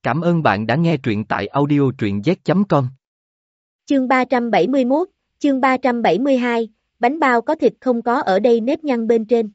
Cảm ơn bạn đã nghe truyện tại audio truyện z.com. Chương 371, chương 372, bánh bao có thịt không có ở đây nếp nhăn bên trên.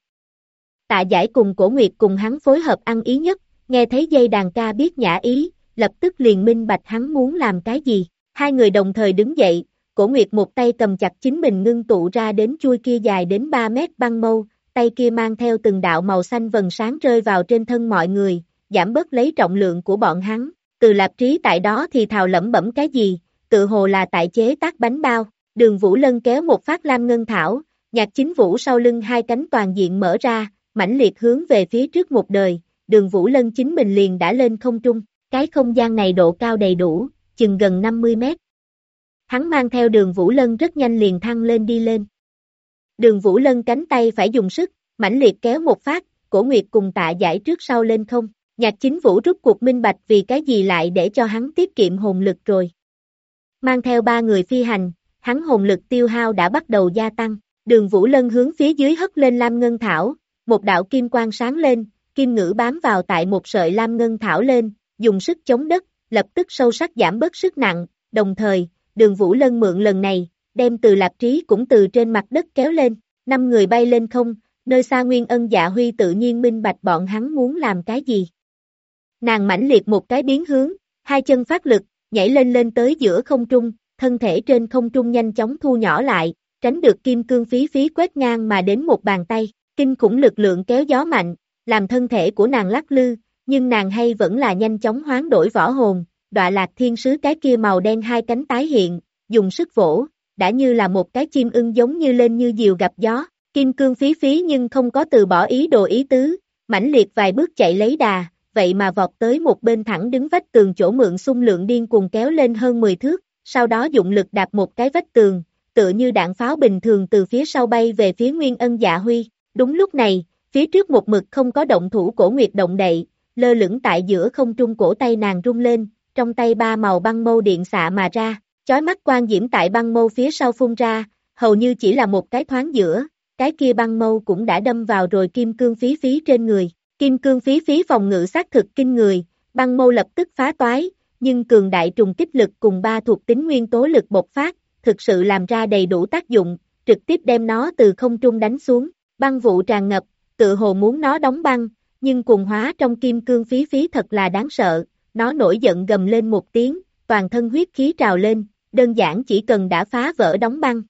Tạ Giải cùng Cổ Nguyệt cùng hắn phối hợp ăn ý nhất, nghe thấy dây đàn ca biết nhã ý, lập tức liền minh bạch hắn muốn làm cái gì. Hai người đồng thời đứng dậy, Cổ Nguyệt một tay cầm chặt chính mình ngưng tụ ra đến chuôi kia dài đến 3 mét băng mâu, tay kia mang theo từng đạo màu xanh vầng sáng rơi vào trên thân mọi người, giảm bớt lấy trọng lượng của bọn hắn. Từ Lạp Trí tại đó thì thào lẩm bẩm cái gì, tự hồ là tại chế tác bánh bao. Đường Vũ Lân kéo một phát lam ngân thảo, Nhạc Chính Vũ sau lưng hai cánh toàn diện mở ra, mãnh liệt hướng về phía trước một đời, Đường Vũ Lân chính mình liền đã lên không trung, cái không gian này độ cao đầy đủ, chừng gần 50 mét. Hắn mang theo Đường Vũ Lân rất nhanh liền thăng lên đi lên. Đường Vũ Lân cánh tay phải dùng sức, mãnh liệt kéo một phát, Cổ Nguyệt cùng Tạ Giải trước sau lên không. Nhạc Chính Vũ rút cuộc minh bạch vì cái gì lại để cho hắn tiết kiệm hồn lực rồi. Mang theo 3 người phi hành, hắn hồn lực tiêu hao đã bắt đầu gia tăng. Đường Vũ Lân hướng phía dưới hất lên lam ngân thảo, một đạo kim quang sáng lên, kim ngữ bám vào tại một sợi lam ngân thảo lên, dùng sức chống đất, lập tức sâu sắc giảm bớt sức nặng, đồng thời, Đường Vũ Lân mượn lần này, đem Từ Lạp Trí cũng từ trên mặt đất kéo lên, 5 người bay lên không, nơi xa Nguyên Ân Dạ Huy tự nhiên minh bạch bọn hắn muốn làm cái gì. Nàng mãnh liệt một cái biến hướng, hai chân phát lực, nhảy lên tới giữa không trung, thân thể trên không trung nhanh chóng thu nhỏ lại, tránh được kim cương phí phí quét ngang mà đến một bàn tay, kinh khủng lực lượng kéo gió mạnh, làm thân thể của nàng lắc lư, nhưng nàng hay vẫn là nhanh chóng hoán đổi võ hồn, Đọa Lạc Thiên Sứ cái kia màu đen hai cánh tái hiện, dùng sức vỗ, đã như là một cái chim ưng giống như lên như diều gặp gió, kim cương phí phí nhưng không có từ bỏ ý đồ ý tứ, mãnh liệt vài bước chạy lấy đà, vậy mà vọt tới một bên thẳng đứng vách tường chỗ mượn xung lượng điên cuồng kéo lên hơn 10 thước, sau đó dụng lực đạp một cái vách tường, tựa như đạn pháo bình thường từ phía sau bay về phía Nguyên Ân Dạ Huy. Đúng lúc này, phía trước một mực không có động thủ Cổ Nguyệt động đậy, lơ lửng tại giữa không trung, cổ tay nàng rung lên, trong tay 3 màu băng mâu điện xạ mà ra, chói mắt quang diễm tại băng mâu phía sau phun ra, hầu như chỉ là một cái thoáng giữa, cái kia băng mâu cũng đã đâm vào rồi kim cương phí phí trên người. Kim cương phí phí phòng ngự xác thực kinh người, băng mâu lập tức phá toái, nhưng cường đại trùng kích lực cùng 3 thuộc tính nguyên tố lực bộc phát, thực sự làm ra đầy đủ tác dụng, trực tiếp đem nó từ không trung đánh xuống, băng vụ tràn ngập, tự hồ muốn nó đóng băng, nhưng cuồng hóa trong kim cương phí phí thật là đáng sợ, nó nổi giận gầm lên một tiếng, toàn thân huyết khí trào lên, đơn giản chỉ cần đã phá vỡ đóng băng.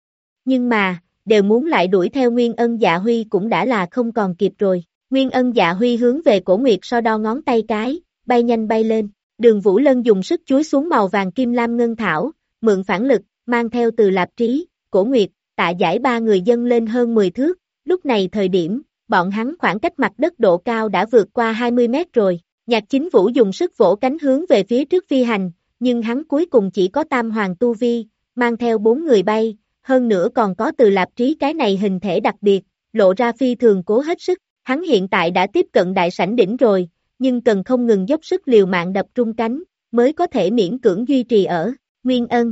Nhưng mà, đều muốn lại đuổi theo Nguyên Ân Dạ Huy cũng đã là không còn kịp rồi. Nguyên Ân Dạ Huy hướng về Cổ Nguyệt so đo ngón tay cái, bay nhanh bay lên, Đường Vũ Lân dùng sức chúi xuống màu vàng kim lam ngân thảo, mượn phản lực, mang theo Từ Lạp Trí, Cổ Nguyệt, Tạ Giải 3 người dâng lên hơn 10 thước, lúc này thời điểm, bọn hắn khoảng cách mặt đất độ cao đã vượt qua 20 mét rồi, Nhạc Chính Vũ dùng sức vỗ cánh hướng về phía trước phi hành, nhưng hắn cuối cùng chỉ có tam hoàng tu vi, mang theo 4 người bay, hơn nữa còn có Từ Lạp Trí cái này hình thể đặc biệt, lộ ra phi thường cố hết sức. Hắn hiện tại đã tiếp cận đại sảnh đỉnh rồi, nhưng cần không ngừng dốc sức liều mạng đập trung cánh, mới có thể miễn cưỡng duy trì ở Nguyên Ân.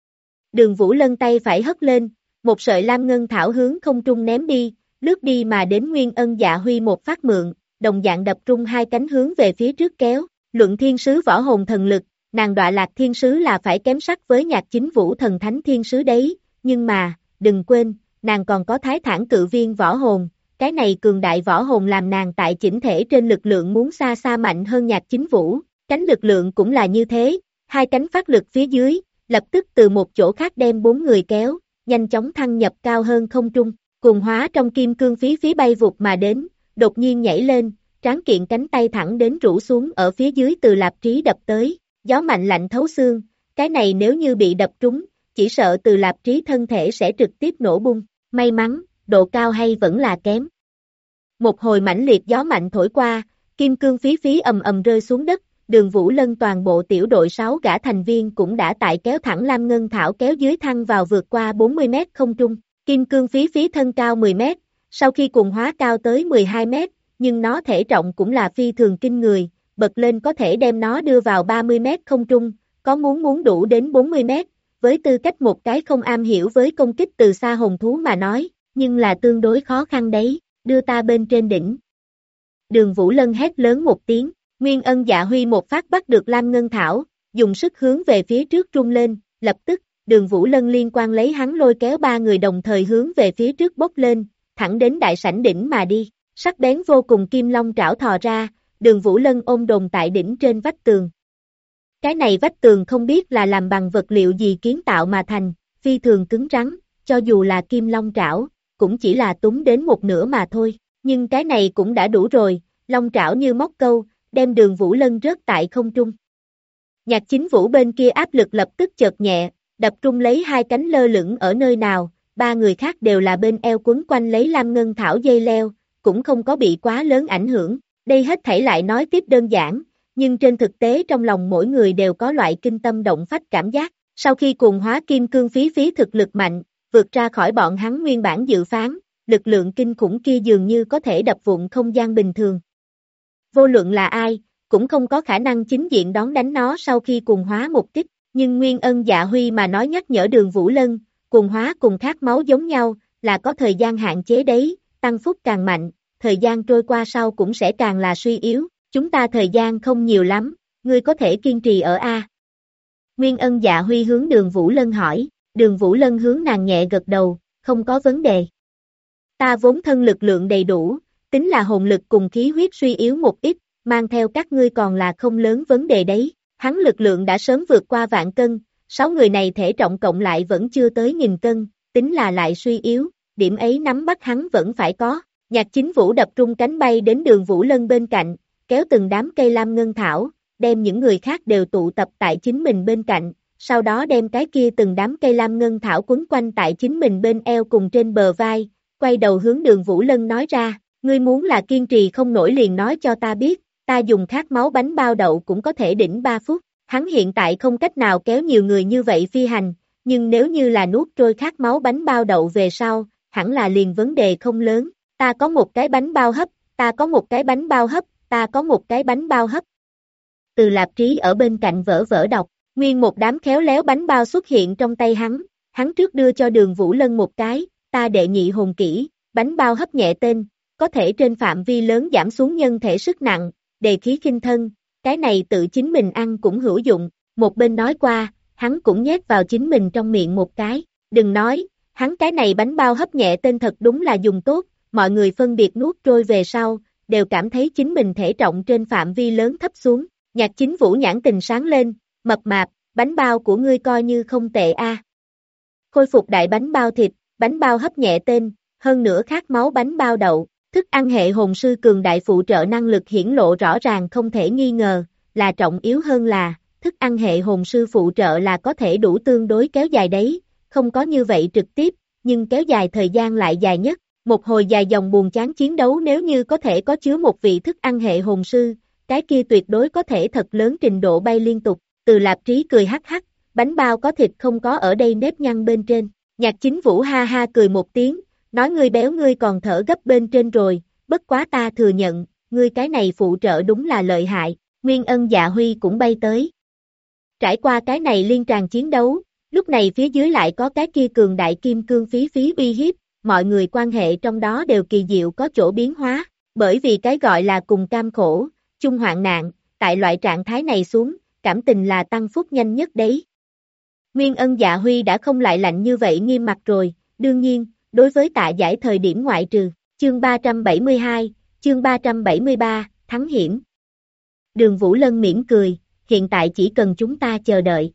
Đường Vũ Lân tay phải hất lên, một sợi lam ngân thảo hướng không trung ném đi, lướt đi mà đến Nguyên Ân Dạ Huy một phát mượn, đồng dạng đập trung hai cánh hướng về phía trước kéo, luận thiên sứ võ hồn thần lực, nàng Đọa Lạc Thiên Sứ là phải kém sắc với Nhạc Chính Vũ thần thánh thiên sứ đấy, nhưng mà, đừng quên, nàng còn có Thái Thản cự viên võ hồn. Cái này cường đại võ hồn làm nàng tại chỉnh thể trên lực lượng muốn xa xa mạnh hơn Nhạc Chính Vũ, cánh lực lượng cũng là như thế, hai cánh phát lực phía dưới, lập tức từ một chỗ khác đem 4 người kéo, nhanh chóng thăng nhập cao hơn không trung, cuồng hóa trong kim cương phí phí bay vụt mà đến, đột nhiên nhảy lên, tráng kiện cánh tay thẳng đến rũ xuống ở phía dưới Từ Lạp Trí đập tới, gió mạnh lạnh thấu xương, cái này nếu như bị đập trúng, chỉ sợ Từ Lạp Trí thân thể sẽ trực tiếp nổ bung, may mắn, độ cao hay vẫn là kém. Một hồi mãnh liệt gió mạnh thổi qua, kim cương phí phí ầm ầm rơi xuống đất, Đường Vũ Lân toàn bộ tiểu đội 6 gã thành viên cũng đã tại kéo thẳng lam ngân thảo kéo dưới thăng vào vượt qua 40 mét không trung, kim cương phí phí thân cao 10 mét, sau khi cuồng hóa cao tới 12 mét, nhưng nó thể trọng cũng là phi thường kinh người, bật lên có thể đem nó đưa vào 30 mét không trung, có muốn đủ đến 40 mét, với tư cách một cái không am hiểu với công kích từ xa hồn thú mà nói, nhưng là tương đối khó khăn đấy. Đưa ta bên trên đỉnh. Đường Vũ Lân hét lớn một tiếng, Nguyên Ân Dạ Huy một phát bắt được Lam Ngân Thảo, dùng sức hướng về phía trước trung lên, lập tức, Đường Vũ Lân liên quan lấy hắn lôi kéo ba người đồng thời hướng về phía trước bốc lên, thẳng đến đại sảnh đỉnh mà đi, sắc bén vô cùng kim long trảo thò ra, Đường Vũ Lân ôm đồn tại đỉnh trên vách tường. Cái này vách tường không biết là làm bằng vật liệu gì kiến tạo mà thành, phi thường cứng rắn, cho dù là kim long trảo, cũng chỉ là túng đến một nửa mà thôi, nhưng cái này cũng đã đủ rồi, long trảo như móc câu, đem Đường Vũ Lân rớt tại không trung. Nhạc Chính Vũ bên kia áp lực lập tức chợt nhẹ, đập trung lấy hai cánh lơ lửng ở nơi nào, ba người khác đều là bên eo quấn quanh lấy Lam Ngân Thảo dây leo, cũng không có bị quá lớn ảnh hưởng, đây hết thảy lại nói tiếp đơn giản, nhưng trên thực tế trong lòng mỗi người đều có loại kinh tâm động phách cảm giác, sau khi cùng hóa kim cương phí phí thực lực mạnh, vượt ra khỏi bọn hắn nguyên bản dự phán, lực lượng kinh khủng kia dường như có thể đập vụn không gian bình thường. Vô luận là ai, cũng không có khả năng chính diện đón đánh nó sau khi cùng hóa một kích, nhưng Nguyên Ân Dạ Huy mà nói nhắc nhở Đường Vũ Lân, cùng hóa cùng khát máu giống nhau, là có thời gian hạn chế đấy, tăng phúc càng mạnh, thời gian trôi qua sau cũng sẽ càng là suy yếu, chúng ta thời gian không nhiều lắm, ngươi có thể kiên trì ở A. Nguyên Ân Dạ Huy hướng Đường Vũ Lân hỏi, Đường Vũ Lân hướng nàng nhẹ gật đầu, không có vấn đề. Ta vốn thân lực lượng đầy đủ, tính là hồn lực cùng khí huyết suy yếu một ít, mang theo các ngươi còn là không lớn vấn đề đấy, hắn lực lượng đã sớm vượt qua vạn cân, 6 người này thể trọng cộng lại vẫn chưa tới 1000 cân, tính là lại suy yếu, điểm ấy nắm bắt hắn vẫn phải có. Nhạc Chính Vũ đập trung cánh bay đến Đường Vũ Lân bên cạnh, kéo từng đám cây lam ngân thảo, đem những người khác đều tụ tập tại chính mình bên cạnh, sau đó đem cái kia từng đám cây lam ngân thảo quấn quanh tại chính mình bên eo cùng trên bờ vai, quay đầu hướng Đường Vũ Lân nói ra, ngươi muốn là kiên trì không nổi liền nói cho ta biết, ta dùng khát máu bánh bao đậu cũng có thể đỉnh 3 phút, hắn hiện tại không cách nào kéo nhiều người như vậy phi hành, nhưng nếu như là nuốt trôi khát máu bánh bao đậu về sau, hẳn là liền vấn đề không lớn, ta có một cái bánh bao hấp, ta có một cái bánh bao hấp, ta có một cái bánh bao hấp. Từ Lạp Trí ở bên cạnh vỡ vỡ đọc, nguyên một đám khéo léo bánh bao xuất hiện trong tay hắn trước đưa cho Đường Vũ Lân một cái, ta đệ nhị hồn kỹ, bánh bao hấp nhẹ tên, có thể trên phạm vi lớn giảm xuống nhân thể sức nặng, đề khí khinh thân, cái này tự chính mình ăn cũng hữu dụng, một bên nói qua, hắn cũng nhét vào chính mình trong miệng một cái, đừng nói, hắn cái này bánh bao hấp nhẹ tên thật đúng là dùng tốt, mọi người phân biệt nuốt trôi về sau, đều cảm thấy chính mình thể trọng trên phạm vi lớn thấp xuống, Nhạc Chính Vũ nhãn tình sáng lên, mập mạp, bánh bao của ngươi coi như không tệ a. Khôi phục đại bánh bao thịt, bánh bao hấp nhẹ tên, hơn nữa khát máu bánh bao đậu, thức ăn hệ hồn sư cường đại phụ trợ năng lực hiển lộ rõ ràng không thể nghi ngờ, là trọng yếu hơn là, thức ăn hệ hồn sư phụ trợ là có thể đủ tương đối kéo dài đấy, không có như vậy trực tiếp, nhưng kéo dài thời gian lại dài nhất, một hồi dài dòng buồn chán chiến đấu nếu như có thể có chứa một vị thức ăn hệ hồn sư, cái kia tuyệt đối có thể thật lớn trình độ bay liên tục, Từ Lạp Trí cười hắc hắc, bánh bao có thịt không có ở đây nếp nhăn bên trên, Nhạc Chính Vũ ha ha cười một tiếng, nói ngươi béo ngươi còn thở gấp bên trên rồi, bất quá ta thừa nhận, ngươi cái này phụ trợ đúng là lợi hại, Nguyên Ân Dạ Huy cũng bay tới. Trải qua cái này liên tràng chiến đấu, lúc này phía dưới lại có cái kia cường đại kim cương phí phí uy hiếp, mọi người quan hệ trong đó đều kỳ diệu có chỗ biến hóa, bởi vì cái gọi là cùng cam khổ, chung hoạn nạn, tại loại trạng thái này xuống, cảm tình là tăng phúc nhanh nhất đấy. Nguyên Ân Dạ Huy đã không lại lạnh như vậy nghiêm mặt rồi, đương nhiên, đối với Tạ Giải thời điểm ngoại trừ, chương 372, chương 373, thắng hiểm. Đường Vũ Lân mỉm cười, hiện tại chỉ cần chúng ta chờ đợi.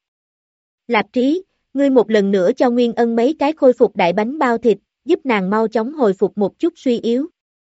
Lạp Trí, ngươi một lần nữa cho Nguyên Ân mấy cái khôi phục đại bánh bao thịt, giúp nàng mau chóng hồi phục một chút suy yếu.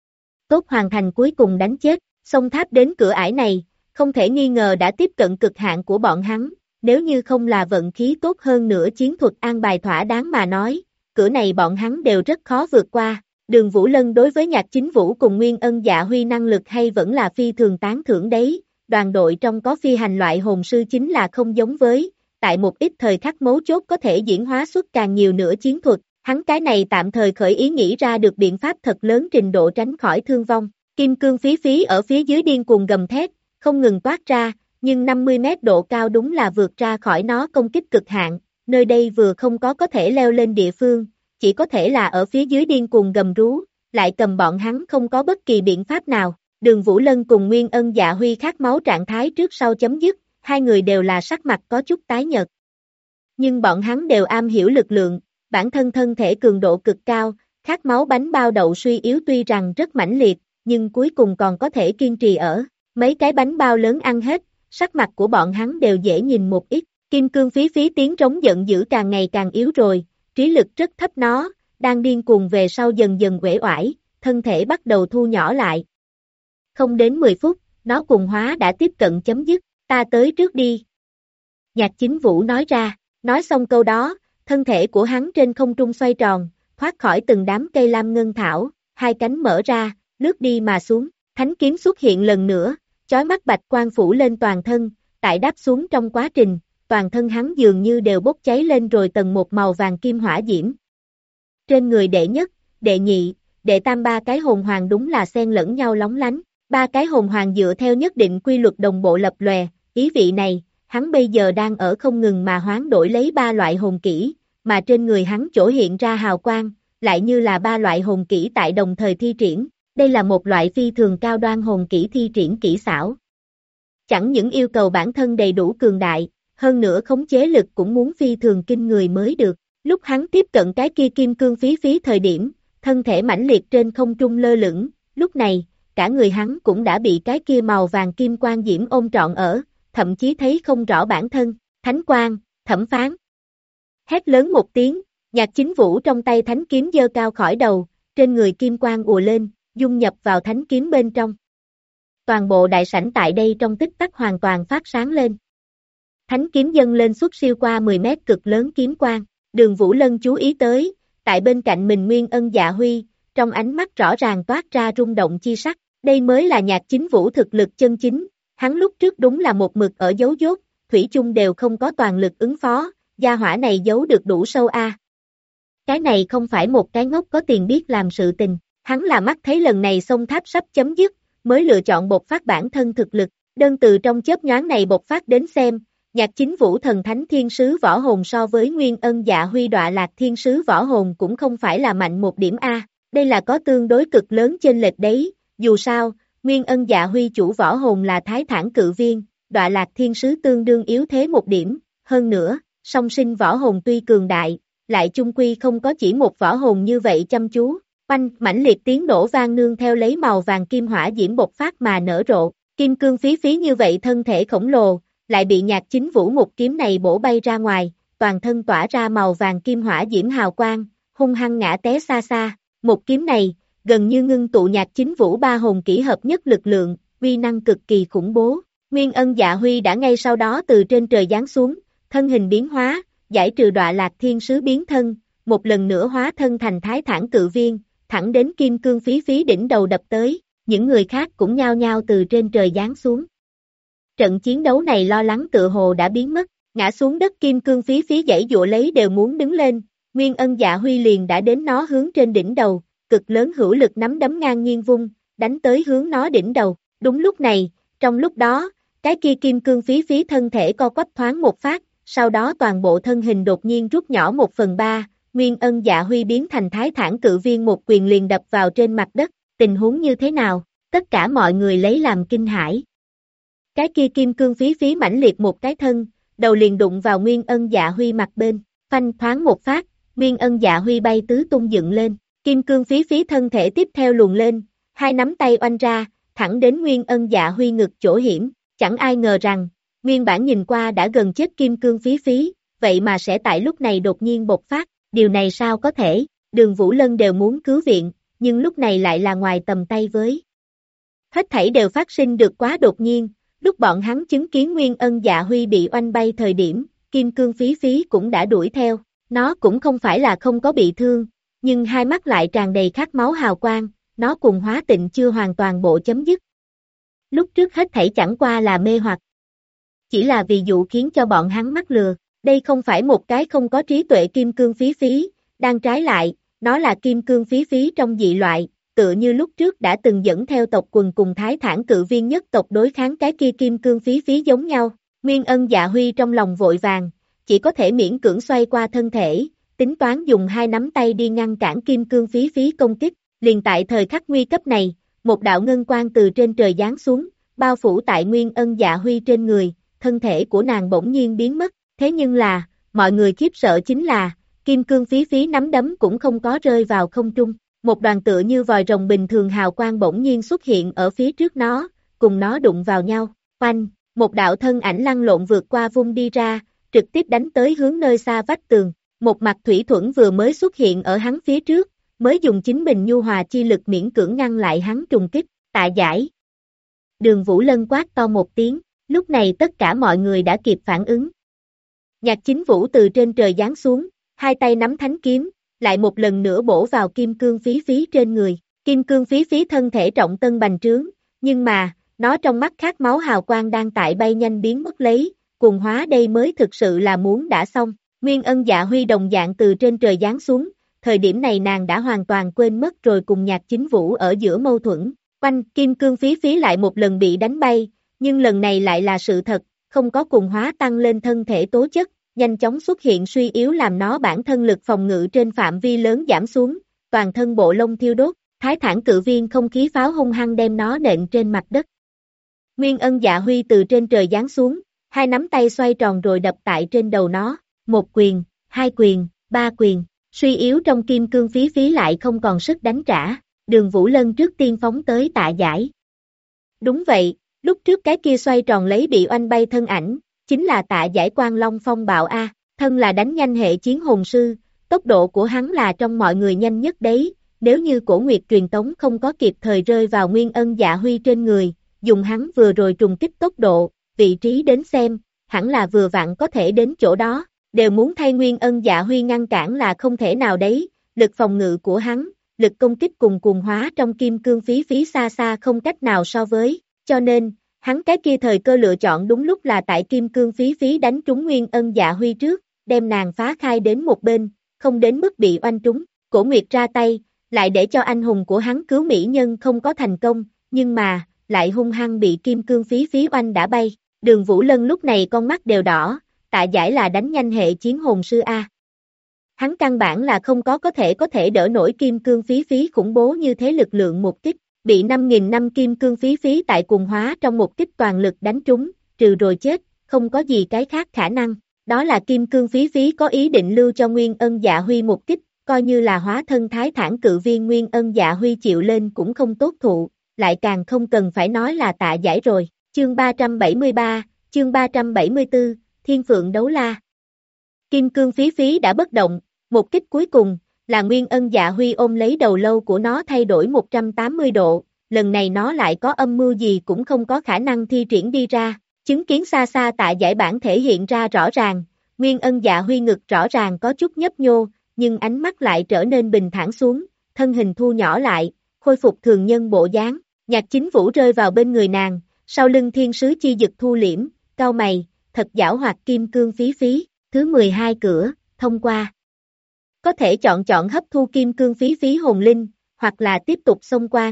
Tốt hoàn thành cuối cùng đánh chết, sông tháp đến cửa ải này, không thể nghi ngờ đã tiếp cận cực hạn của bọn hắn, nếu như không là vận khí tốt hơn nữa chiến thuật an bài thỏa đáng mà nói, cửa này bọn hắn đều rất khó vượt qua. Đường Vũ Lân đối với Nhạc Chính Vũ cùng Nguyên Ân Dạ Huy năng lực hay vẫn là phi thường tán thưởng đấy, đoàn đội trong có phi hành loại hồn sư chính là không giống với, tại một ít thời khắc mấu chốt có thể diễn hóa xuất càng nhiều nữa chiến thuật, hắn cái này tạm thời khởi ý nghĩ ra được biện pháp thật lớn trình độ tránh khỏi thương vong. Kim cương phí phí ở phía dưới điên cuồng gầm thét, không ngừng toát ra, nhưng 50 mét độ cao đúng là vượt ra khỏi nó công kích cực hạn, nơi đây vừa không có thể leo lên địa phương, chỉ có thể là ở phía dưới điên cuồng gầm rú, lại cầm bọn hắn không có bất kỳ biện pháp nào, Đường Vũ Lân cùng Nguyên Ân Dạ Huy khát máu trạng thái trước sau chấm dứt, hai người đều là sắc mặt có chút tái nhợt. Nhưng bọn hắn đều am hiểu lực lượng, bản thân thân thể cường độ cực cao, khát máu bánh bao đậu suy yếu tuy rằng rất mãnh liệt, nhưng cuối cùng còn có thể kiên trì ở. Mấy cái bánh bao lớn ăn hết, sắc mặt của bọn hắn đều dễ nhìn một ít. Kim cương phí phí tiếng trống giận dữ càng ngày càng yếu rồi, trí lực rất thấp nó, đang điên cuồng về sau dần dần uể oải, thân thể bắt đầu thu nhỏ lại. Không đến 10 phút, nó cùng hóa đã tiếp cận chấm dứt, ta tới trước đi. Nhạc Chính Vũ nói ra, nói xong câu đó, thân thể của hắn trên không trung xoay tròn, thoát khỏi từng đám cây lam ngân thảo, hai cánh mở ra, lướt đi mà xuống, thánh kiếm xuất hiện lần nữa, chói mắt bạch quang phủ lên toàn thân, tại đáp xuống trong quá trình, toàn thân hắn dường như đều bốc cháy lên rồi tầng một màu vàng kim hỏa diễm. Trên người đệ nhất, đệ nhị, đệ tam ba cái hồn hoàng đúng là xen lẫn nhau lóng lánh, ba cái hồn hoàng dựa theo nhất định quy luật đồng bộ lập lòe, ý vị này, hắn bây giờ đang ở không ngừng mà hoán đổi lấy ba loại hồn kỹ, mà trên người hắn chỗ hiện ra hào quang, lại như là ba loại hồn kỹ tại đồng thời thi triển, đây là một loại phi thường cao đoan hồn kỹ thi triển kỹ xảo. Chẳng những yêu cầu bản thân đầy đủ cường đại, hơn nữa khống chế lực cũng muốn phi thường kinh người mới được. Lúc hắn tiếp cận cái kia kim cương phí phí thời điểm, thân thể mãnh liệt trên không trung lơ lửng, lúc này, cả người hắn cũng đã bị cái kia màu vàng kim quang diễm ôm trọn ở, thậm chí thấy không rõ bản thân, thánh quang, thẩm phán. Hét lớn một tiếng, Nhạc Chính Vũ trong tay thánh kiếm giơ cao khỏi đầu, trên người kim quang ùa lên, dung nhập vào thánh kiếm bên trong. Toàn bộ đại sảnh tại đây trong tích tắc hoàn toàn phát sáng lên. Thánh kiếm dâng lên xuất siêu qua 10 mét cực lớn kiếm quang, Đường Vũ Lân chú ý tới, tại bên cạnh mình Nguyên Ân Dạ Huy, trong ánh mắt rõ ràng toát ra rung động chi sắc, đây mới là Nhạc Chính Vũ thực lực chân chính, hắn lúc trước đúng là một mực ở giấu dốt, thủy chung đều không có toàn lực ứng phó, gia hỏa này giấu được đủ sâu a. Cái này không phải một cái ngốc có tiền biết làm sự tình, hắn là mắt thấy lần này sông tháp sắp chấm dứt, mới lựa chọn bộc phát bản thân thực lực, đơn từ trong chớp nhoáng này bộc phát đến xem, Nhạc Chính Vũ thần thánh thiên sứ võ hồn so với Nguyên Ân Dạ Huy đọa lạc thiên sứ võ hồn cũng không phải là mạnh một điểm a, đây là có tương đối cực lớn chênh lệch đấy, dù sao, Nguyên Ân Dạ Huy chủ võ hồn là Thái Thản Cự Viên, đọa lạc thiên sứ tương đương yếu thế một điểm, hơn nữa, song sinh võ hồn tuy cường đại, lại chung quy không có chỉ một võ hồn như vậy chăm chú. Oanh, mãnh liệt tiếng nổ vang nương theo lấy màu vàng kim hỏa diễm bộc phát mà nở rộ, kim cương phí phí như vậy thân thể khổng lồ, lại bị Nhạc Chính Vũ một kiếm này bổ bay ra ngoài, toàn thân tỏa ra màu vàng kim hỏa diễm hào quang, hung hăng ngã té xa xa, một kiếm này, gần như ngưng tụ Nhạc Chính Vũ ba hồn kỹ hợp nhất lực lượng, uy năng cực kỳ khủng bố. Nguyên Ân Dạ Huy đã ngay sau đó từ trên trời giáng xuống, thân hình biến hóa, giải trừ đọa lạc thiên sứ biến thân, một lần nữa hóa thân thành Thái Thản Cự Viên, thẳng đến kim cương phí phí đỉnh đầu đập tới, những người khác cũng nhao nhao từ trên trời giáng xuống. Trận chiến đấu này lo lắng tựa hồ đã biến mất, ngã xuống đất kim cương phí phí giãy giụa lấy đều muốn đứng lên, Nguyên Ân Dạ Huy liền đã đến nó hướng trên đỉnh đầu, cực lớn hữu lực nắm đấm ngang nhiên vung, đánh tới hướng nó đỉnh đầu, đúng lúc này, trong lúc đó, cái kia kim cương phí phí thân thể co quắp thoáng một phát, sau đó toàn bộ thân hình đột nhiên rút nhỏ 1/3, Nguyên Ân Dạ Huy biến thành Thái Thản Cự Viên một quyền liền đập vào trên mặt đất, tình huống như thế nào, tất cả mọi người lấy làm kinh hãi. Cái kia kim cương phí phí mãnh liệt một cái thân, đầu liền đụng vào Nguyên Ân Dạ Huy mặt bên, phanh thoáng một phát, Nguyên Ân Dạ Huy bay tứ tung dựng lên, kim cương phí phí thân thể tiếp theo luồn lên, hai nắm tay oanh ra, thẳng đến Nguyên Ân Dạ Huy ngực chỗ hiểm, chẳng ai ngờ rằng, nguyên bản nhìn qua đã gần chết kim cương phí phí, vậy mà sẽ tại lúc này đột nhiên bộc phát, điều này sao có thể, Đường Vũ Lân đều muốn cứu viện, nhưng lúc này lại là ngoài tầm tay với. Hết thảy đều phát sinh được quá đột nhiên, lúc bọn hắn chứng kiến Nguyên Ân Dạ Huy bị oanh bay thời điểm, kim cương phí phí cũng đã đuổi theo, nó cũng không phải là không có bị thương, nhưng hai mắt lại tràn đầy khát máu hào quang, nó cùng hóa tịnh chưa hoàn toàn bộ chấm dứt. Lúc trước hết thảy chẳng qua là mê hoặc. Chỉ là vì dụ khiến cho bọn hắn mắc lừa, đây không phải một cái không có trí tuệ kim cương phí phí, đang trái lại, nó là kim cương phí phí trong dị loại, tựa như lúc trước đã từng dẫn theo tộc quần cùng Thái Thản Cự Viên nhất tộc đối kháng cái kia kim cương phí phí giống nhau. Nguyên Ân Dạ Huy trong lòng vội vàng, chỉ có thể miễn cưỡng xoay qua thân thể, tính toán dùng hai nắm tay đi ngăn cản kim cương phí phí công kích, liền tại thời khắc nguy cấp này, một đạo ngân quang từ trên trời giáng xuống, bao phủ tại Nguyên Ân Dạ Huy trên người, thân thể của nàng bỗng nhiên biến mất, thế nhưng là, mọi người khiếp sợ chính là, kim cương phí phí nắm đấm cũng không có rơi vào không trung, một đoàn tựa như vòi rồng bình thường hào quang bỗng nhiên xuất hiện ở phía trước nó, cùng nó đụng vào nhau, oanh, một đạo thân ảnh lăn lộn vượt qua vung đi ra, trực tiếp đánh tới hướng nơi xa vách tường, một mặt thủy thuẫn vừa mới xuất hiện ở hắn phía trước, mới dùng chính mình nhu hòa chi lực miễn cưỡng ngăn lại hắn trùng kích, tạ giải. Đường Vũ Lân quát to một tiếng, lúc này tất cả mọi người đã kịp phản ứng. Nhạc Chính Vũ từ trên trời giáng xuống, hai tay nắm thánh kiếm, lại một lần nữa bổ vào kim cương phí phí trên người, kim cương phí phí thân thể trọng tân bành trướng, nhưng mà, nó trong mắt khát máu hào quang đang tại bay nhanh biến mất lấy, cuồng hóa đây mới thực sự là muốn đã xong, Nguyên Ân Dạ Huy đồng dạng từ trên trời giáng xuống, thời điểm này nàng đã hoàn toàn quên mất rồi cùng Nhạc Chính Vũ ở giữa mâu thuẫn, quanh kim cương phí phí lại một lần bị đánh bay, nhưng lần này lại là sự thật, không có cuồng hóa tăng lên thân thể tố chất, nhanh chóng xuất hiện suy yếu làm nó bản thân lực phòng ngự trên phạm vi lớn giảm xuống, toàn thân bộ lông thiêu đốt, Thái Thản Cự Viên không khí pháo hung hăng đem nó nện trên mặt đất. Nguyên Ân Dạ Huy từ trên trời giáng xuống, hai nắm tay xoay tròn rồi đập tại trên đầu nó, một quyền, hai quyền, ba quyền, suy yếu trong kim cương phí phí lại không còn sức đánh trả, Đường Vũ Lân trước tiên phóng tới Tạ Giải. Đúng vậy, lúc trước cái kia xoay tròn lấy bị oanh bay thân ảnh, chính là Tạ Giải Quang Long Phong Bạo A, thân là đánh nhanh hệ chiến hồn sư, tốc độ của hắn là trong mọi người nhanh nhất đấy, nếu như Cổ Nguyệt truyền tống không có kịp thời rơi vào Nguyên Ân Dạ Huy trên người, dùng hắn vừa rồi trùng kích tốc độ, vị trí đến xem, hẳn là vừa vặn có thể đến chỗ đó, đều muốn thay Nguyên Ân Dạ Huy ngăn cản là không thể nào đấy, lực phòng ngự của hắn, lực công kích cùng cuồng hóa trong kim cương phí phí xa xa không cách nào so với, cho nên, hắn cái kia thời cơ lựa chọn đúng lúc là tại kim cương phí phí đánh trúng Nguyên Ân Dạ Huy trước, đem nàng phá khai đến một bên, không đến mức bị oanh trúng, Cổ Nguyệt ra tay, lại để cho anh hùng của hắn cứu mỹ nhân không có thành công, nhưng mà, lại hung hăng bị kim cương phí phí oanh đã bay, Đường Vũ Lân lúc này con mắt đều đỏ, Tạ Giải là đánh nhanh hệ chiến hồn sư A. Hắn căn bản là không có thể đỡ nổi kim cương phí phí khủng bố như thế lực lượng một kích, bị 5.000 năm kim cương phí phí tại cuồng hóa trong một kích toàn lực đánh trúng, trừ rồi chết, không có gì cái khác khả năng, đó là kim cương phí phí có ý định lưu cho Nguyên Ân Dạ Huy một kích, coi như là hóa thân Thái Thản Cự Viên Nguyên Ân Dạ Huy chịu lên cũng không tốt thụ, lại càng không cần phải nói là Tạ Giải rồi, chương 373, chương 374, Thiên Phượng Đấu La. Kim cương phí phí đã bất động, một kích cuối cùng, là Nguyên Ân Dạ Huy ôm lấy đầu lâu của nó thay đổi 180 độ, lần này nó lại có âm mưu gì cũng không có khả năng thi triển đi ra, chứng kiến xa xa Tạ Giải bản thể hiện ra rõ ràng, Nguyên Ân Dạ Huy ngực rõ ràng có chút nhấp nhô, nhưng ánh mắt lại trở nên bình thản xuống, thân hình thu nhỏ lại, khôi phục thường nhân bộ dáng, Nhạc Chính Vũ rơi vào bên người nàng, sau lưng thiên sứ chi dực thu liễm, cau mày, thật giảo hoạt kim cương phí phí, thứ 12 cửa, thông qua. Có thể chọn hấp thu kim cương phí phí hồn linh, hoặc là tiếp tục xông quan.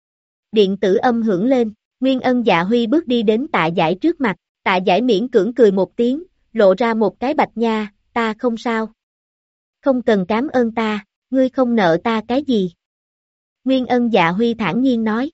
Điện tử âm hưởng lên, Nguyên Ân Dạ Huy bước đi đến Tạ Giải trước mặt, Tạ Giải miễn cưỡng cười một tiếng, lộ ra một cái bạch nha, ta không sao. Không cần cảm ơn ta, ngươi không nợ ta cái gì. Nguyên Ân Dạ Huy thản nhiên nói.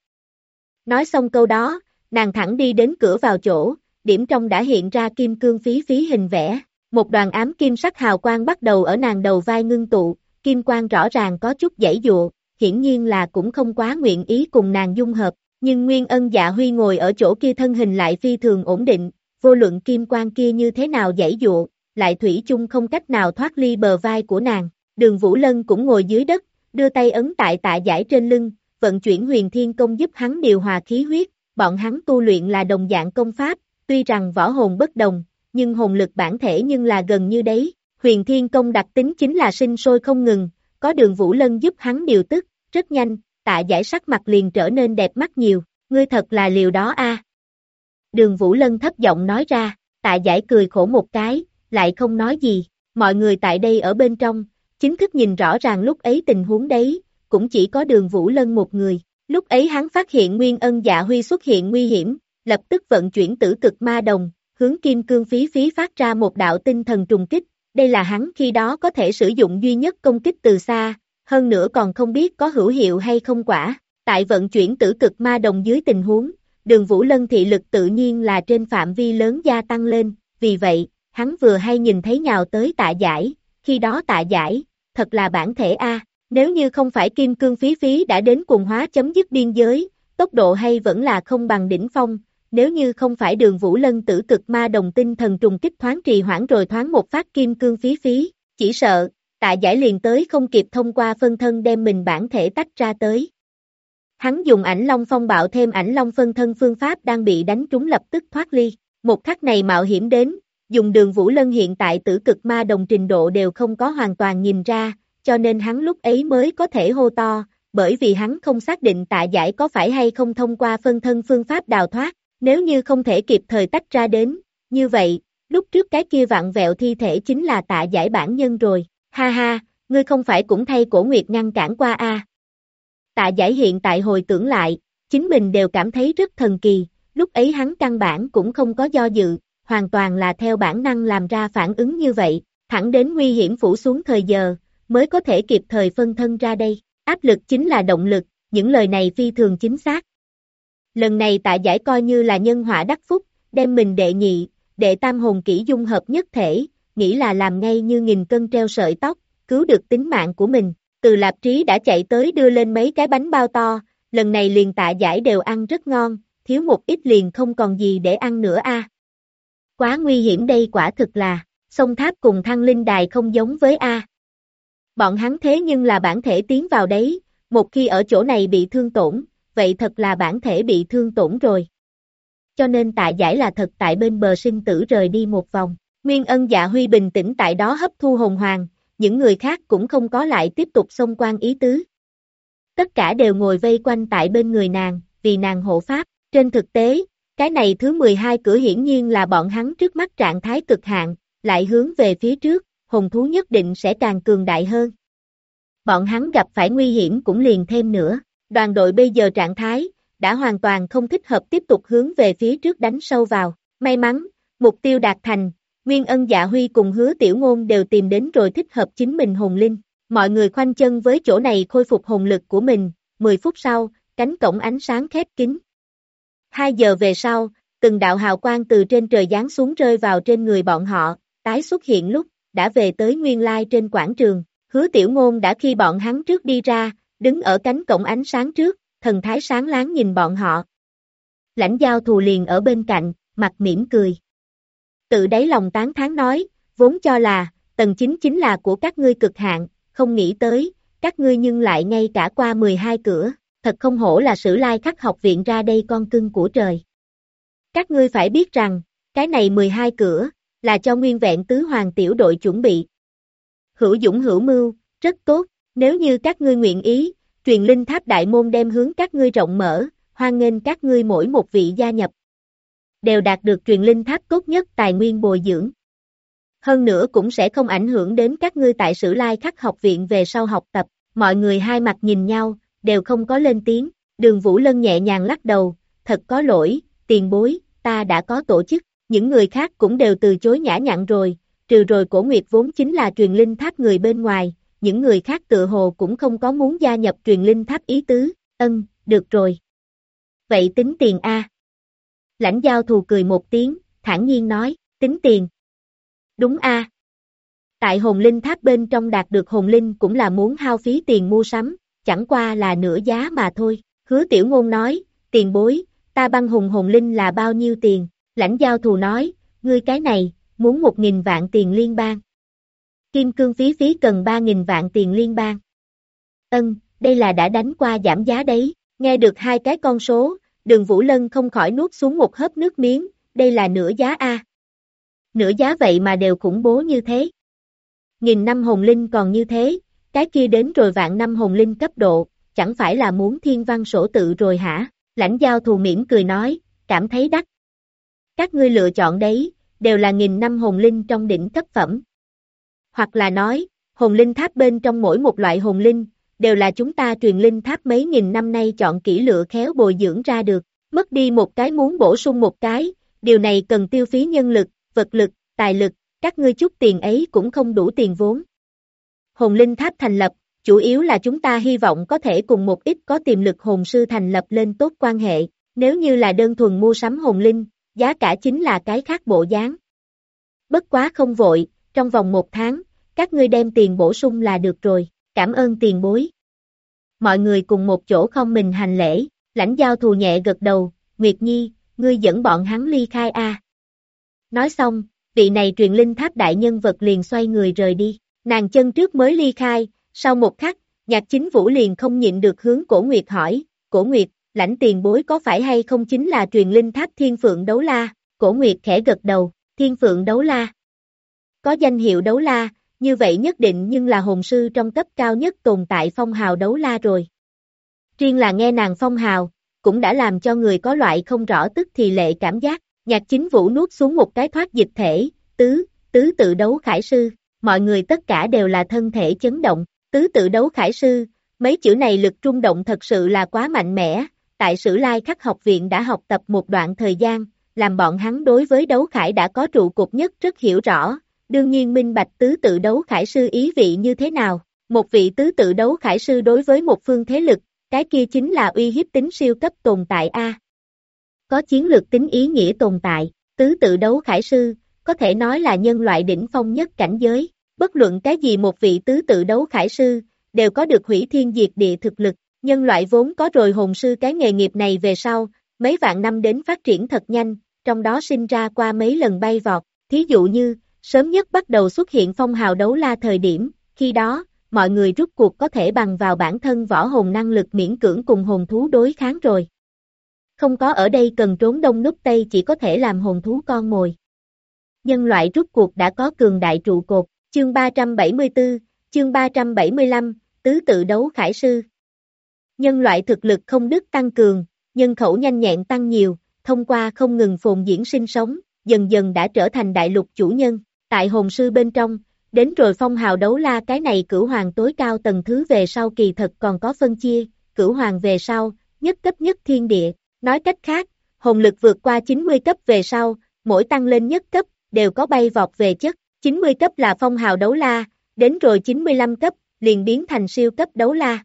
Nói xong câu đó, nàng thẳng đi đến cửa vào chỗ, điểm trong đã hiện ra kim cương phí phí hình vẽ, một đoàn ám kim sắc hào quang bắt đầu ở nàng đầu vai ngưng tụ, kim quang rõ ràng có chút giãy giụa, hiển nhiên là cũng không quá nguyện ý cùng nàng dung hợp, nhưng Nguyên Ân Dạ Huy ngồi ở chỗ kia thân hình lại phi thường ổn định, vô luận kim quang kia như thế nào giãy giụa, lại thủy chung không cách nào thoát ly bờ vai của nàng. Đường Vũ Lân cũng ngồi dưới đất, đưa tay ấn tại Tạ Giải trên lưng, vận chuyển Huyền Thiên Công giúp hắn điều hòa khí huyết, bọn hắn tu luyện là đồng dạng công pháp, tuy rằng võ hồn bất đồng, nhưng hồn lực bản thể nhưng là gần như đấy. Huyền Thiên Công đặc tính chính là sinh sôi không ngừng, có Đường Vũ Lân giúp hắn điều tức, rất nhanh, Tạ Giải sắc mặt liền trở nên đẹp mắt nhiều, ngươi thật là liều đó a. Đường Vũ Lân thấp giọng nói ra, Tạ Giải cười khổ một cái, lại không nói gì, mọi người tại đây ở bên trong, chính thức nhìn rõ ràng lúc ấy tình huống đấy, cũng chỉ có Đường Vũ Lân một người, lúc ấy hắn phát hiện Nguyên Ân Dạ Huy xuất hiện nguy hiểm, lập tức vận chuyển tử cực ma đồng, hướng kim cương phí phí phát ra một đạo tinh thần trùng kích, đây là hắn khi đó có thể sử dụng duy nhất công kích từ xa, hơn nữa còn không biết có hữu hiệu hay không quả, Tại vận chuyển tử cực ma đồng dưới tình huống, Đường Vũ Lân thị lực tự nhiên là trên phạm vi lớn gia tăng lên, vì vậy, hắn vừa hay nhìn thấy nhào tới Tạ Giải, khi đó Tạ Giải, thật là bản thể A, nếu như không phải kim cương phí phí đã đến cuồng hóa chấm dứt biên giới, tốc độ hay vẫn là không bằng đỉnh phong, nếu như không phải Đường Vũ Lân tử cực ma đồng tinh thần trùng kích thoáng trì hoãn rồi thoáng một phát kim cương phí phí, chỉ sợ, Tạ Giải liền tới không kịp thông qua phân thân đem mình bản thể tách ra tới. Hắn dùng ảnh long phong bạo thêm ảnh long phân thân phương pháp đang bị đánh trúng lập tức thoát ly, một khắc này mạo hiểm đến, dùng Đường Vũ Lân hiện tại tử cực ma đồng trình độ đều không có hoàn toàn nhìn ra, cho nên hắn lúc ấy mới có thể hô to, bởi vì hắn không xác định Tạ Giải có phải hay không thông qua phân thân phương pháp đào thoát, nếu như không thể kịp thời tách ra đến, như vậy, lúc trước cái kia vặn vẹo thi thể chính là Tạ Giải bản nhân rồi, ha ha, ngươi không phải cũng thay Cổ Nguyệt ngăn cản qua a? Tạ Giải hiện tại hồi tưởng lại, chính mình đều cảm thấy rất thần kỳ, lúc ấy hắn căn bản cũng không có do dự, hoàn toàn là theo bản năng làm ra phản ứng như vậy, thẳng đến nguy hiểm phủ xuống thời giờ, mới có thể kịp thời phân thân ra đây, áp lực chính là động lực, những lời này phi thường chính xác. Lần này Tạ Giải coi như là nhân họa đắc phúc, đem mình đệ nhị, đệ tam hồn kỹ dung hợp nhất thể, nghĩ là làm ngay như nghìn cân treo sợi tóc, cứu được tính mạng của mình. Từ Lạp Trí đã chạy tới đưa lên mấy cái bánh bao to, lần này liền Tạ Giải đều ăn rất ngon, thiếu một ít liền không còn gì để ăn nữa a. Quá nguy hiểm đây quả thực là, sông tháp cùng thăng linh đài không giống với a. Bọn hắn thế nhưng là bản thể tiến vào đấy, một khi ở chỗ này bị thương tổn, vậy thật là bản thể bị thương tổn rồi. Cho nên Tạ Giải là thật tại bên bờ sinh tử rời đi một vòng, Nguyên Ân Dạ Huy bình tĩnh tại đó hấp thu hồn hoàng, những người khác cũng không có lại tiếp tục xông quan ý tứ. Tất cả đều ngồi vây quanh tại bên người nàng, vì nàng hộ pháp, trên thực tế, cái này thứ 12 cửa hiển nhiên là bọn hắn trước mắt trạng thái cực hạn, lại hướng về phía trước, hồn thú nhất định sẽ càng cường đại hơn. Bọn hắn gặp phải nguy hiểm cũng liền thêm nữa, đoàn đội bây giờ trạng thái, đã hoàn toàn không thích hợp tiếp tục hướng về phía trước đánh sâu vào, may mắn, mục tiêu đạt thành, Nguyên Ân Dạ Huy cùng Hứa Tiểu Ngôn đều tìm đến rồi thích hợp chính mình hồn linh, mọi người khoanh chân với chỗ này khôi phục hồn lực của mình, 10 phút sau, cánh cổng ánh sáng khép kín. 2 giờ về sau, từng đạo hào quang từ trên trời giáng xuống rơi vào trên người bọn họ, tái xuất hiện lúc, đã về tới nguyên lai trên quảng trường, Hứa Tiểu Ngôn đã khi bọn hắn trước đi ra, đứng ở cánh cổng ánh sáng trước, thần thái sáng láng nhìn bọn họ. Lãnh Giao Thù liền ở bên cạnh, mặt mỉm cười. Tự đáy lòng tán thán nói, vốn cho là, tầng 9 chính là của các ngươi cực hạn, không nghĩ tới, các ngươi nhưng lại ngay cả qua 12 cửa, thật không hổ là Sử Lai Khắc học viện ra đây con cưng của trời. Các ngươi phải biết rằng, cái này 12 cửa, là cho nguyên vẹn tứ hoàng tiểu đội chuẩn bị. Hữu dũng hữu mưu, rất tốt, nếu như các ngươi nguyện ý, truyền linh tháp đại môn đem hướng các ngươi rộng mở, hoan nghênh các ngươi mỗi một vị gia nhập. Đều đạt được truyền linh tháp tốt nhất tài nguyên bồi dưỡng. Hơn nữa cũng sẽ không ảnh hưởng đến các ngươi tại Sử Lai Khắc học viện về sau học tập, mọi người hai mặt nhìn nhau, đều không có lên tiếng, Đường Vũ Lân nhẹ nhàng lắc đầu, thật có lỗi, tiền bối, ta đã có tổ chức, những người khác cũng đều từ chối nhã nhặn rồi, trừ rồi Cổ Nguyệt vốn chính là truyền linh tháp người bên ngoài, những người khác tự hồ cũng không có muốn gia nhập truyền linh tháp ý tứ, được rồi. Vậy tính tiền a. Lãnh Giao Thù cười một tiếng, thản nhiên nói, tính tiền. Đúng a. Tại hồn linh tháp bên trong đạt được hồn linh cũng là muốn hao phí tiền mua sắm, chẳng qua là nửa giá mà thôi. Hứa Tiểu Ngôn nói, tiền bối, ta băng hùng hồn linh là bao nhiêu tiền? Lãnh Giao Thù nói, ngươi cái này, muốn 1.000 vạn tiền liên bang. Kim cương phí phí cần 3.000 vạn tiền liên bang. Đây là đã đánh qua giảm giá đấy, nghe được hai cái con số, Đường Vũ Lân không khỏi nuốt xuống một hớp nước miếng, đây là nửa giá a. Nửa giá vậy mà đều khủng bố như thế. 1000 năm hồn linh còn như thế, cái kia đến rồi vạn năm hồn linh cấp độ, chẳng phải là muốn thiên văn sổ tự rồi hả? Lãnh Giao Thù mỉm cười nói, cảm thấy đắt. Các ngươi lựa chọn đấy, đều là 1000 năm hồn linh trong đỉnh cấp phẩm. Hoặc là nói, hồn linh tháp bên trong mỗi một loại hồn linh, đều là chúng ta truyền linh tháp mấy nghìn năm nay chọn kỹ lựa khéo bồi dưỡng ra được, mất đi một cái muốn bổ sung một cái, điều này cần tiêu phí nhân lực, vật lực, tài lực, các ngươi chút tiền ấy cũng không đủ tiền vốn. Hồn linh tháp thành lập, chủ yếu là chúng ta hy vọng có thể cùng một ít có tiềm lực hồn sư thành lập lên tốt quan hệ, nếu như là đơn thuần mua sắm hồn linh, giá cả chính là cái khác bộ dáng. Bất quá không vội, trong vòng 1 tháng, các ngươi đem tiền bổ sung là được rồi, cảm ơn tiền bối. Mọi người cùng một chỗ không mình hành lễ, Lãnh Giao Thù nhẹ gật đầu, Nguyệt Nhi, ngươi dẫn bọn hắn ly khai a. Nói xong, vị này truyền linh tháp đại nhân vật liền xoay người rời đi, nàng chân trước mới ly khai, sau một khắc, Nhạc Chính Vũ liền không nhịn được hướng Cổ Nguyệt hỏi, Cổ Nguyệt, Lãnh tiền bối có phải hay không chính là truyền linh tháp Thiên Phượng Đấu La? Cổ Nguyệt khẽ gật đầu, Thiên Phượng Đấu La. Có danh hiệu Đấu La, như vậy nhất định nhưng là hồn sư trong cấp cao nhất tồn tại phong hào Đấu La rồi. Riêng là nghe nàng phong hào, cũng đã làm cho người có loại không rõ tức thì lệ cảm giác. Nhạc Chính Vũ nuốt xuống một cái thoát dịch thể, tứ tự đấu khải sư, mọi người tất cả đều là thân thể chấn động, tứ tự đấu khải sư, mấy chữ này lực rung động thật sự là quá mạnh mẽ, tại Sử Lai Khắc học viện đã học tập một đoạn thời gian, làm bọn hắn đối với đấu khải đã có trụ cột nhất rất hiểu rõ, đương nhiên minh bạch tứ tự đấu khải sư ý vị như thế nào, một vị tứ tự đấu khải sư đối với một phương thế lực, cái kia chính là uy hiếp tính siêu cấp tồn tại A. Có chiến lược tính ý nghĩa tồn tại, tứ tự đấu khải sư, có thể nói là nhân loại đỉnh phong nhất cảnh giới, bất luận cái gì một vị tứ tự đấu khải sư, đều có được hủy thiên diệt địa thực lực, nhân loại vốn có rồi hồn sư cái nghề nghiệp này về sau, mấy vạn năm đến phát triển thật nhanh, trong đó sinh ra qua mấy lần bay vọt, thí dụ như, sớm nhất bắt đầu xuất hiện phong hào đấu la thời điểm, khi đó, mọi người rút cuộc có thể bằng vào bản thân võ hồn năng lực miễn cưỡng cùng hồn thú đối kháng rồi. Không có ở đây cần trốn đông núp tây chỉ có thể làm hồn thú con mồi. Nhân loại rút cuộc đã có cường đại trụ cột, chương 374, chương 375, tứ tự đấu khải sư. Nhân loại thực lực không đứt tăng cường, nhân khẩu nhanh nhẹn tăng nhiều, thông qua không ngừng phồn diễn sinh sống, dần dần đã trở thành đại lục chủ nhân, tại hồn sư bên trong, đến rồi phong hào đấu la cái này cửu hoàng tối cao tầng thứ về sau kỳ thật còn có phân chia, cửu hoàng về sau, nhất cấp nhất thiên địa, nói cách khác, hồn lực vượt qua 90 cấp về sau, mỗi tăng lên nhất cấp, đều có bay vọt về chất, 90 cấp là phong hào đấu la, đến rồi 95 cấp, liền biến thành siêu cấp đấu la.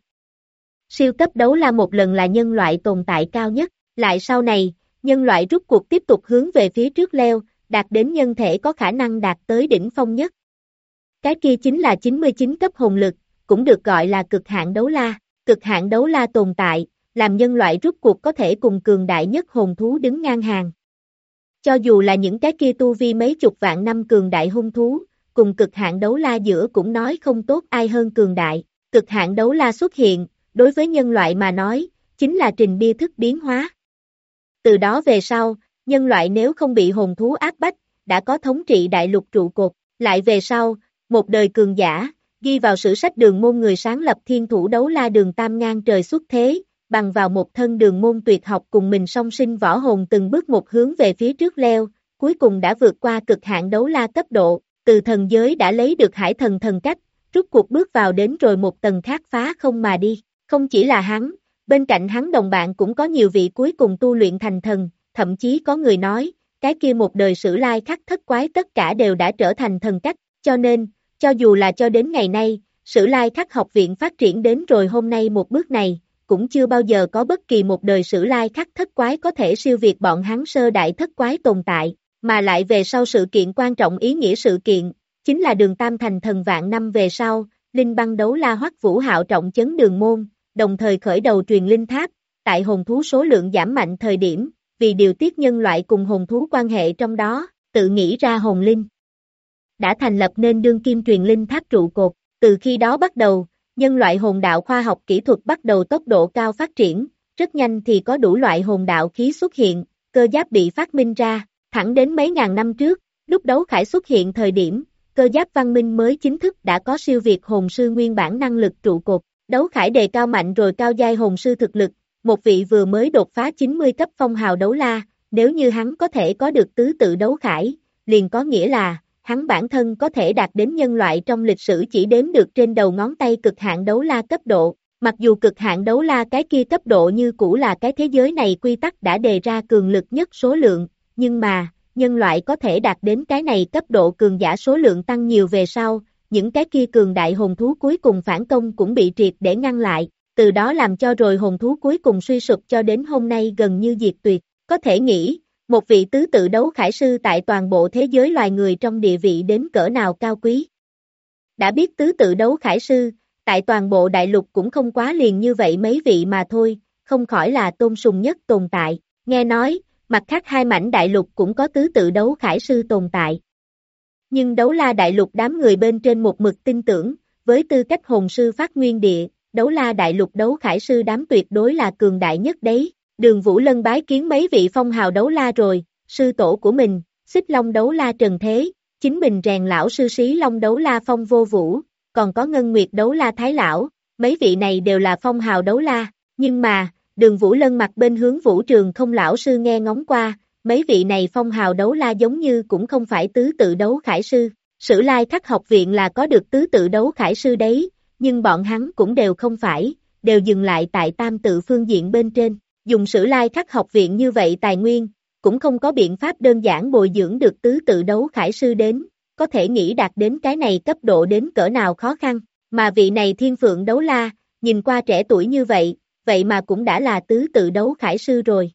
Siêu cấp đấu la một lần là nhân loại tồn tại cao nhất, lại sau này, nhân loại rút cuộc tiếp tục hướng về phía trước leo, đạt đến nhân thể có khả năng đạt tới đỉnh phong nhất. Cái kia chính là 99 cấp hồn lực, cũng được gọi là cực hạn đấu la. Cực hạn đấu la tồn tại, làm nhân loại rút cuộc có thể cùng cường đại nhất hồn thú đứng ngang hàng. Cho dù là những cái kia tu vi mấy chục vạn năm cường đại hung thú, cùng cực hạn đấu la giữa cũng nói không tốt ai hơn cường đại. Cực hạn đấu la xuất hiện, đối với nhân loại mà nói, chính là trình bia thức biến hóa. Từ đó về sau, nhân loại nếu không bị hồn thú áp bách, đã có thống trị đại lục trụ cột, lại về sau, một đời cường giả, ghi vào sử sách Đường Môn người sáng lập thiên thủ đấu la Đường Tam ngang trời xuất thế, bằng vào một thân Đường Môn tuyệt học cùng mình song sinh võ hồn từng bước một hướng về phía trước leo, cuối cùng đã vượt qua cực hạn đấu la cấp độ, từ thần giới đã lấy được hải thần thần cách, rút cuộc bước vào đến rồi một tầng khác phá không mà đi, không chỉ là hắn, bên cạnh hắn đồng bạn cũng có nhiều vị cuối cùng tu luyện thành thần, thậm chí có người nói, cái kia một đời Sử Lai Khắc thất quái tất cả đều đã trở thành thần cách, cho nên, cho dù là cho đến ngày nay, Sử Lai Khắc học viện phát triển đến rồi hôm nay một bước này, cũng chưa bao giờ có bất kỳ một đời Sử Lai Khắc thất quái có thể siêu việt bọn hắn sơ đại thất quái tồn tại, mà lại về sau sự kiện quan trọng ý nghĩa sự kiện, chính là Đường Tam thành thần vạn năm về sau, Linh Băng đấu la Hoắc Vũ Hạo trọng chấn Đường Môn, đồng thời khởi đầu truyền linh tháp, tại hồn thú số lượng giảm mạnh thời điểm, vì điều tiết nhân loại cùng hồn thú quan hệ trong đó, tự nghĩ ra hồn linh. Đã thành lập nên đương kim truyền linh tháp trụ cột, từ khi đó bắt đầu, nhân loại hồn đạo khoa học kỹ thuật bắt đầu tốc độ cao phát triển, rất nhanh thì có đủ loại hồn đạo khí xuất hiện, cơ giáp bị phát minh ra, thẳng đến mấy ngàn năm trước, lúc đấu khải xuất hiện thời điểm, cơ giáp văn minh mới chính thức đã có siêu việt hồn sư nguyên bản năng lực trụ cột, đấu khải đề cao mạnh rồi cao giai hồn sư thực lực, một vị vừa mới đột phá 90 cấp phong hào đấu la, nếu như hắn có thể có được tứ tự đấu khải, liền có nghĩa là, hắn bản thân có thể đạt đến nhân loại trong lịch sử chỉ đếm được trên đầu ngón tay cực hạn đấu la cấp độ, mặc dù cực hạn đấu la cái kia cấp độ như cũ là cái thế giới này quy tắc đã đề ra cường lực nhất số lượng, nhưng mà, nhân loại có thể đạt đến cái này cấp độ cường giả số lượng tăng nhiều về sau, những cái kia cường đại hồn thú cuối cùng phản công cũng bị triệt để ngăn lại, từ đó làm cho rồi hồn thú cuối cùng suy sụp cho đến hôm nay gần như diệt tuyệt. Có thể nghĩ, một vị tứ tự đấu khải sư tại toàn bộ thế giới loài người trong địa vị đến cỡ nào cao quý. Đã biết tứ tự đấu khải sư, tại toàn bộ đại lục cũng không quá liền như vậy mấy vị mà thôi, không khỏi là tôn sùng nhất tồn tại. Nghe nói, mặt khác hai mảnh đại lục cũng có tứ tự đấu khải sư tồn tại. Nhưng đấu la đại lục đám người bên trên một mực tin tưởng, với tư cách hồn sư phát nguyên địa, đấu la đại lục đấu khải sư đám tuyệt đối là cường đại nhất đấy. Đường Vũ Lân bái kiến mấy vị phong hào đấu la rồi, sư tổ của mình, Xích Long đấu la Trần Thế, chính mình rèn lão sư Xí Long đấu la Phong Vô Vũ, còn có Ngân Nguyệt đấu la Thái Lão, mấy vị này đều là phong hào đấu la, nhưng mà, Đường Vũ Lân mặt bên hướng Vũ Trường Không lão sư nghe ngóng qua, mấy vị này phong hào đấu la giống như cũng không phải tứ tự đấu khải sư, Sử Lai Khắc học viện là có được tứ tự đấu khải sư đấy, nhưng bọn hắn cũng đều không phải, đều dừng lại tại tam tự phương diện bên trên, dùng Sử Lai Khắc học viện như vậy tài nguyên, cũng không có biện pháp đơn giản bồi dưỡng được tứ tự đấu khải sư đến, có thể nghĩ đạt đến cái này cấp độ đến cỡ nào khó khăn, mà vị này Thiên Phượng đấu la, nhìn qua trẻ tuổi như vậy, vậy mà cũng đã là tứ tự đấu khải sư rồi.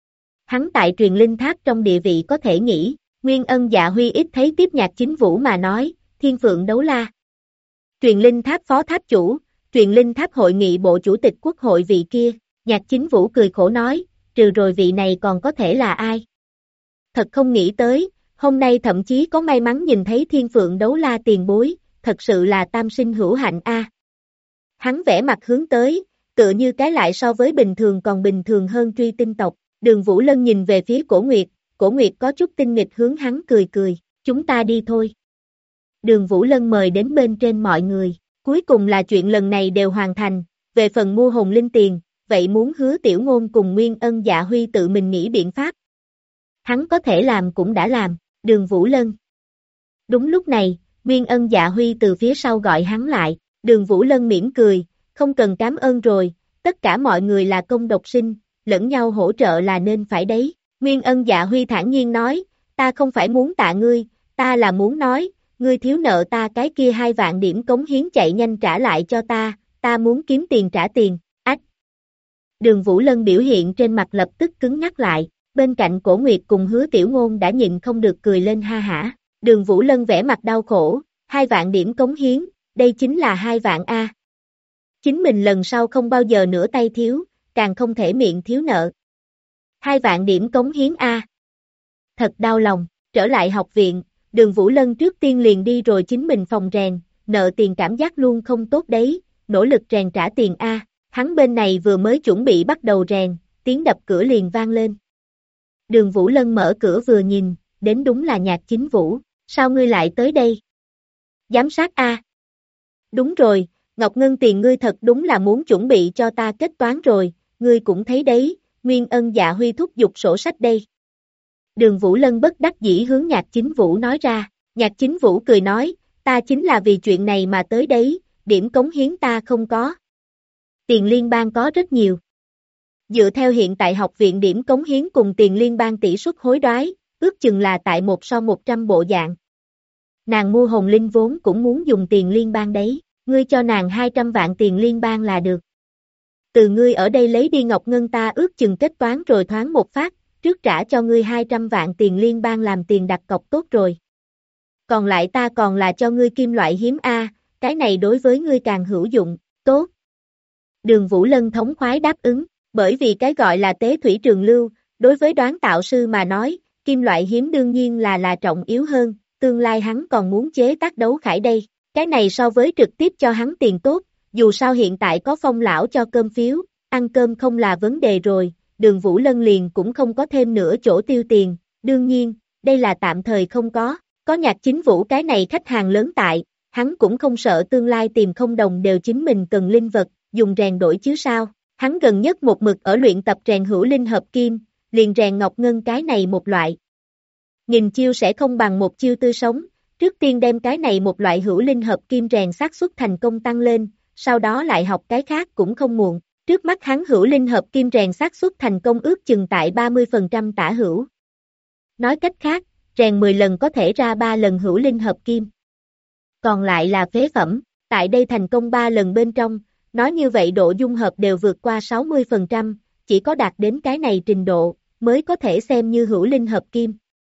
Hắn tại truyền linh tháp trong địa vị có thể nghĩ, Nguyên Ân Dạ Huy ít thấy tiếp Nhạc Chính Vũ mà nói, Thiên Phượng đấu la. Truyền linh tháp phó tháp chủ, truyền linh tháp hội nghị bộ chủ tịch quốc hội vị kia, Nhạc Chính Vũ cười khổ nói, trừ rồi vị này còn có thể là ai? Thật không nghĩ tới, hôm nay thậm chí có may mắn nhìn thấy Thiên Phượng đấu la tiền bối, thật sự là tam sinh hữu hạnh a. Hắn vẽ mặt hướng tới, tựa như cái lại so với bình thường còn bình thường hơn Truy Tinh tộc, Đường Vũ Lân nhìn về phía Cổ Nguyệt có chút tinh nghịch hướng hắn cười cười, chúng ta đi thôi. Đường Vũ Lân mời đến bên trên mọi người, cuối cùng là chuyện lần này đều hoàn thành, về phần mua hồn linh tiền, vậy muốn Hứa Tiểu Ngôn cùng Nguyên Ân Dạ Huy tự mình nghĩ biện pháp. Hắn có thể làm cũng đã làm, Đường Vũ Lân. Đúng lúc này, Nguyên Ân Dạ Huy từ phía sau gọi hắn lại, Đường Vũ Lân mỉm cười, không cần cảm ơn rồi, tất cả mọi người là công độc sinh, lẫn nhau hỗ trợ là nên phải đấy. Nguyên Ân Dạ Huy thản nhiên nói, ta không phải muốn tạ ngươi, ta là muốn nói, ngươi thiếu nợ ta cái kia 2 vạn điểm cống hiến chạy nhanh trả lại cho ta muốn kiếm tiền trả tiền, ách. Đường Vũ Lân biểu hiện trên mặt lập tức cứng nhắc lại, bên cạnh Cổ Nguyệt cùng Hứa Tiểu Ngôn đã nhịn không được cười lên ha hả. Đường Vũ Lân vẽ mặt đau khổ, 2 vạn điểm cống hiến, đây chính là 2 vạn A. Chính mình lần sau không bao giờ nữa tay thiếu, càng không thể miệng thiếu nợ. 2 vạn điểm cống hiến A. Thật đau lòng, trở lại học viện, Đường Vũ Lân trước tiên liền đi rồi chính mình phòng rèn, nợ tiền cảm giác luôn không tốt đấy, nỗ lực rèn trả tiền A. Hắn bên này vừa mới chuẩn bị bắt đầu rèn, tiếng đập cửa liền vang lên. Đường Vũ Lân mở cửa vừa nhìn, đến đúng là Nhạc Chính Vũ, sao ngươi lại tới đây? Giám sát A. Đúng rồi, Ngọc Ngân tiền ngươi thật đúng là muốn chuẩn bị cho ta kết toán rồi, ngươi cũng thấy đấy, Nguyên Ân Dạ Huy thúc giục sổ sách đây. Đường Vũ Lân bất đắc dĩ hướng Nhạc Chính Vũ nói ra, Nhạc Chính Vũ cười nói, ta chính là vì chuyện này mà tới đấy, điểm cống hiến ta không có. Tiền liên bang có rất nhiều. Dựa theo hiện tại học viện điểm cống hiến cùng tiền liên bang tỷ suất hối đoái, ước chừng là tại 1/100 bộ dạng. Nàng mua hồn linh vốn cũng muốn dùng tiền liên bang đấy, ngươi cho nàng 200 vạn tiền liên bang là được. Từ ngươi ở đây lấy đi Ngọc Ngân ta ước chừng kết toán rồi thoáng một phát, trước trả cho ngươi 200 vạn tiền liên bang làm tiền đặt cọc tốt rồi. Còn lại ta còn là cho ngươi kim loại hiếm A, cái này đối với ngươi càng hữu dụng, tốt. Đường Vũ Lân thống khoái đáp ứng, bởi vì cái gọi là tế thủy trường lưu, đối với đoán tạo sư mà nói, kim loại hiếm đương nhiên là trọng yếu hơn, tương lai hắn còn muốn chế tác đấu khải đây, cái này so với trực tiếp cho hắn tiền tốt, dù sao hiện tại có Phong lão cho cơm phiếu, ăn cơm không là vấn đề rồi, Đường Vũ Lân liền cũng không có thêm nữa chỗ tiêu tiền, đương nhiên, đây là tạm thời không có Nhạc Chính Vũ cái này khách hàng lớn tại, hắn cũng không sợ tương lai tìm không đồng đều chính mình cần linh vật, dùng rèn đổi chứ sao, hắn gần nhất một mực ở luyện tập rèn hữu linh hợp kim, liền rèn Ngọc Ngân cái này một loại. Nghìn chiêu sẽ không bằng một chiêu tươi sống, trước tiên đem cái này một loại hữu linh hợp kim rèn xác suất thành công tăng lên, sau đó lại học cái khác cũng không muộn. Trước mắt hắn hữu linh hợp kim rèn xác suất thành công ước chừng tại 30% tả hữu. Nói cách khác, rèn 10 lần có thể ra 3 lần hữu linh hợp kim. còn lại là phế phẩm. Tại đây thành công 3 lần bên trong, nói như vậy độ dung hợp đều vượt qua 60%, chỉ có đạt đến cái này trình độ, mới có thể xem như hữu linh hợp kim.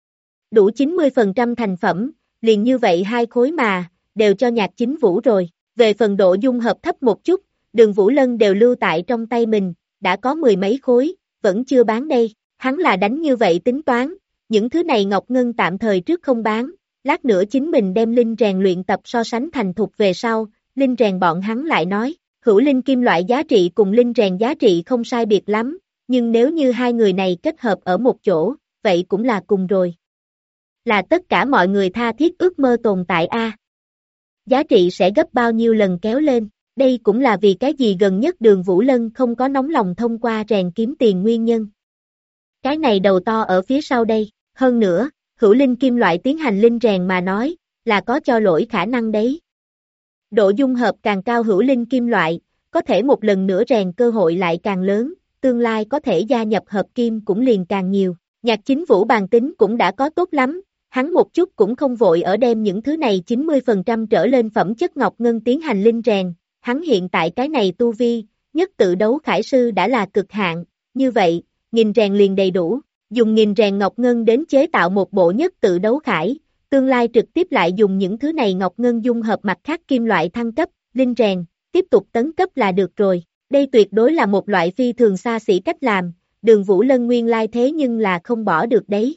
Đủ 90% thành phẩm, liền như vậy 2 khối mà, đều cho Nhạc Chính Vũ rồi. Về phần độ dung hợp thấp một chút, Đường Vũ Lân đều lưu tại trong tay mình, đã có 10 mấy khối, vẫn chưa bán đây. Hắn là đánh như vậy tính toán, những thứ này Ngọc Ngân tạm thời trước không bán, lát nữa chính mình đem linh rèn luyện tập so sánh thành thục về sau, linh rèn bọn hắn lại nói, hữu linh kim loại giá trị cùng linh rèn giá trị không sai biệt lắm, nhưng nếu như hai người này kết hợp ở một chỗ, vậy cũng là cùng rồi. Là tất cả mọi người tha thiết ước mơ tồn tại a. Giá trị sẽ gấp bao nhiêu lần kéo lên, đây cũng là vì cái gì gần nhất Đường Vũ Lân không có nóng lòng thông qua rèn kiếm tiền nguyên nhân. Cái này đầu to ở phía sau đây, hơn nữa, hữu linh kim loại tiến hành linh rèn mà nói, là có cho lỗi khả năng đấy. Độ dung hợp càng cao hữu linh kim loại, có thể một lần nữa rèn cơ hội lại càng lớn, tương lai có thể gia nhập hợp kim cũng liền càng nhiều. Nhạc Chính Vũ bàn tính cũng đã có tốt lắm, hắn một chút cũng không vội ở đem những thứ này 90% trở lên phẩm chất ngọc ngân tiến hành linh rèn, hắn hiện tại cái này tu vi, nhất tự đấu khải sư đã là cực hạn, như vậy, nghìn rèn liền đầy đủ, dùng nghìn rèn ngọc ngân đến chế tạo một bộ nhất tự đấu khải, tương lai trực tiếp lại dùng những thứ này ngọc ngân dung hợp mặt khác kim loại thăng cấp, linh rèn, tiếp tục tấn cấp là được rồi, đây tuyệt đối là một loại phi thường xa xỉ cách làm, Đường Vũ Lân nguyên lai thế nhưng là không bỏ được đấy.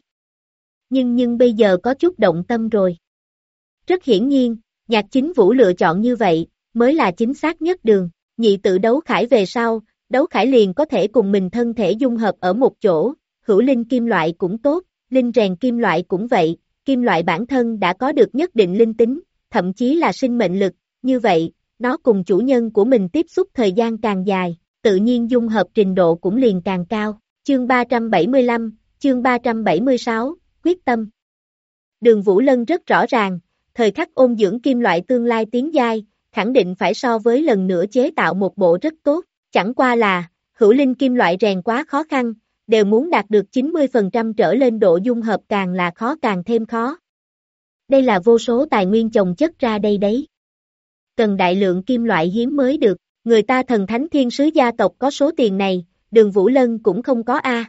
Nhưng bây giờ có chút động tâm rồi. Rất hiển nhiên, Nhạc Chính Vũ lựa chọn như vậy, mới là chính xác nhất đường, nhị tự đấu khải về sau, đấu khải liền có thể cùng mình thân thể dung hợp ở một chỗ, hữu linh kim loại cũng tốt, linh rèn kim loại cũng vậy, kim loại bản thân đã có được nhất định linh tính, thậm chí là sinh mệnh lực, như vậy, nó cùng chủ nhân của mình tiếp xúc thời gian càng dài, tự nhiên dung hợp trình độ cũng liền càng cao. Chương 375, chương 376, quyết tâm. Đường Vũ Lân rất rõ ràng, thời khắc ôn dưỡng kim loại tương lai tiến giai, khẳng định phải so với lần nữa chế tạo một bộ rất tốt, chẳng qua là, hữu linh kim loại rèn quá khó khăn, đều muốn đạt được 90% trở lên độ dung hợp càng là khó càng thêm khó. Đây là vô số tài nguyên chồng chất ra đây đấy. Cần đại lượng kim loại hiếm mới được, người ta thần thánh thiên sứ gia tộc có số tiền này, Đường Vũ Lân cũng không có a.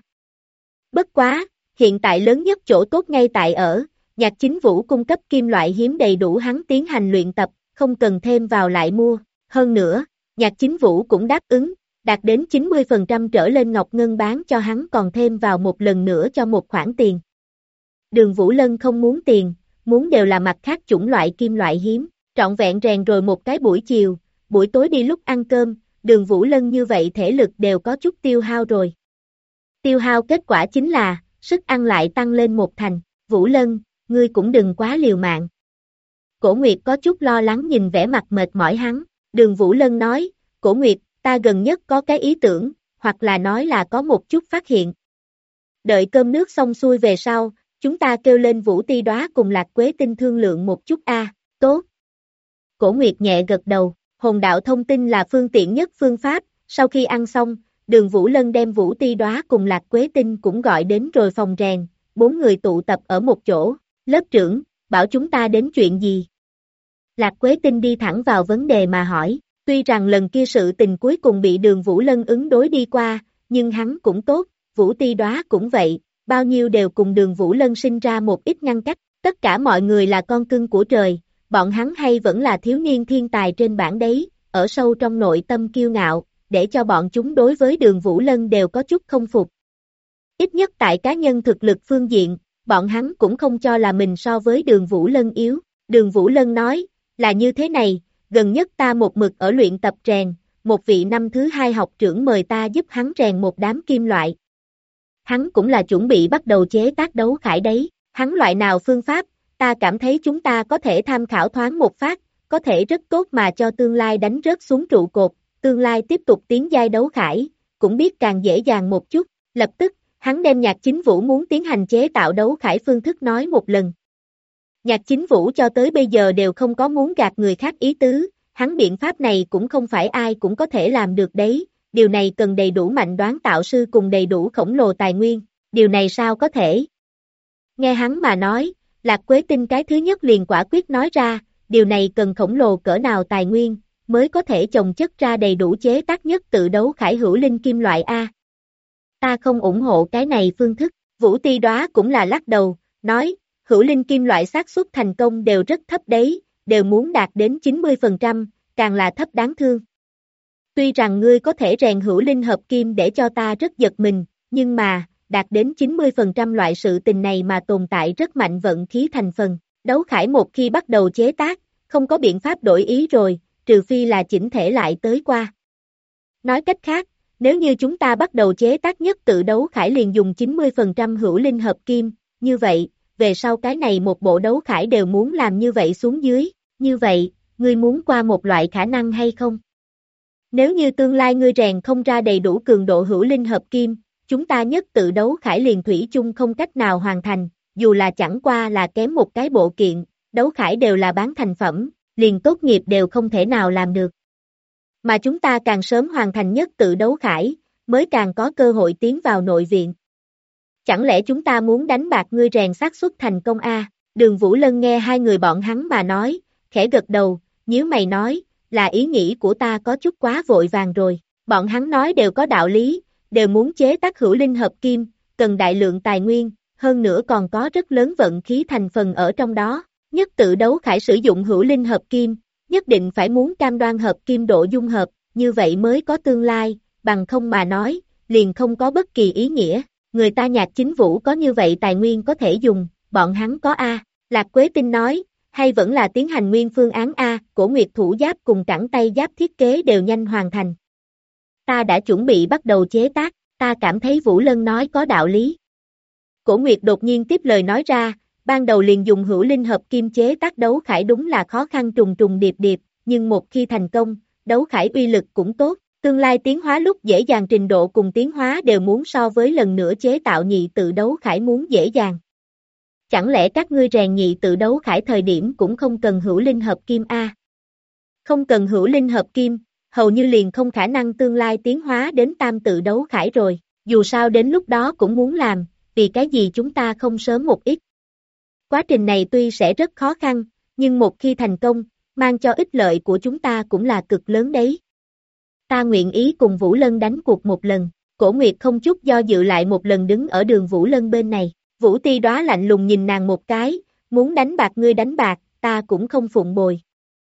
Bất quá, hiện tại lớn nhất chỗ tốt ngay tại ở, Nhạc Chính Vũ cung cấp kim loại hiếm đầy đủ hắn tiến hành luyện tập, không cần thêm vào lại mua, hơn nữa, Nhạc Chính Vũ cũng đáp ứng, đạt đến 90% trở lên ngọc ngân bán cho hắn còn thêm vào một lần nữa cho một khoản tiền. Đường Vũ Lân không muốn tiền, muốn đều là mặt khác chủng loại kim loại hiếm, trọn vẹn rèn rồi một cái buổi chiều, buổi tối đi lúc ăn cơm, Đường Vũ Lân như vậy thể lực đều có chút tiêu hao rồi. Tiêu hao kết quả chính là, sức ăn lại tăng lên một thành, Vũ Lân, ngươi cũng đừng quá liều mạng. Cổ Nguyệt có chút lo lắng nhìn vẻ mặt mệt mỏi hắn, Đường Vũ Lân nói, Cổ Nguyệt, ta gần nhất có cái ý tưởng, hoặc là nói là có một chút phát hiện. Đợi cơm nước xong xuôi về sau, chúng ta kêu lên Vũ Ti Đóa cùng Lạc Quế Tinh thương lượng một chút tốt. Cổ Nguyệt nhẹ gật đầu, hồn đạo thông tin là phương tiện nhất phương pháp, sau khi ăn xong, Đường Vũ Lân đem Vũ Ti Đóa cùng Lạc Quế Tinh cũng gọi đến rồi phòng rèn, 4 người tụ tập ở một chỗ, lớp trưởng, bảo chúng ta đến chuyện gì? Lạc Quế Tinh đi thẳng vào vấn đề mà hỏi, tuy rằng lần kia sự tình cuối cùng bị Đường Vũ Lân ứng đối đi qua, nhưng hắn cũng tốt, Vũ Ti Đóa cũng vậy, bao nhiêu đều cùng Đường Vũ Lân sinh ra một ít ngăn cách, tất cả mọi người là con cưng của trời, bọn hắn hay vẫn là thiếu niên thiên tài trên bảng đấy, ở sâu trong nội tâm kiêu ngạo, để cho bọn chúng đối với Đường Vũ Lân đều có chút không phục. Ít nhất tại cá nhân thực lực phương diện, bọn hắn cũng không cho là mình so với Đường Vũ Lân yếu. Đường Vũ Lân nói, là như thế này, gần nhất ta một mực ở luyện tập rèn, một vị năm thứ 2 học trưởng mời ta giúp hắn rèn một đám kim loại. Hắn cũng là chuẩn bị bắt đầu chế tác đấu khải đấy, hắn loại nào phương pháp, ta cảm thấy chúng ta có thể tham khảo thoáng một phát, có thể rất tốt mà cho tương lai đánh rớt xuống trụ cột, tương lai tiếp tục tiến giai đấu khải, cũng biết càng dễ dàng một chút, lập tức, hắn đem Nhạc Chính Vũ muốn tiến hành chế tạo đấu khải phương thức nói một lần. Nhạc Chính Vũ cho tới bây giờ đều không có muốn gạt người khác ý tứ, hắn biện pháp này cũng không phải ai cũng có thể làm được đấy, điều này cần đầy đủ mạnh đoán tạo sư cùng đầy đủ khổng lồ tài nguyên, điều này sao có thể? Nghe hắn mà nói, Lạc Quế Tinh cái thứ nhất liền quả quyết nói ra, điều này cần khổng lồ cỡ nào tài nguyên, mới có thể chồng chất ra đầy đủ chế tác nhất tự đấu khải hữu linh kim loại A. Ta không ủng hộ cái này phương thức, Vũ Ti Đóa cũng là lắc đầu, nói, hữu linh kim loại xác suất thành công đều rất thấp đấy, đều muốn đạt đến 90%, càng là thấp đáng thương. Tuy rằng ngươi có thể rèn hữu linh hợp kim để cho ta rất giật mình, nhưng mà, đạt đến 90% loại sự tình này mà tồn tại rất mạnh vận khí thành phần. Đấu khải một khi bắt đầu chế tác, không có biện pháp đổi ý rồi, trừ phi là chỉnh thể lại tới qua. Nói cách khác, nếu như chúng ta bắt đầu chế tác nhất tự đấu khải liền dùng 90% hữu linh hợp kim, như vậy, về sau cái này một bộ đấu khải đều muốn làm như vậy xuống dưới, như vậy, ngươi muốn qua một loại khả năng hay không? Nếu như tương lai ngươi rèn không ra đầy đủ cường độ hữu linh hợp kim, chúng ta nhất tự đấu khải liền thủy chung không cách nào hoàn thành, dù là chẳng qua là kém một cái bộ kiện, đấu khải đều là bán thành phẩm, liền tốt nghiệp đều không thể nào làm được. Mà chúng ta càng sớm hoàn thành nhất tự đấu khải, mới càng có cơ hội tiến vào nội viện. Chẳng lẽ chúng ta muốn đánh bạc ngươi rèn xác suất thành công a? Đường Vũ Lân nghe hai người bọn hắn mà nói, khẽ gật đầu, nhíu mày nói, là ý nghĩ của ta có chút quá vội vàng rồi. Bọn hắn nói đều có đạo lý, đều muốn chế tác hữu linh hợp kim, cần đại lượng tài nguyên, hơn nữa còn có rất lớn vận khí thành phần ở trong đó. Nhất tự đấu khải sử dụng hữu linh hợp kim, nhất định phải muốn cam đoan hợp kim độ dung hợp, như vậy mới có tương lai, bằng không mà nói, liền không có bất kỳ ý nghĩa. Người ta Nhạc Chính Vũ có như vậy tài nguyên có thể dùng, bọn hắn có A. Lạc Quế Tinh nói, hay vẫn là tiến hành nguyên phương án A, Cổ Nguyệt thủ giáp cùng cẳng tay giáp thiết kế đều nhanh hoàn thành. Ta đã chuẩn bị bắt đầu chế tác, ta cảm thấy Vũ Lân nói có đạo lý. Cổ Nguyệt đột nhiên tiếp lời nói ra, ban đầu liền dùng hữu linh hợp kim chế tác đấu khải đúng là khó khăn trùng trùng điệp điệp, nhưng một khi thành công, đấu khải uy lực cũng tốt, tương lai tiến hóa lúc dễ dàng trình độ cùng tiến hóa đều muốn so với lần nữa chế tạo nhị tự đấu khải muốn dễ dàng. Chẳng lẽ các ngươi rèn nhị tự đấu khải thời điểm cũng không cần hữu linh hợp kim A? Không cần hữu linh hợp kim, hầu như liền không khả năng tương lai tiến hóa đến tam tự đấu khải rồi, dù sao đến lúc đó cũng muốn làm, vì cái gì chúng ta không sớm một ít. Quá trình này tuy sẽ rất khó khăn, nhưng một khi thành công, mang cho ích lợi của chúng ta cũng là cực lớn đấy. Ta nguyện ý cùng Vũ Lân đánh cuộc một lần, Cổ Nguyệt không chút do dự lại một lần đứng ở đường Vũ Lân bên này, Vũ Ti Đóa lạnh lùng nhìn nàng một cái, muốn đánh bạc ngươi đánh bạc, ta cũng không phụng bồi.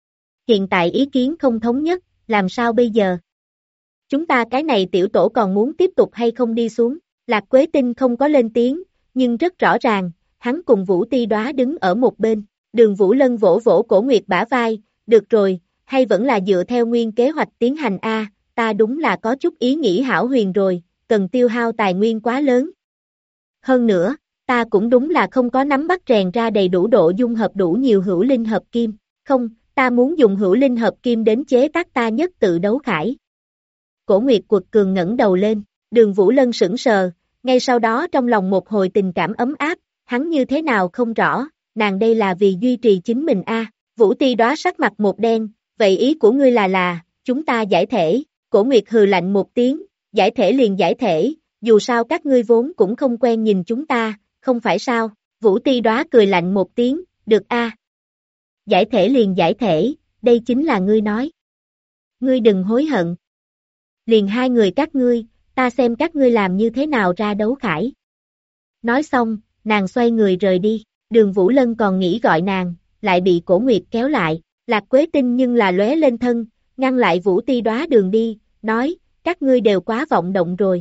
Hiện tại ý kiến không thống nhất, làm sao bây giờ? Chúng ta cái này tiểu tổ còn muốn tiếp tục hay không đi xuống? Lạc Quế Tinh không có lên tiếng, nhưng rất rõ ràng, hắn cùng Vũ Ti Đóa đứng ở một bên, đường Vũ Lân vỗ vỗ Cổ Nguyệt bả vai, được rồi, hay vẫn là dựa theo nguyên kế hoạch tiến hành A, ta đúng là có chút ý nghĩ hão huyền rồi, cần tiêu hao tài nguyên quá lớn. Hơn nữa, ta cũng đúng là không có nắm bắt rèn ra đầy đủ độ dung hợp đủ nhiều hữu linh hợp kim, không, ta muốn dùng hữu linh hợp kim đến chế tác ta nhất tự đấu khải. Cổ Nguyệt quật cường ngẩng đầu lên, đường Vũ Lân sững sờ, ngay sau đó trong lòng một hồi tình cảm ấm áp, hắn như thế nào không rõ, nàng đây là vì duy trì chính mình a. Vũ Ti Đóa sắc mặt một đen, vậy ý của ngươi là, chúng ta giải thể, Cổ Nguyệt hừ lạnh một tiếng, giải thể liền giải thể, dù sao các ngươi vốn cũng không quen nhìn chúng ta, không phải sao, Vũ Ti Đóa cười lạnh một tiếng, được a. Giải thể liền giải thể, đây chính là ngươi nói. Ngươi đừng hối hận. Liền hai người các ngươi, ta xem các ngươi làm như thế nào ra đấu khải. Nói xong, nàng xoay người rời đi, đường Vũ Lân còn nghĩ gọi nàng, lại bị Cổ Nguyệt kéo lại, Lạc Quế Tinh nhưng là lóe lên thân, ngăn lại Vũ Ti Đóa đường đi, nói, các ngươi đều quá vọng động rồi.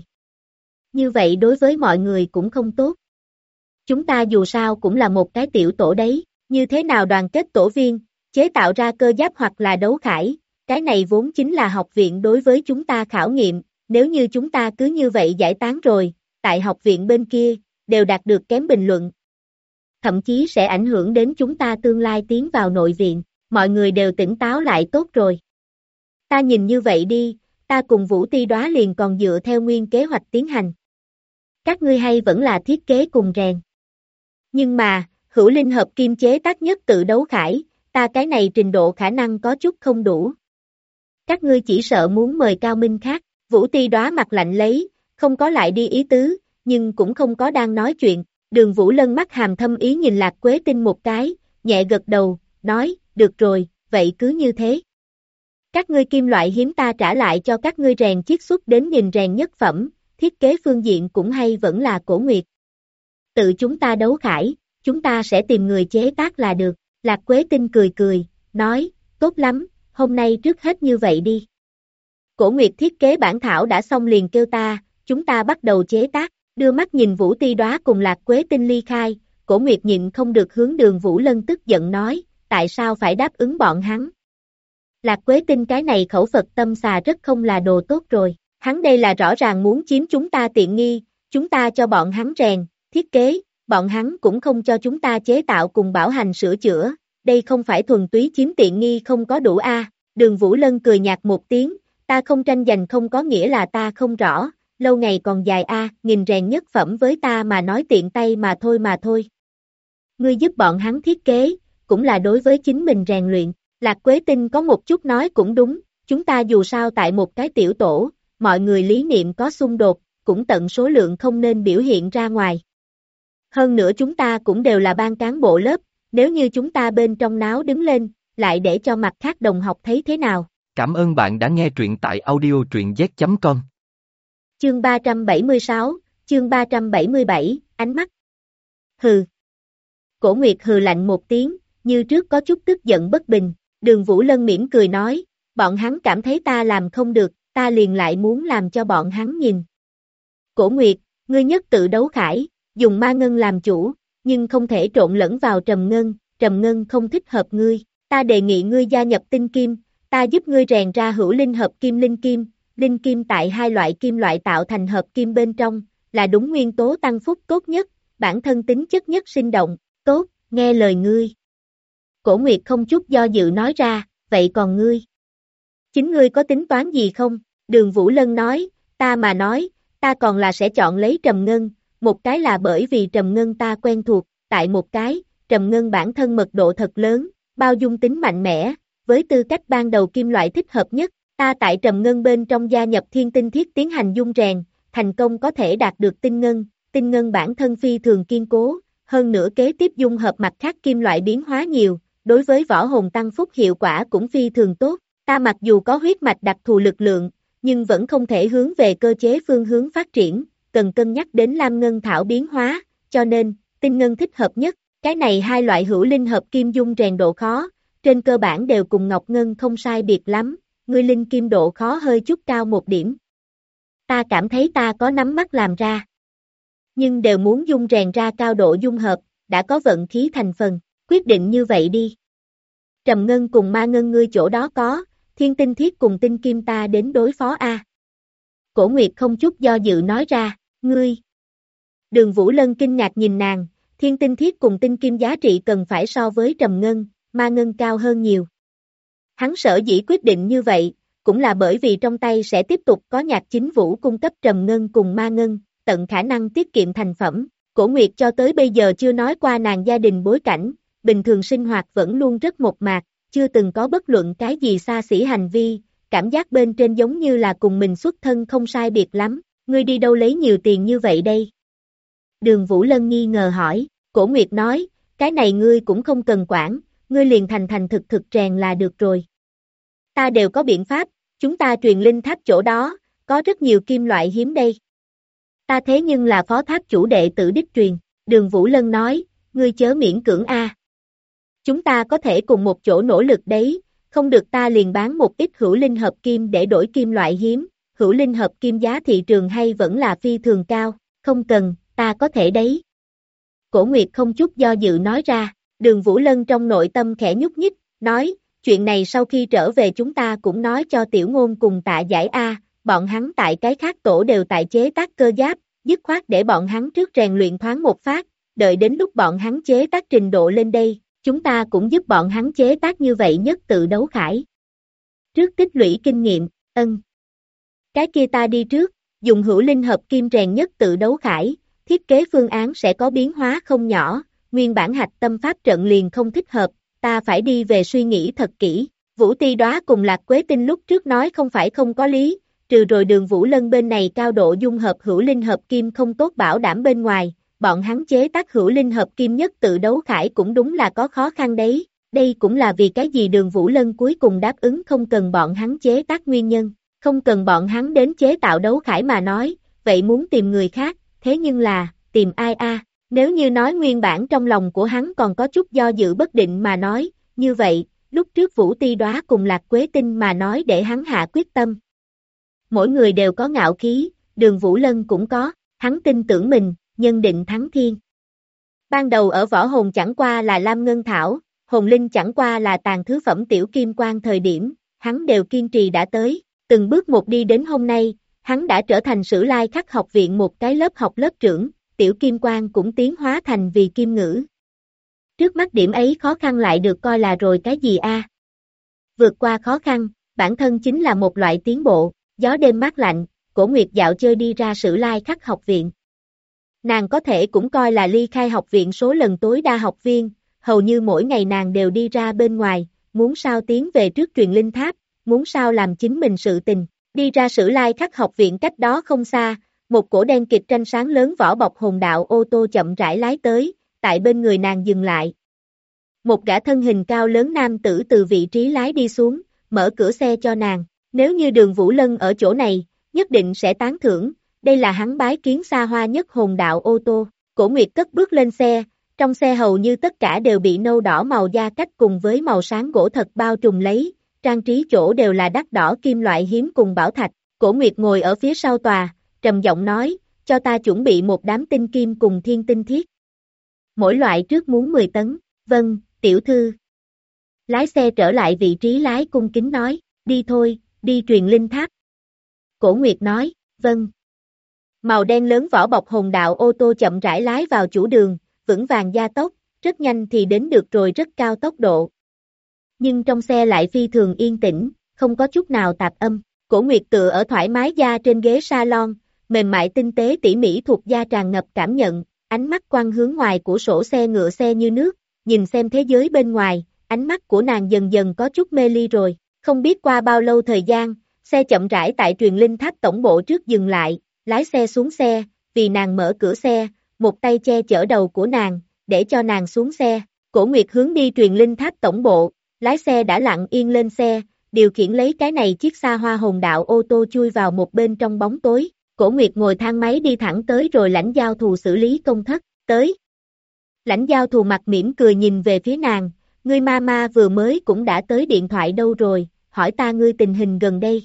Như vậy đối với mọi người cũng không tốt. Chúng ta dù sao cũng là một cái tiểu tổ đấy, như thế nào đoàn kết tổ viên, chế tạo ra cơ giáp hoặc là đấu khải, cái này vốn chính là học viện đối với chúng ta khảo nghiệm, nếu như chúng ta cứ như vậy giải tán rồi, tại học viện bên kia, đều đạt được kém bình luận. Thậm chí sẽ ảnh hưởng đến chúng ta tương lai tiến vào nội viện, mọi người đều tỉnh táo lại tốt rồi. Ta nhìn như vậy đi, ta cùng Vũ Ti Đóa liền còn dựa theo nguyên kế hoạch tiến hành. Các ngươi hay vẫn là thiết kế cùng rèn. Nhưng mà, hữu linh hợp kim chế tác nhất tự đấu khải, ta cái này trình độ khả năng có chút không đủ. Các ngươi chỉ sợ muốn mời cao minh khác, Vũ Ti Đóa mặt lạnh lấy, không có lại đi ý tứ, nhưng cũng không có đang nói chuyện, đường Vũ Lân mắt hàm thâm ý nhìn Lạc Quế Tinh một cái, nhẹ gật đầu, nói, được rồi, vậy cứ như thế. Các ngươi kim loại hiếm ta trả lại cho các ngươi rèn chiết xuất đến nghìn rèn nhất phẩm, thiết kế phương diện cũng hay vẫn là Cổ Nguyệt. Tự chúng ta đấu khải, chúng ta sẽ tìm người chế tác là được. Lạc Quế Tinh cười cười, nói, tốt lắm, hôm nay trước hết như vậy đi. Cổ Nguyệt thiết kế bản thảo đã xong liền kêu ta, chúng ta bắt đầu chế tác, đưa mắt nhìn Vũ Ti Đóa cùng Lạc Quế Tinh ly khai, Cổ Nguyệt nhịn không được hướng Đường Vũ Lân tức giận nói, tại sao phải đáp ứng bọn hắn? Lạc Quế Tinh cái này khẩu Phật tâm xà rất không là đồ tốt rồi, hắn đây là rõ ràng muốn chiếm chúng ta tiện nghi, chúng ta cho bọn hắn rèn, thiết kế, bọn hắn cũng không cho chúng ta chế tạo cùng bảo hành sửa chữa, đây không phải thuần túy chiếm tiện nghi không có đủ a. Đường Vũ Lân cười nhạt một tiếng, ta không tranh giành không có nghĩa là ta không rõ, lâu ngày còn dài a, nghìn rèn nhất phẩm với ta mà nói tiện tay mà thôi. Ngươi giúp bọn hắn thiết kế, cũng là đối với chính mình rèn luyện. Lạc Quế Tinh có một chút nói cũng đúng, chúng ta dù sao tại một cái tiểu tổ, mọi người lý niệm có xung đột, cũng tận số lượng không nên biểu hiện ra ngoài. Hơn nữa chúng ta cũng đều là ban cán bộ lớp, nếu như chúng ta bên trong náo đứng lên, lại để cho mặt khác đồng học thấy thế nào. Cảm ơn bạn đã nghe truyện tại audio truyện z.com. Chương 376, chương 377, ánh mắt. Hừ. Cổ Nguyệt hừ lạnh một tiếng, như trước có chút tức giận bất bình, Đường Vũ Lân mỉm cười nói, bọn hắn cảm thấy ta làm không được, ta liền lại muốn làm cho bọn hắn nhìn. Cổ Nguyệt, ngươi nhất tự đấu khải, dùng ma ngân làm chủ, nhưng không thể trộn lẫn vào trầm ngân không thích hợp ngươi, ta đề nghị ngươi gia nhập tinh kim, ta giúp ngươi rèn ra hữu linh hợp kim linh kim tại hai loại kim loại tạo thành hợp kim bên trong, là đúng nguyên tố tăng phúc tốt nhất, bản thân tính chất nhất sinh động, tốt, nghe lời ngươi. Cổ Nguyệt không chút do dự nói ra, vậy còn ngươi? Chính ngươi có tính toán gì không? Đường Vũ Lân nói, ta mà nói, ta còn là sẽ chọn lấy trầm ngân, một cái là bởi vì trầm ngân ta quen thuộc, tại một cái, trầm ngân bản thân mật độ thật lớn, bao dung tính mạnh mẽ, với tư cách ban đầu kim loại thích hợp nhất, ta tại trầm ngân bên trong gia nhập thiên tinh thiết tiến hành dung rèn, thành công có thể đạt được tinh ngân bản thân phi thường kiên cố, hơn nữa kế tiếp dung hợp mặt khác kim loại biến hóa nhiều, đối với võ hồn tăng phúc hiệu quả cũng phi thường tốt, ta mặc dù có huyết mạch đặc thù lực lượng, nhưng vẫn không thể hướng về cơ chế phương hướng phát triển, cần cân nhắc đến lam ngân thảo biến hóa, cho nên, tinh ngân thích hợp nhất, cái này hai loại hữu linh hợp kim dung rèn độ khó, trên cơ bản đều cùng ngọc ngân không sai biệt lắm, ngươi linh kim độ khó hơi chút cao một điểm. Ta cảm thấy ta có nắm bắt làm ra. Nhưng đều muốn dung rèn ra cao độ dung hợp, đã có vận khí thành phần, quyết định như vậy đi. Trầm ngân cùng ma ngân ngươi chỗ đó có, thiên tinh thiết cùng tinh kim ta đến đối phó a. Cổ Nguyệt không chút do dự nói ra, ngươi. Đường Vũ Lân kinh ngạc nhìn nàng, thiên tinh thiết cùng tinh kim giá trị cần phải so với trầm ngân, ma ngân cao hơn nhiều. Hắn sở dĩ quyết định như vậy, cũng là bởi vì trong tay sẽ tiếp tục có Nhạc Chính Vũ cung cấp trầm ngân cùng ma ngân, tận khả năng tiết kiệm thành phẩm. Cổ Nguyệt cho tới bây giờ chưa nói qua nàng gia đình bối cảnh, bình thường sinh hoạt vẫn luôn rất mộc mạc, chưa từng có bất luận cái gì xa xỉ hành vi, cảm giác bên trên giống như là cùng mình xuất thân không sai biệt lắm, ngươi đi đâu lấy nhiều tiền như vậy đây? Đường Vũ Lân nghi ngờ hỏi, Cổ Nguyệt nói, cái này ngươi cũng không cần quản, ngươi liền thành thực rèn là được rồi. Ta đều có biện pháp, chúng ta truyền linh tháp chỗ đó, có rất nhiều kim loại hiếm đây. Ta thế nhưng là phó tháp chủ đệ tử đích truyền, Đường Vũ Lân nói, ngươi chớ miễn cưỡng a. Chúng ta có thể cùng một chỗ nỗ lực đấy, không được ta liền bán một ít hữu linh hợp kim để đổi kim loại hiếm, hữu linh hợp kim giá thị trường hay vẫn là phi thường cao, không cần, ta có thể đấy. Cổ Nguyệt không chút do dự nói ra, Đường Vũ Lân trong nội tâm khẽ nhúc nhích, nói, chuyện này sau khi trở về chúng ta cũng nói cho Tiểu Ngôn cùng Tạ Giải A, bọn hắn tại cái khác tổ đều tại chế tác cơ giáp, dứt khoát để bọn hắn trước rèn luyện thoáng một phát, đợi đến lúc bọn hắn chế tác trình độ lên đây, chúng ta cũng giúp bọn hắn chế tác như vậy nhất tự đấu khải. Trước tích lũy kinh nghiệm, cái kia ta đi trước, dùng hữu linh hợp kim rèn nhất tự đấu khải, thiết kế phương án sẽ có biến hóa không nhỏ, nguyên bản hạch tâm pháp trận liền không thích hợp, ta phải đi về suy nghĩ thật kỹ. Vũ Ti Đóa cùng Lạc Quế Tinh lúc trước nói không phải không có lý, trừ rồi Đường Vũ Lân bên này cao độ dung hợp hữu linh hợp kim không tốt bảo đảm bên ngoài, bọn hắn chế tác hữu linh hợp kim nhất tự đấu khải cũng đúng là có khó khăn đấy. Đây cũng là vì cái gì Đường Vũ Lân cuối cùng đáp ứng không cần bọn hắn chế tác nguyên nhân, không cần bọn hắn đến chế tạo đấu khải mà nói, vậy muốn tìm người khác, thế nhưng là, tìm ai a? Nếu như nói nguyên bản trong lòng của hắn còn có chút do dự bất định mà nói, như vậy, lúc trước Vũ Ti Đóa cùng Lạc Quế Tinh mà nói để hắn hạ quyết tâm. Mỗi người đều có ngạo khí, Đường Vũ Lân cũng có, hắn tin tưởng mình, nhân định thắng thiên. Ban đầu ở võ hồn chẳng qua là Lam Ngân Thảo, hồn linh chẳng qua là tàn thứ phẩm tiểu kim quan thời điểm, hắn đều kiên trì đã tới, từng bước một đi đến hôm nay, hắn đã trở thành Sử Lai Khắc học viện một cái lớp học lớp trưởng, tiểu kim quan cũng tiến hóa thành vì kim ngữ. Trước mắt điểm ấy khó khăn lại được coi là rồi cái gì a? Vượt qua khó khăn, bản thân chính là một loại tiến bộ, gió đêm mát lạnh, Cổ Nguyệt dạo chơi đi ra Sử Lai Khắc học viện. Nàng có thể cũng coi là ly khai học viện số lần tối đa học viên, hầu như mỗi ngày nàng đều đi ra bên ngoài, muốn sao tiến về trước truyền linh tháp, muốn sao làm chính mình sự tình, đi ra Sử Lai Khắc học viện cách đó không xa, một cổ đen kịt tranh sáng lớn vỏ bọc hồn đạo ô tô chậm rãi lái tới, tại bên người nàng dừng lại. Một gã thân hình cao lớn nam tử từ vị trí lái đi xuống, mở cửa xe cho nàng, nếu như Đường Vũ Lân ở chỗ này, nhất định sẽ tán thưởng, đây là hắn bái kiến xa hoa nhất hồn đạo ô tô. Cổ Nguyệt cất bước lên xe, trong xe hầu như tất cả đều bị nâu đỏ màu da cách cùng với màu sáng gỗ thật bao trùm lấy, trang trí chỗ đều là đắt đỏ kim loại hiếm cùng bảo thạch. Cổ Nguyệt ngồi ở phía sau tòa, trầm giọng nói, cho ta chuẩn bị một đám tinh kim cùng thiên tinh thiết. Mỗi loại trước muốn 10 tấn, vâng, tiểu thư. Lái xe trở lại vị trí lái cung kính nói, đi thôi, đi truyền linh tháp. Cổ Nguyệt nói, vâng. Màu đen lớn vỏ bọc hồn đạo ô tô chậm rãi lái vào chủ đường, vững vàng gia tốc, rất nhanh thì đến được rồi rất cao tốc độ. Nhưng trong xe lại phi thường yên tĩnh, không có chút nào tạp âm. Cổ Nguyệt tựa ở thoải mái da trên ghế salon, mềm mại tinh tế tỉ mỉ thuộc da tràn ngập cảm nhận, ánh mắt quăng hướng ngoài của sổ xe ngựa xe như nước, nhìn xem thế giới bên ngoài, ánh mắt của nàng dần dần có chút mê ly rồi. Không biết qua bao lâu thời gian, xe chậm rãi tại truyền linh tháp tổng bộ trước dừng lại, lái xe xuống xe, vì nàng mở cửa xe, một tay che chở đầu của nàng, để cho nàng xuống xe. Cổ Nguyệt hướng đi truyền linh tháp tổng bộ, lái xe đã lặng yên lên xe, điều khiển lấy cái này chiếc xa hoa hồn đạo ô tô chui vào một bên trong bóng tối. Cổ Nguyệt ngồi thang máy đi thẳng tới rồi Lãnh Giao Thù xử lý công thất, tới. Lãnh Giao Thù mặt mỉm cười nhìn về phía nàng, ngươi mama vừa mới cũng đã tới điện thoại đâu rồi, hỏi ta ngươi tình hình gần đây.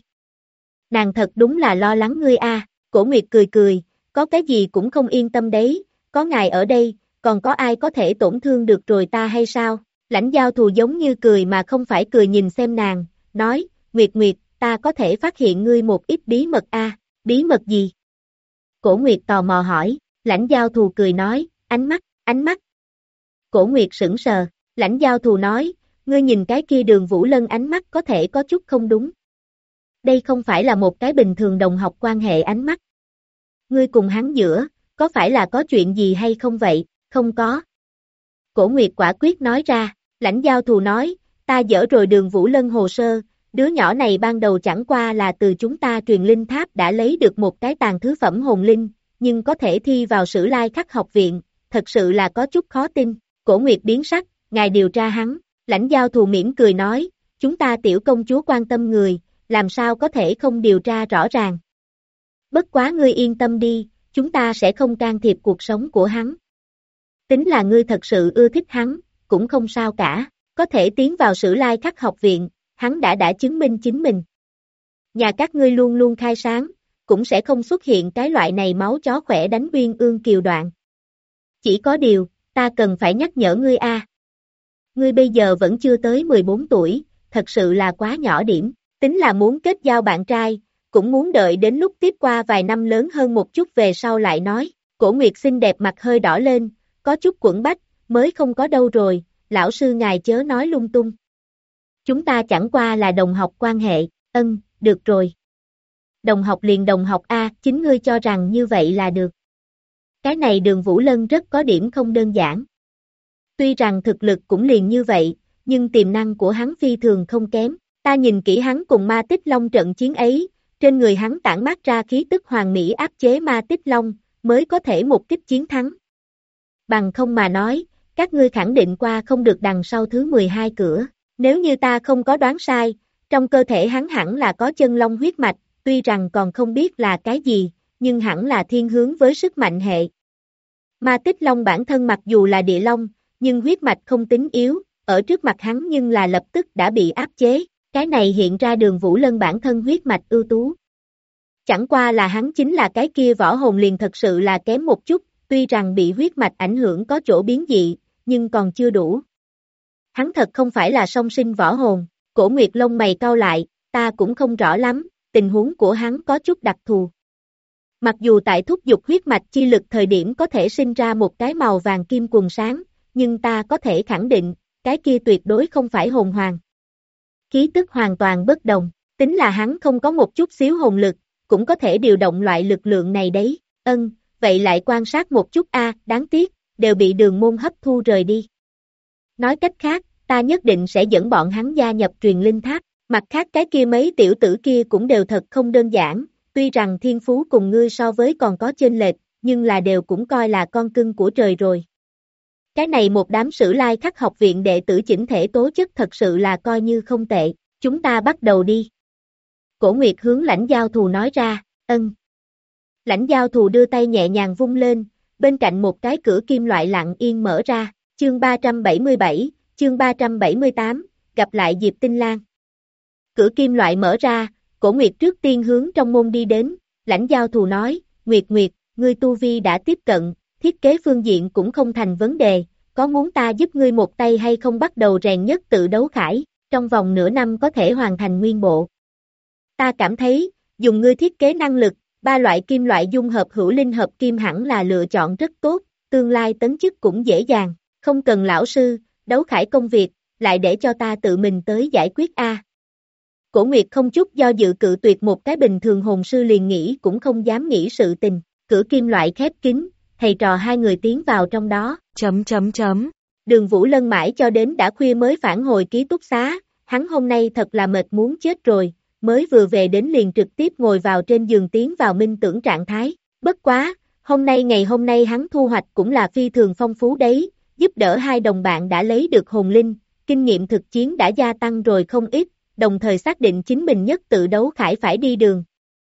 Nàng thật đúng là lo lắng ngươi a. Cổ Nguyệt cười cười, có cái gì cũng không yên tâm đấy, có ngài ở đây, còn có ai có thể tổn thương được rồi ta hay sao? Lãnh Giao Thù giống như cười mà không phải cười nhìn xem nàng, nói, Nguyệt Nguyệt, ta có thể phát hiện ngươi một ít bí mật a. Bí mật gì? Cổ Nguyệt tò mò hỏi, Lãnh Giao Thù cười nói, ánh mắt. Cổ Nguyệt sững sờ, Lãnh Giao Thù nói, ngươi nhìn cái kia Đường Vũ Lân ánh mắt có thể có chút không đúng. Đây không phải là một cái bình thường đồng học quan hệ ánh mắt. Ngươi cùng hắn giữa, có phải là có chuyện gì hay không vậy? Không có. Cổ Nguyệt quả quyết nói ra, Lãnh Giao Thù nói, ta dỡ rồi Đường Vũ Lân hồ sơ, đứa nhỏ này ban đầu chẳng qua là từ chúng ta truyền linh tháp đã lấy được một cái tàn thứ phẩm hồn linh, nhưng có thể thi vào Sử Lai Khắc học viện, thật sự là có chút khó tin. Cổ Nguyệt biến sắc, ngài điều tra hắn. Lãnh Giao Thù mỉm cười nói, chúng ta tiểu công chúa quan tâm người, làm sao có thể không điều tra rõ ràng. Bất quá ngươi yên tâm đi, chúng ta sẽ không can thiệp cuộc sống của hắn. Tính là ngươi thật sự ưa thích hắn, cũng không sao cả, có thể tiến vào Sử Lai Khắc học viện, hắn đã chứng minh chính mình. Nhà các ngươi luôn luôn khai sáng, cũng sẽ không xuất hiện cái loại này máu chó khỏe đánh uyên ương kiều đoạn. Chỉ có điều, ta cần phải nhắc nhở ngươi a. Ngươi bây giờ vẫn chưa tới 14 tuổi, thật sự là quá nhỏ điểm, tính là muốn kết giao bạn trai, cũng muốn đợi đến lúc tiếp qua vài năm lớn hơn một chút về sau lại nói. Cổ Nguyệt xinh đẹp mặt hơi đỏ lên, có chút quẫn bách, mới không có đâu rồi, lão sư ngài chớ nói lung tung. Chúng ta chẳng qua là đồng học quan hệ, được rồi. Đồng học liền đồng học a, chính ngươi cho rằng như vậy là được. Cái này Đường Vũ Lân rất có điểm không đơn giản. Tuy rằng thực lực cũng liền như vậy, nhưng tiềm năng của hắn phi thường không kém. Ta nhìn kỹ hắn cùng Ma Tích Long trận chiến ấy, trên người hắn tản mát ra khí tức hoàn mỹ áp chế Ma Tích Long, mới có thể một kích chiến thắng. Bằng không mà nói, Các ngươi khẳng định qua không được đằng sau thứ 12 cửa. Nếu như ta không có đoán sai, trong cơ thể hắn hẳn là có chân long huyết mạch, tuy rằng còn không biết là cái gì, nhưng hẳn là thiên hướng với sức mạnh hệ. Ma Tích Long bản thân mặc dù là địa long, nhưng huyết mạch không tính yếu, ở trước mặt hắn nhưng là lập tức đã bị áp chế, cái này hiện ra Đường Vũ Lân bản thân huyết mạch ưu tú. Chẳng qua là hắn chính là cái kia võ hồn liền thật sự là kém một chút, tuy rằng bị huyết mạch ảnh hưởng có chỗ biến dị, nhưng còn chưa đủ. Hắn thật không phải là song sinh võ hồn, Cổ Nguyệt lông mày cau lại, ta cũng không rõ lắm, tình huống của hắn có chút đặc thù. Mặc dù tại thúc dục huyết mạch chi lực thời điểm có thể sinh ra một cái màu vàng kim quần sáng, nhưng ta có thể khẳng định, cái kia tuyệt đối không phải hồn hoàng. Khí tức hoàn toàn bất đồng, tính là hắn không có một chút xíu hồn lực, cũng có thể điều động loại lực lượng này đấy, vậy lại quan sát một chút đáng tiếc, đều bị Đường môn hấp thu rời đi. Nói cách khác, ta nhất định sẽ dẫn bọn hắn gia nhập truyền linh tháp, mặt khác cái kia mấy tiểu tử kia cũng đều thật không đơn giản, tuy rằng thiên phú cùng ngươi so với còn có chênh lệch, nhưng là đều cũng coi là con cưng của trời rồi. Cái này một đám Sử Lai Khắc học viện đệ tử chỉnh thể tố chất thật sự là coi như không tệ, chúng ta bắt đầu đi. Cổ Nguyệt hướng Lãnh Giao Thù nói ra, Lãnh Giao Thù đưa tay nhẹ nhàng vung lên, bên cạnh một cái cửa kim loại lặng yên mở ra, chương 377, chương 378, gặp lại Diệp Tinh Lan. Cửa kim loại mở ra, Cổ Nguyệt trước tiên hướng trong môn đi đến, Lãnh Giao Thù nói, Nguyệt, ngươi tu vi đã tiếp cận, thiết kế phương diện cũng không thành vấn đề, có muốn ta giúp ngươi một tay hay không bắt đầu rèn nhất tự đấu khải, trong vòng nửa năm có thể hoàn thành nguyên bộ. Ta cảm thấy, dùng ngươi thiết kế năng lực, 3 loại kim loại dung hợp hữu linh hợp kim hẳn là lựa chọn rất tốt, tương lai tấn chức cũng dễ dàng, không cần lão sư, đấu khải công việc, lại để cho ta tự mình tới giải quyết a. Cổ Nguyệt không chút do dự cự tuyệt một cái bình thường hồn sư liền nghĩ cũng không dám nghĩ sự tình, cửa kim loại khép kín, thầy trò hai người tiến vào trong đó, Đường Vũ Lân mãi cho đến đã khuya mới phản hồi ký túc xá, hắn hôm nay thật là mệt muốn chết rồi, mới vừa về đến liền trực tiếp ngồi vào trên giường tiến vào minh tưởng trạng thái, bất quá, ngày hôm nay hắn thu hoạch cũng là phi thường phong phú đấy, giúp đỡ hai đồng bạn đã lấy được hồn linh, kinh nghiệm thực chiến đã gia tăng rồi không ít, đồng thời xác định chính mình nhất tự đấu khải phải đi đường.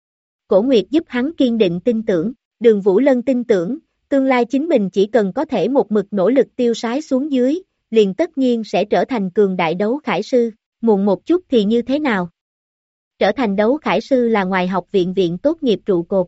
Cổ Nguyệt giúp hắn kiên định tin tưởng, Đường Vũ Lân tin tưởng, tương lai chính mình chỉ cần có thể một mực nỗ lực tiêu sái xuống dưới, liền tất nhiên sẽ trở thành cường đại đấu khải sư, muộn một chút thì như thế nào? Trở thành đấu khải sư là ngoài học viện tốt nghiệp trụ cột.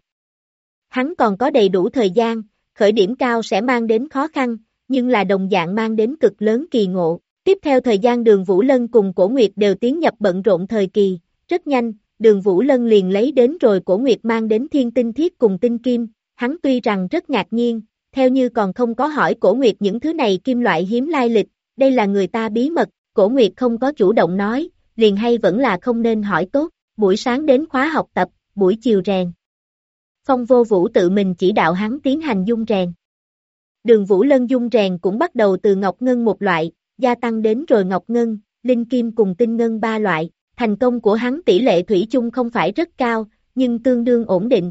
Hắn còn có đầy đủ thời gian, khởi điểm cao sẽ mang đến khó khăn, nhưng là đồng dạng mang đến cực lớn kỳ ngộ. Tiếp theo thời gian Đường Vũ Lân cùng Cổ Nguyệt đều tiến nhập bận rộn thời kỳ, rất nhanh, Đường Vũ Lân liền lấy đến rồi Cổ Nguyệt mang đến thiên tinh thiết cùng tinh kim, hắn tuy rằng rất ngạc nhiên, theo như còn không có hỏi Cổ Nguyệt những thứ này kim loại hiếm lai lịch, đây là người ta bí mật, Cổ Nguyệt không có chủ động nói, liền hay vẫn là không nên hỏi tốt, buổi sáng đến khóa học tập, buổi chiều rèn. Phong Vô Vũ tự mình chỉ đạo hắn tiến hành dung rèn. Đường Vũ Lân dung rèn cũng bắt đầu từ ngọc ngân một loại, gia tăng đến rồi ngọc ngân, linh kim cùng tinh ngân 3 loại, thành công của hắn tỷ lệ thủy chung không phải rất cao, nhưng tương đương ổn định.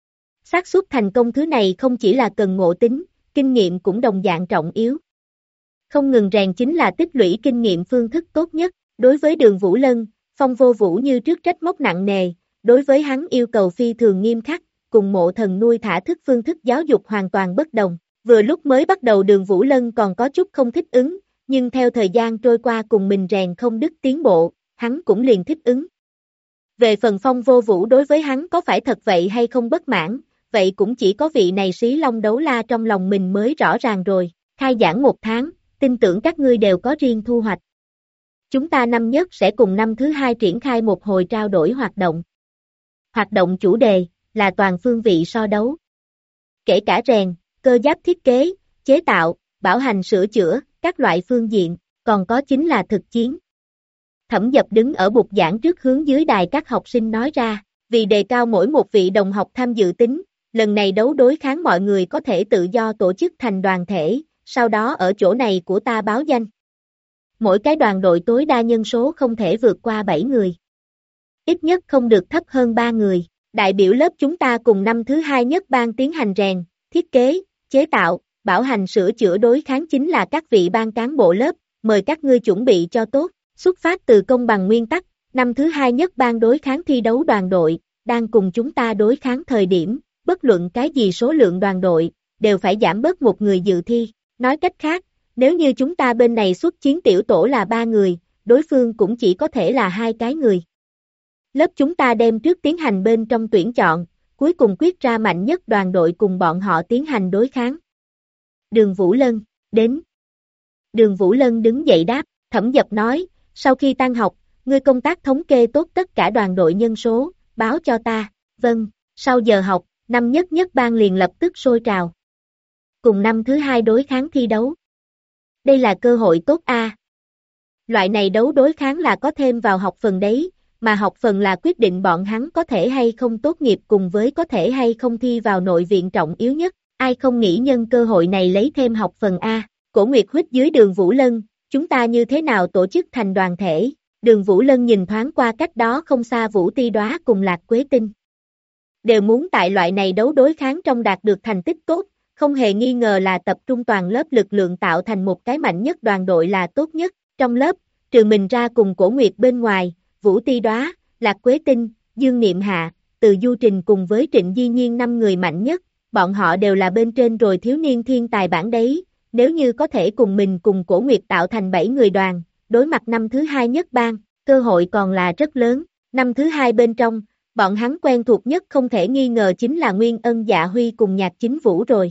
Xác suất thành công thứ này không chỉ là cần ngộ tính, kinh nghiệm cũng đồng dạng trọng yếu. Không ngừng rèn chính là tích lũy kinh nghiệm phương thức tốt nhất, đối với Đường Vũ Lân, Phong Vô Vũ như trước trách móc nặng nề, đối với hắn yêu cầu phi thường nghiêm khắc, cùng Mộ Thần nuôi thả thức phương thức giáo dục hoàn toàn bất đồng. Vừa lúc mới bắt đầu Đường Vũ Lân còn có chút không thích ứng, nhưng theo thời gian trôi qua cùng mình rèn không đứt tiến bộ, hắn cũng liền thích ứng. Về phần Phong Vô Vũ đối với hắn có phải thật vậy hay không bất mãn, vậy cũng chỉ có vị này Xí Long Đấu La trong lòng mình mới rõ ràng rồi. Khai giảng 1 tháng, tin tưởng các ngươi đều có riêng thu hoạch. Chúng ta năm nhất sẽ cùng năm thứ 2 triển khai một hồi trao đổi hoạt động. Hoạt động chủ đề là toàn phương vị so đấu. Kể cả rèn, cơ giáp thiết kế, chế tạo, bảo hành sửa chữa, các loại phương diện, còn có chính là thực chiến. Thẩm Dập đứng ở bục giảng trước hướng dưới đài các học sinh nói ra, vì đề cao mỗi một vị đồng học tham dự tính, lần này đấu đối kháng mọi người có thể tự do tổ chức thành đoàn thể, sau đó ở chỗ này của ta báo danh. Mỗi cái đoàn đội tối đa nhân số không thể vượt qua 7 người. Ít nhất không được thấp hơn 3 người. Đại biểu lớp chúng ta cùng năm thứ 2 nhất ban tiến hành rèn, thiết kế, chế tạo, bảo hành sửa chữa đối kháng chính là các vị ban cán bộ lớp, mời các ngươi chuẩn bị cho tốt, xuất phát từ công bằng nguyên tắc, năm thứ hai nhất ban đối kháng thi đấu đoàn đội, đang cùng chúng ta đối kháng thời điểm, bất luận cái gì số lượng đoàn đội, đều phải giảm bớt một người dự thi, nói cách khác, nếu như chúng ta bên này xuất chiến tiểu tổ là 3 người, đối phương cũng chỉ có thể là 2 cái người. Lớp chúng ta đem trước tiến hành bên trong tuyển chọn, cuối cùng quyết ra mạnh nhất đoàn đội cùng bọn họ tiến hành đối kháng. Đường Vũ Lân, đến. Đường Vũ Lân đứng dậy đáp, Thẩm Dập nói, sau khi tan học, ngươi công tác thống kê tốt tất cả đoàn đội nhân số, báo cho ta, vâng, sau giờ học, năm nhất nhất ban liền lập tức sôi trào. Cùng năm thứ hai đối kháng thi đấu. Đây là cơ hội tốt a. Loại này đấu đối kháng là có thêm vào học phần đấy, mà học phần là quyết định bọn hắn có thể hay không tốt nghiệp cùng với có thể hay không thi vào nội viện trọng yếu nhất, ai không nghĩ nhân cơ hội này lấy thêm học phần A. Cổ Nguyệt huýt dưới Đường Vũ Lân, chúng ta như thế nào tổ chức thành đoàn thể, Đường Vũ Lân nhìn thoáng qua cách đó không xa Vũ Ti Đóa cùng Lạc Quế Tinh. Đều muốn tại loại này đấu đối kháng trong đạt được thành tích tốt, không hề nghi ngờ là tập trung toàn lớp lực lượng tạo thành một cái mạnh nhất đoàn đội là tốt nhất, trong lớp, trừ mình ra cùng Cổ Nguyệt bên ngoài, Vũ Ti Đóa, Lạc Quế Tinh, Dương Niệm Hạ, Từ Du Trình cùng với Trịnh Di Nhiên 5 người mạnh nhất, bọn họ đều là bên trên rồi thiếu niên thiên tài bảng đấy, nếu như có thể cùng mình cùng Cổ Nguyệt tạo thành 7 người đoàn, đối mặt năm thứ hai nhất ban, cơ hội còn là rất lớn, năm thứ hai bên trong, bọn hắn quen thuộc nhất không thể nghi ngờ chính là Nguyên Ân Dạ Huy cùng Nhạc Chính Vũ rồi.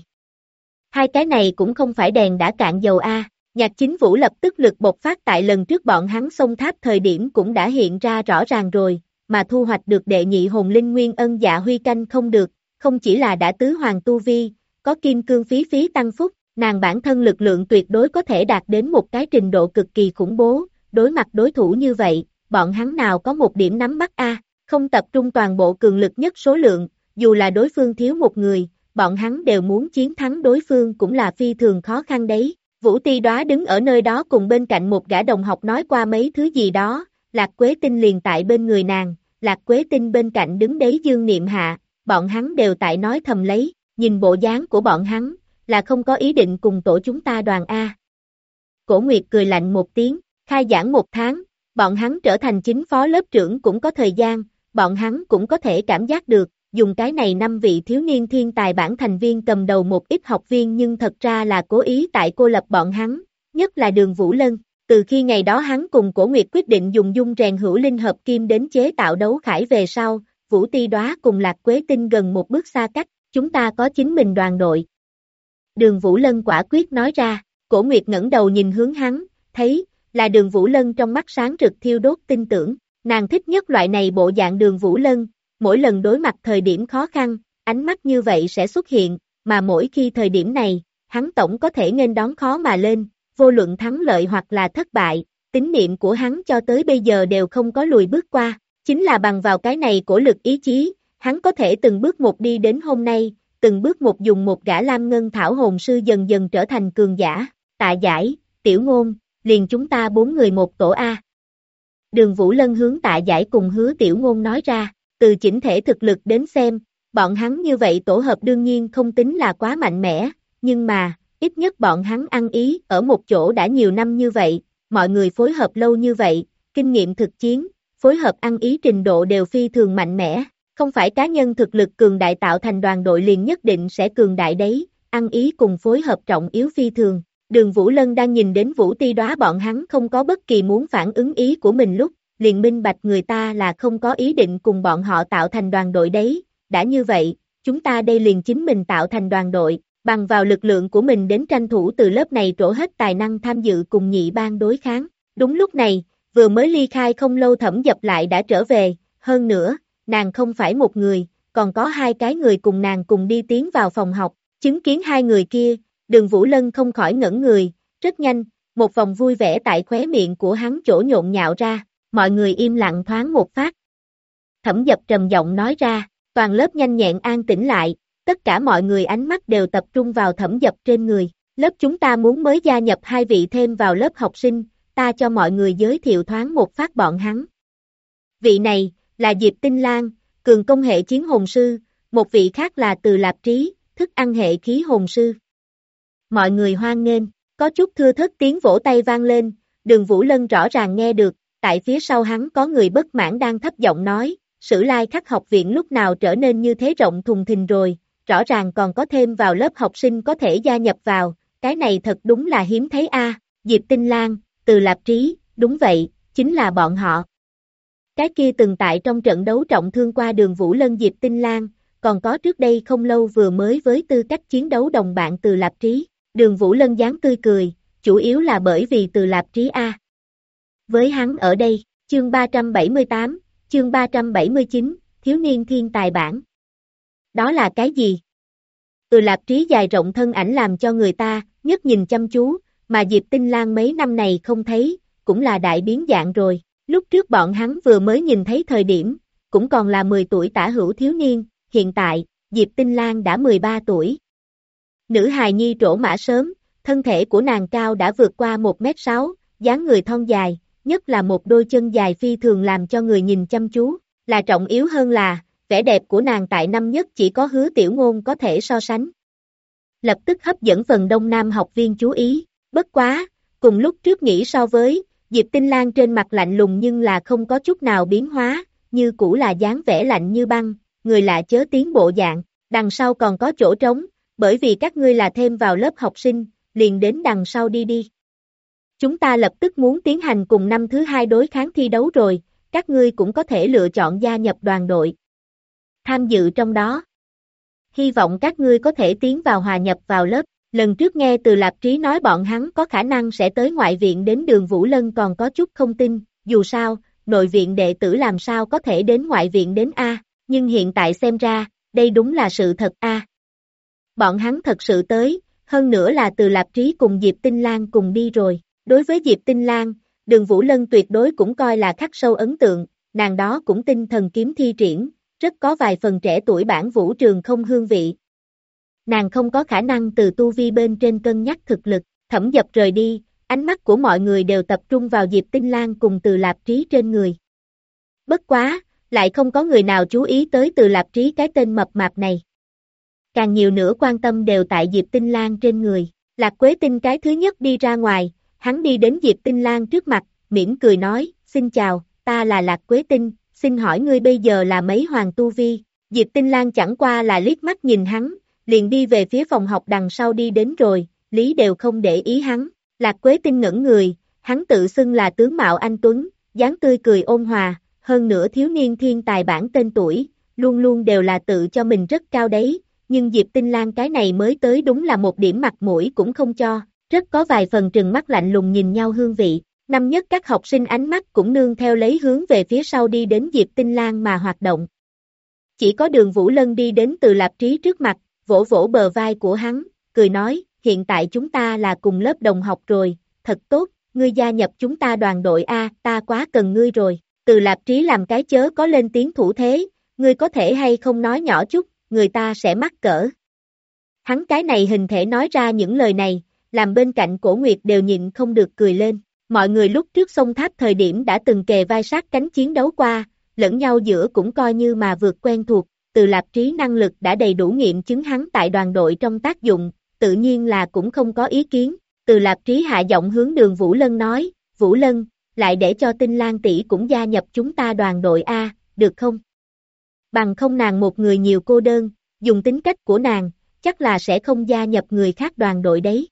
Hai cái này cũng không phải đèn đã cạn dầu a. Nhạc Chính Vũ lập tức lực bộc phát tại lần trước bọn hắn xông tháp thời điểm cũng đã hiện ra rõ ràng rồi, mà thu hoạch được đệ nhị hồn linh Nguyên Ân Dạ Huy canh không được, không chỉ là đã tứ hoàng tu vi, có kim cương phí phí tăng phúc, nàng bản thân lực lượng tuyệt đối có thể đạt đến một cái trình độ cực kỳ khủng bố, đối mặt đối thủ như vậy, bọn hắn nào có một điểm nắm bắt a, không tập trung toàn bộ cường lực nhất số lượng, dù là đối phương thiếu một người, bọn hắn đều muốn chiến thắng đối phương cũng là phi thường khó khăn đấy. Vũ Ti Đóa đứng ở nơi đó cùng bên cạnh một gã đồng học nói qua mấy thứ gì đó, Lạc Quế Tinh liền tại bên người nàng, Lạc Quế Tinh bên cạnh đứng đấy Dương Niệm Hạ, bọn hắn đều tại nói thầm lấy, nhìn bộ dáng của bọn hắn, là không có ý định cùng tổ chúng ta đoàn A. Cổ Nguyệt cười lạnh một tiếng, khai giảng 1 tháng, bọn hắn trở thành chính phó lớp trưởng cũng có thời gian, bọn hắn cũng có thể cảm giác được, dùng cái này 5 vị thiếu niên thiên tài bản thành viên cầm đầu một ít học viên nhưng thật ra là cố ý tại cô lập bọn hắn, nhất là Đường Vũ Lân. Từ khi ngày đó hắn cùng Cổ Nguyệt quyết định dùng dung rèn hữu linh hợp kim đến chế tạo đấu khải về sau, Vũ Ti Đóa cùng Lạc Quế Tinh gần một bước xa cách, chúng ta có chính mình đoàn đội. Đường Vũ Lân quả quyết nói ra, Cổ Nguyệt ngẩng đầu nhìn hướng hắn, thấy, là Đường Vũ Lân trong mắt sáng rực thiêu đốt tin tưởng, nàng thích nhất loại này bộ dạng Đường Vũ Lân, mỗi lần đối mặt thời điểm khó khăn, ánh mắt như vậy sẽ xuất hiện, mà mỗi khi thời điểm này, hắn tổng có thể nghênh đón khó mà lên, vô luận thắng lợi hoặc là thất bại, tín niệm của hắn cho tới bây giờ đều không có lùi bước qua, chính là bằng vào cái này của lực ý chí, hắn có thể từng bước một đi đến hôm nay, từng bước một dùng một gã lam ngân thảo hồn sư dần dần trở thành cường giả, Tạ Giải, Tiểu Ngôn, liền chúng ta 4 người một tổ A. Đường Vũ Lân hướng Tạ Giải cùng Hứa Tiểu Ngôn nói ra, từ chỉnh thể thực lực đến xem, bọn hắn như vậy tổ hợp đương nhiên không tính là quá mạnh mẽ, nhưng mà, ít nhất bọn hắn ăn ý ở một chỗ đã nhiều năm như vậy, mọi người phối hợp lâu như vậy, kinh nghiệm thực chiến, phối hợp ăn ý trình độ đều phi thường mạnh mẽ, không phải cá nhân thực lực cường đại tạo thành đoàn đội liền nhất định sẽ cường đại đấy, ăn ý cùng phối hợp trọng yếu phi thường. Đường Vũ Lân đang nhìn đến Vũ Ti Đóa bọn hắn không có bất kỳ muốn phản ứng ý của mình lúc, liền minh bạch người ta là không có ý định cùng bọn họ tạo thành đoàn đội đấy, đã như vậy, chúng ta đây liền chính mình tạo thành đoàn đội, bằng vào lực lượng của mình đến tranh thủ từ lớp này trổ hết tài năng tham dự cùng nhị ban đối kháng. Đúng lúc này, vừa mới ly khai không lâu Thẩm Dập lại đã trở về, hơn nữa, nàng không phải một người, còn có 2 cái người cùng nàng cùng đi tiến vào phòng học, chứng kiến 2 người kia, Đường Vũ Lân không khỏi ngẩn người, rất nhanh, một vòng vui vẻ tại khóe miệng của hắn chỗ nhộn nhạo ra, mọi người im lặng thoáng một phát. Thẩm Dập trầm giọng nói ra, toàn lớp nhanh nhẹn an tĩnh lại, tất cả mọi người ánh mắt đều tập trung vào Thẩm Dập trên người, lớp chúng ta muốn mới gia nhập 2 vị thêm vào lớp học sinh, ta cho mọi người giới thiệu thoáng một phát bọn hắn. Vị này, là Diệp Tinh Lan, cường công hệ chiến hồn sư, một vị khác là Từ Lạp Trí, thức ăn hệ khí hồn sư. Mọi người hoan nghênh, có chút thưa thớt tiếng vỗ tay vang lên, Đường Vũ Lân rõ ràng nghe được, tại phía sau hắn có người bất mãn đang thấp giọng nói, Sử Lai Khắc học viện lúc nào trở nên như thế rộng thùng thình rồi, rõ ràng còn có thêm vào lớp học sinh có thể gia nhập vào, cái này thật đúng là hiếm thấy a. Diệp Tinh Lan, Từ Lạp Trí, đúng vậy, chính là bọn họ. Cái kia từng tại trong trận đấu trọng thương qua Đường Vũ Lân Diệp Tinh Lan, còn có trước đây không lâu vừa mới với tư cách chiến đấu đồng bạn Từ Lạp Trí, Đường Vũ Lân dáng tươi cười, chủ yếu là bởi vì Từ Lạp Trí a. Với hắn ở đây, chương 378, chương 379, thiếu niên thiên tài bản. Đó là cái gì? Từ Lạp Trí dài rộng thân ảnh làm cho người ta, nhất nhìn chăm chú, mà Diệp Tinh Lan mấy năm này không thấy, cũng là đại biến dạng rồi. Lúc trước bọn hắn vừa mới nhìn thấy thời điểm, cũng còn là 10 tuổi tả hữu thiếu niên, hiện tại, Diệp Tinh Lan đã 13 tuổi. Nữ hài nhi trổ mã sớm, thân thể của nàng cao đã vượt qua 1m6, dáng người thon dài, nhất là một đôi chân dài phi thường làm cho người nhìn chăm chú, là trọng yếu hơn là, vẻ đẹp của nàng tại năm nhất chỉ có Hứa Tiểu Ngôn có thể so sánh. Lập tức hấp dẫn phần đông nam học viên chú ý, bất quá, cùng lúc trước nghĩ so với, Diệp Tinh Lan trên mặt lạnh lùng nhưng là không có chút nào biến hóa, như cũ là dáng vẻ lạnh như băng, người lạ chớ tiến bộ dạng, đằng sau còn có chỗ trống, bởi vì các ngươi là thêm vào lớp học sinh, liền đến đằng sau đi đi. Chúng ta lập tức muốn tiến hành cùng năm thứ 2 đối kháng thi đấu rồi, các ngươi cũng có thể lựa chọn gia nhập đoàn đội. Tham dự trong đó. Hy vọng các ngươi có thể tiến vào hòa nhập vào lớp. Lần trước nghe Từ Lạp Trí nói bọn hắn có khả năng sẽ tới ngoại viện đến Đường Vũ Lân còn có chút không tin, dù sao, nội viện đệ tử làm sao có thể đến ngoại viện đến A, nhưng hiện tại xem ra, đây đúng là sự thật A. Bọn hắn thật sự tới, hơn nữa là Từ Lạp Trí cùng Diệp Tinh Lan cùng đi rồi. Đối với Diệp Tinh Lan, Đường Vũ Lân tuyệt đối cũng coi là khắc sâu ấn tượng, nàng đó cũng tinh thần kiếm thi triển, rất có vài phần trẻ tuổi bản vũ trường không hương vị. Nàng không có khả năng từ tu vi bên trên cân nhắc thực lực, Thẩm Dập rời đi, ánh mắt của mọi người đều tập trung vào Diệp Tinh Lan cùng Từ Lạp Trí trên người. Bất quá, lại không có người nào chú ý tới Từ Lạp Trí cái tên mập mạp này. Càng nhiều nữa quan tâm đều tại Diệp Tinh Lan trên người. Lạc Quế Tinh cái thứ nhất đi ra ngoài, hắn đi đến Diệp Tinh Lan trước mặt, mỉm cười nói, xin chào, ta là Lạc Quế Tinh, xin hỏi ngươi bây giờ là mấy hoàng tu vi? Diệp Tinh Lan chẳng qua là liếc mắt nhìn hắn, liền đi về phía phòng học đằng sau đi đến rồi, lý đều không để ý hắn. Lạc Quế Tinh ngẩn người, hắn tự xưng là tướng mạo anh tuấn, dáng tươi cười ôn hòa, hơn nữa thiếu niên thiên tài bản tên tuổi, luôn luôn đều là tự cho mình rất cao đấy, nhưng Diệp Tinh Lan cái này mới tới đúng là một điểm mặt mũi cũng không cho, rất có vài phần trừng mắt lạnh lùng nhìn nhau hương vị. Năm nhất các học sinh ánh mắt cũng nương theo lấy hướng về phía sau đi đến Diệp Tinh Lan mà hoạt động. Chỉ có Đường Vũ Lân đi đến Từ Lạp Trí trước mặt, vỗ vỗ bờ vai của hắn, cười nói, hiện tại chúng ta là cùng lớp đồng học rồi, thật tốt, ngươi gia nhập chúng ta đoàn đội A, ta quá cần ngươi rồi. Từ Lạp Trí làm cái chớ có lên tiếng thủ thế, ngươi có thể hay không nói nhỏ chút, người ta sẽ mắc cỡ. Hắn cái này hình thể nói ra những lời này, làm bên cạnh Cổ Nguyệt đều nhịn không được cười lên. Mọi người lúc trước sông tháp thời điểm đã từng kề vai sát cánh chiến đấu qua, lẫn nhau giữa cũng coi như mà vượt quen thuộc, Từ Lạp Trí năng lực đã đầy đủ nghiệm chứng hắn tại đoàn đội trong tác dụng, tự nhiên là cũng không có ý kiến. Từ Lạp Trí hạ giọng hướng Đường Vũ Lân nói, Vũ Lân, lại để cho Tinh Lan tỷ cũng gia nhập chúng ta đoàn đội A, được không? Bằng không nàng một người nhiều cô đơn, dùng tính cách của nàng, chắc là sẽ không gia nhập người khác đoàn đội đấy.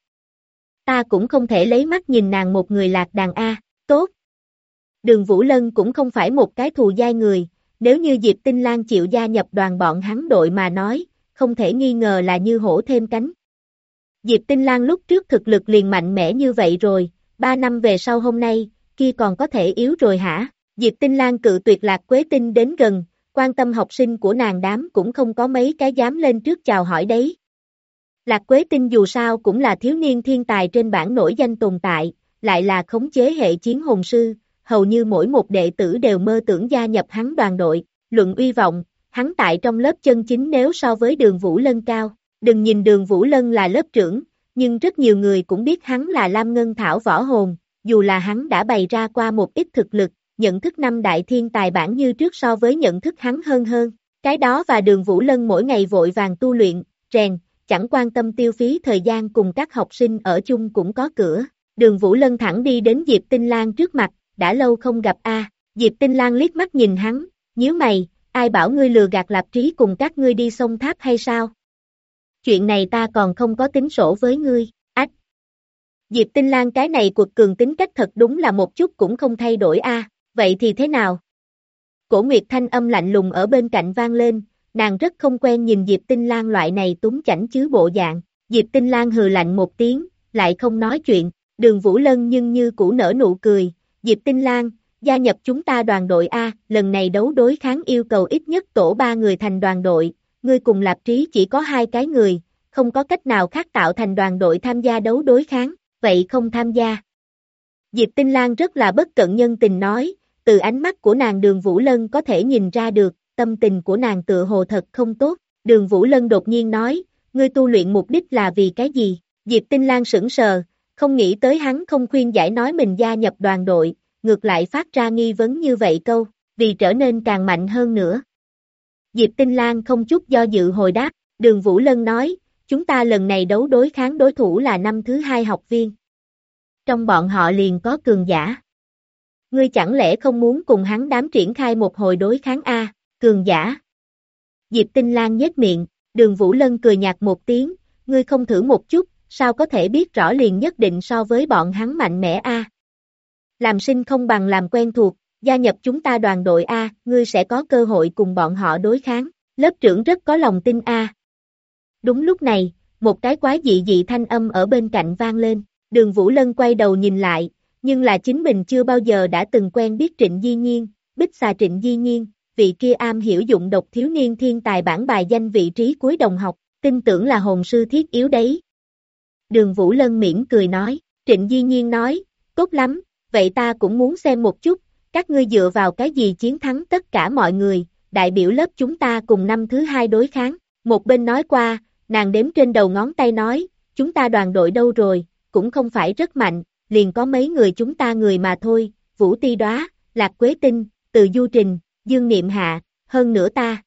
Ta cũng không thể lấy mắt nhìn nàng một người lạc đàn A, tốt. Đường Vũ Lân cũng không phải một cái thù dai người, nếu như Diệp Tinh Lan chịu gia nhập đoàn bọn hắn đội mà nói, không thể nghi ngờ là như hổ thêm cánh. Diệp Tinh Lan lúc trước thực lực liền mạnh mẽ như vậy rồi, 3 năm về sau hôm nay, kia còn có thể yếu rồi hả? Diệp Tinh Lan cự tuyệt Lạc Quế Tinh đến gần, quan tâm học sinh của nàng đám cũng không có mấy cái dám lên trước chào hỏi đấy. Lạc Quế Tinh dù sao cũng là thiếu niên thiên tài trên bảng nổi danh tồn tại, lại là khống chế hệ chiến hồn sư, hầu như mỗi một đệ tử đều mơ tưởng gia nhập hắn đoàn đội, luận uy vọng, hắn tại trong lớp chân chính nếu so với Đường Vũ Lân cao, đừng nhìn Đường Vũ Lân là lớp trưởng, nhưng rất nhiều người cũng biết hắn là Lam Ngân Thảo võ hồn, dù là hắn đã bày ra qua một ít thực lực, nhận thức năm đại thiên tài bản như trước so với nhận thức hắn hơn, cái đó và Đường Vũ Lân mỗi ngày vội vàng tu luyện, rèn, chẳng quan tâm tiêu phí thời gian cùng các học sinh ở chung cũng có cửa. Đường Vũ Lân thẳng đi đến Diệp Tinh Lan trước mặt, đã lâu không gặp a. Diệp Tinh Lan liếc mắt nhìn hắn, nhíu mày, ai bảo ngươi lừa gạt Lạp Trí cùng các ngươi đi sông Tháp hay sao? Chuyện này ta còn không có tính sổ với ngươi, ách. Diệp Tinh Lan cái này quật cường tính cách thật đúng là một chút cũng không thay đổi a. Vậy thì thế nào? Cổ Nguyệt thanh âm lạnh lùng ở bên cạnh vang lên, nàng rất không quen nhìn Diệp Tinh Lan loại này túng chảnh chứ bộ dạng. Diệp Tinh Lan hừ lạnh một tiếng, lại không nói chuyện. Đường Vũ Lân nhưng như cũ nở nụ cười, Diệp Tinh Lan, gia nhập chúng ta đoàn đội A, lần này đấu đối kháng yêu cầu ít nhất tổ 3 người thành đoàn đội, ngươi cùng Lạp Trí chỉ có 2 cái người, không có cách nào khác tạo thành đoàn đội tham gia đấu đối kháng, vậy không tham gia. Diệp Tinh Lan rất là bất cận nhân tình nói, từ ánh mắt của nàng Đường Vũ Lân có thể nhìn ra được, tâm tình của nàng tựa hồ thật không tốt. Đường Vũ Lân đột nhiên nói, ngươi tu luyện mục đích là vì cái gì? Diệp Tinh Lan sững sờ, không nghĩ tới hắn không khuyên giải nói mình gia nhập đoàn đội, ngược lại phát ra nghi vấn như vậy câu, vì trở nên càng mạnh hơn nữa. Diệp Tinh Lan không chút do dự hồi đáp, Đường Vũ Lân nói, chúng ta lần này đấu đối kháng đối thủ là năm thứ 2 học viên. Trong bọn họ liền có cường giả. Ngươi chẳng lẽ không muốn cùng hắn đám triển khai một hồi đối kháng A, cường giả? Diệp Tinh Lan nhếch miệng, Đường Vũ Lân cười nhạt một tiếng, ngươi không thử một chút, sao có thể biết rõ liền nhất định so với bọn hắn mạnh mẽ A. Làm sinh không bằng làm quen thuộc, gia nhập chúng ta đoàn đội A, ngươi sẽ có cơ hội cùng bọn họ đối kháng, lớp trưởng rất có lòng tin A. Đúng lúc này, một cái quái dị dị thanh âm ở bên cạnh vang lên, Đường Vũ Lân quay đầu nhìn lại, nhưng là chính mình chưa bao giờ đã từng quen biết Trịnh Di Nhiên, Bích Xà Trịnh Di Nhiên, vị kia am hiểu dụng độc thiếu niên thiên tài bản bài danh vị trí cuối đồng học, tin tưởng là hồn sư thiết yếu đấy. Đường Vũ Lân mỉm cười nói, Trịnh Di Nhiên nói, tốt lắm, vậy ta cũng muốn xem một chút, các ngươi dựa vào cái gì chiến thắng tất cả mọi người, đại biểu lớp chúng ta cùng năm thứ 2 đối kháng. Một bên nói qua, nàng đếm trên đầu ngón tay nói, chúng ta đoàn đội đâu rồi, cũng không phải rất mạnh, liền có mấy người chúng ta người mà thôi, Vũ Ti Đóa, Lạc Quế Tinh, Từ Du Trình, Dương Niệm Hạ, hơn nữa ta.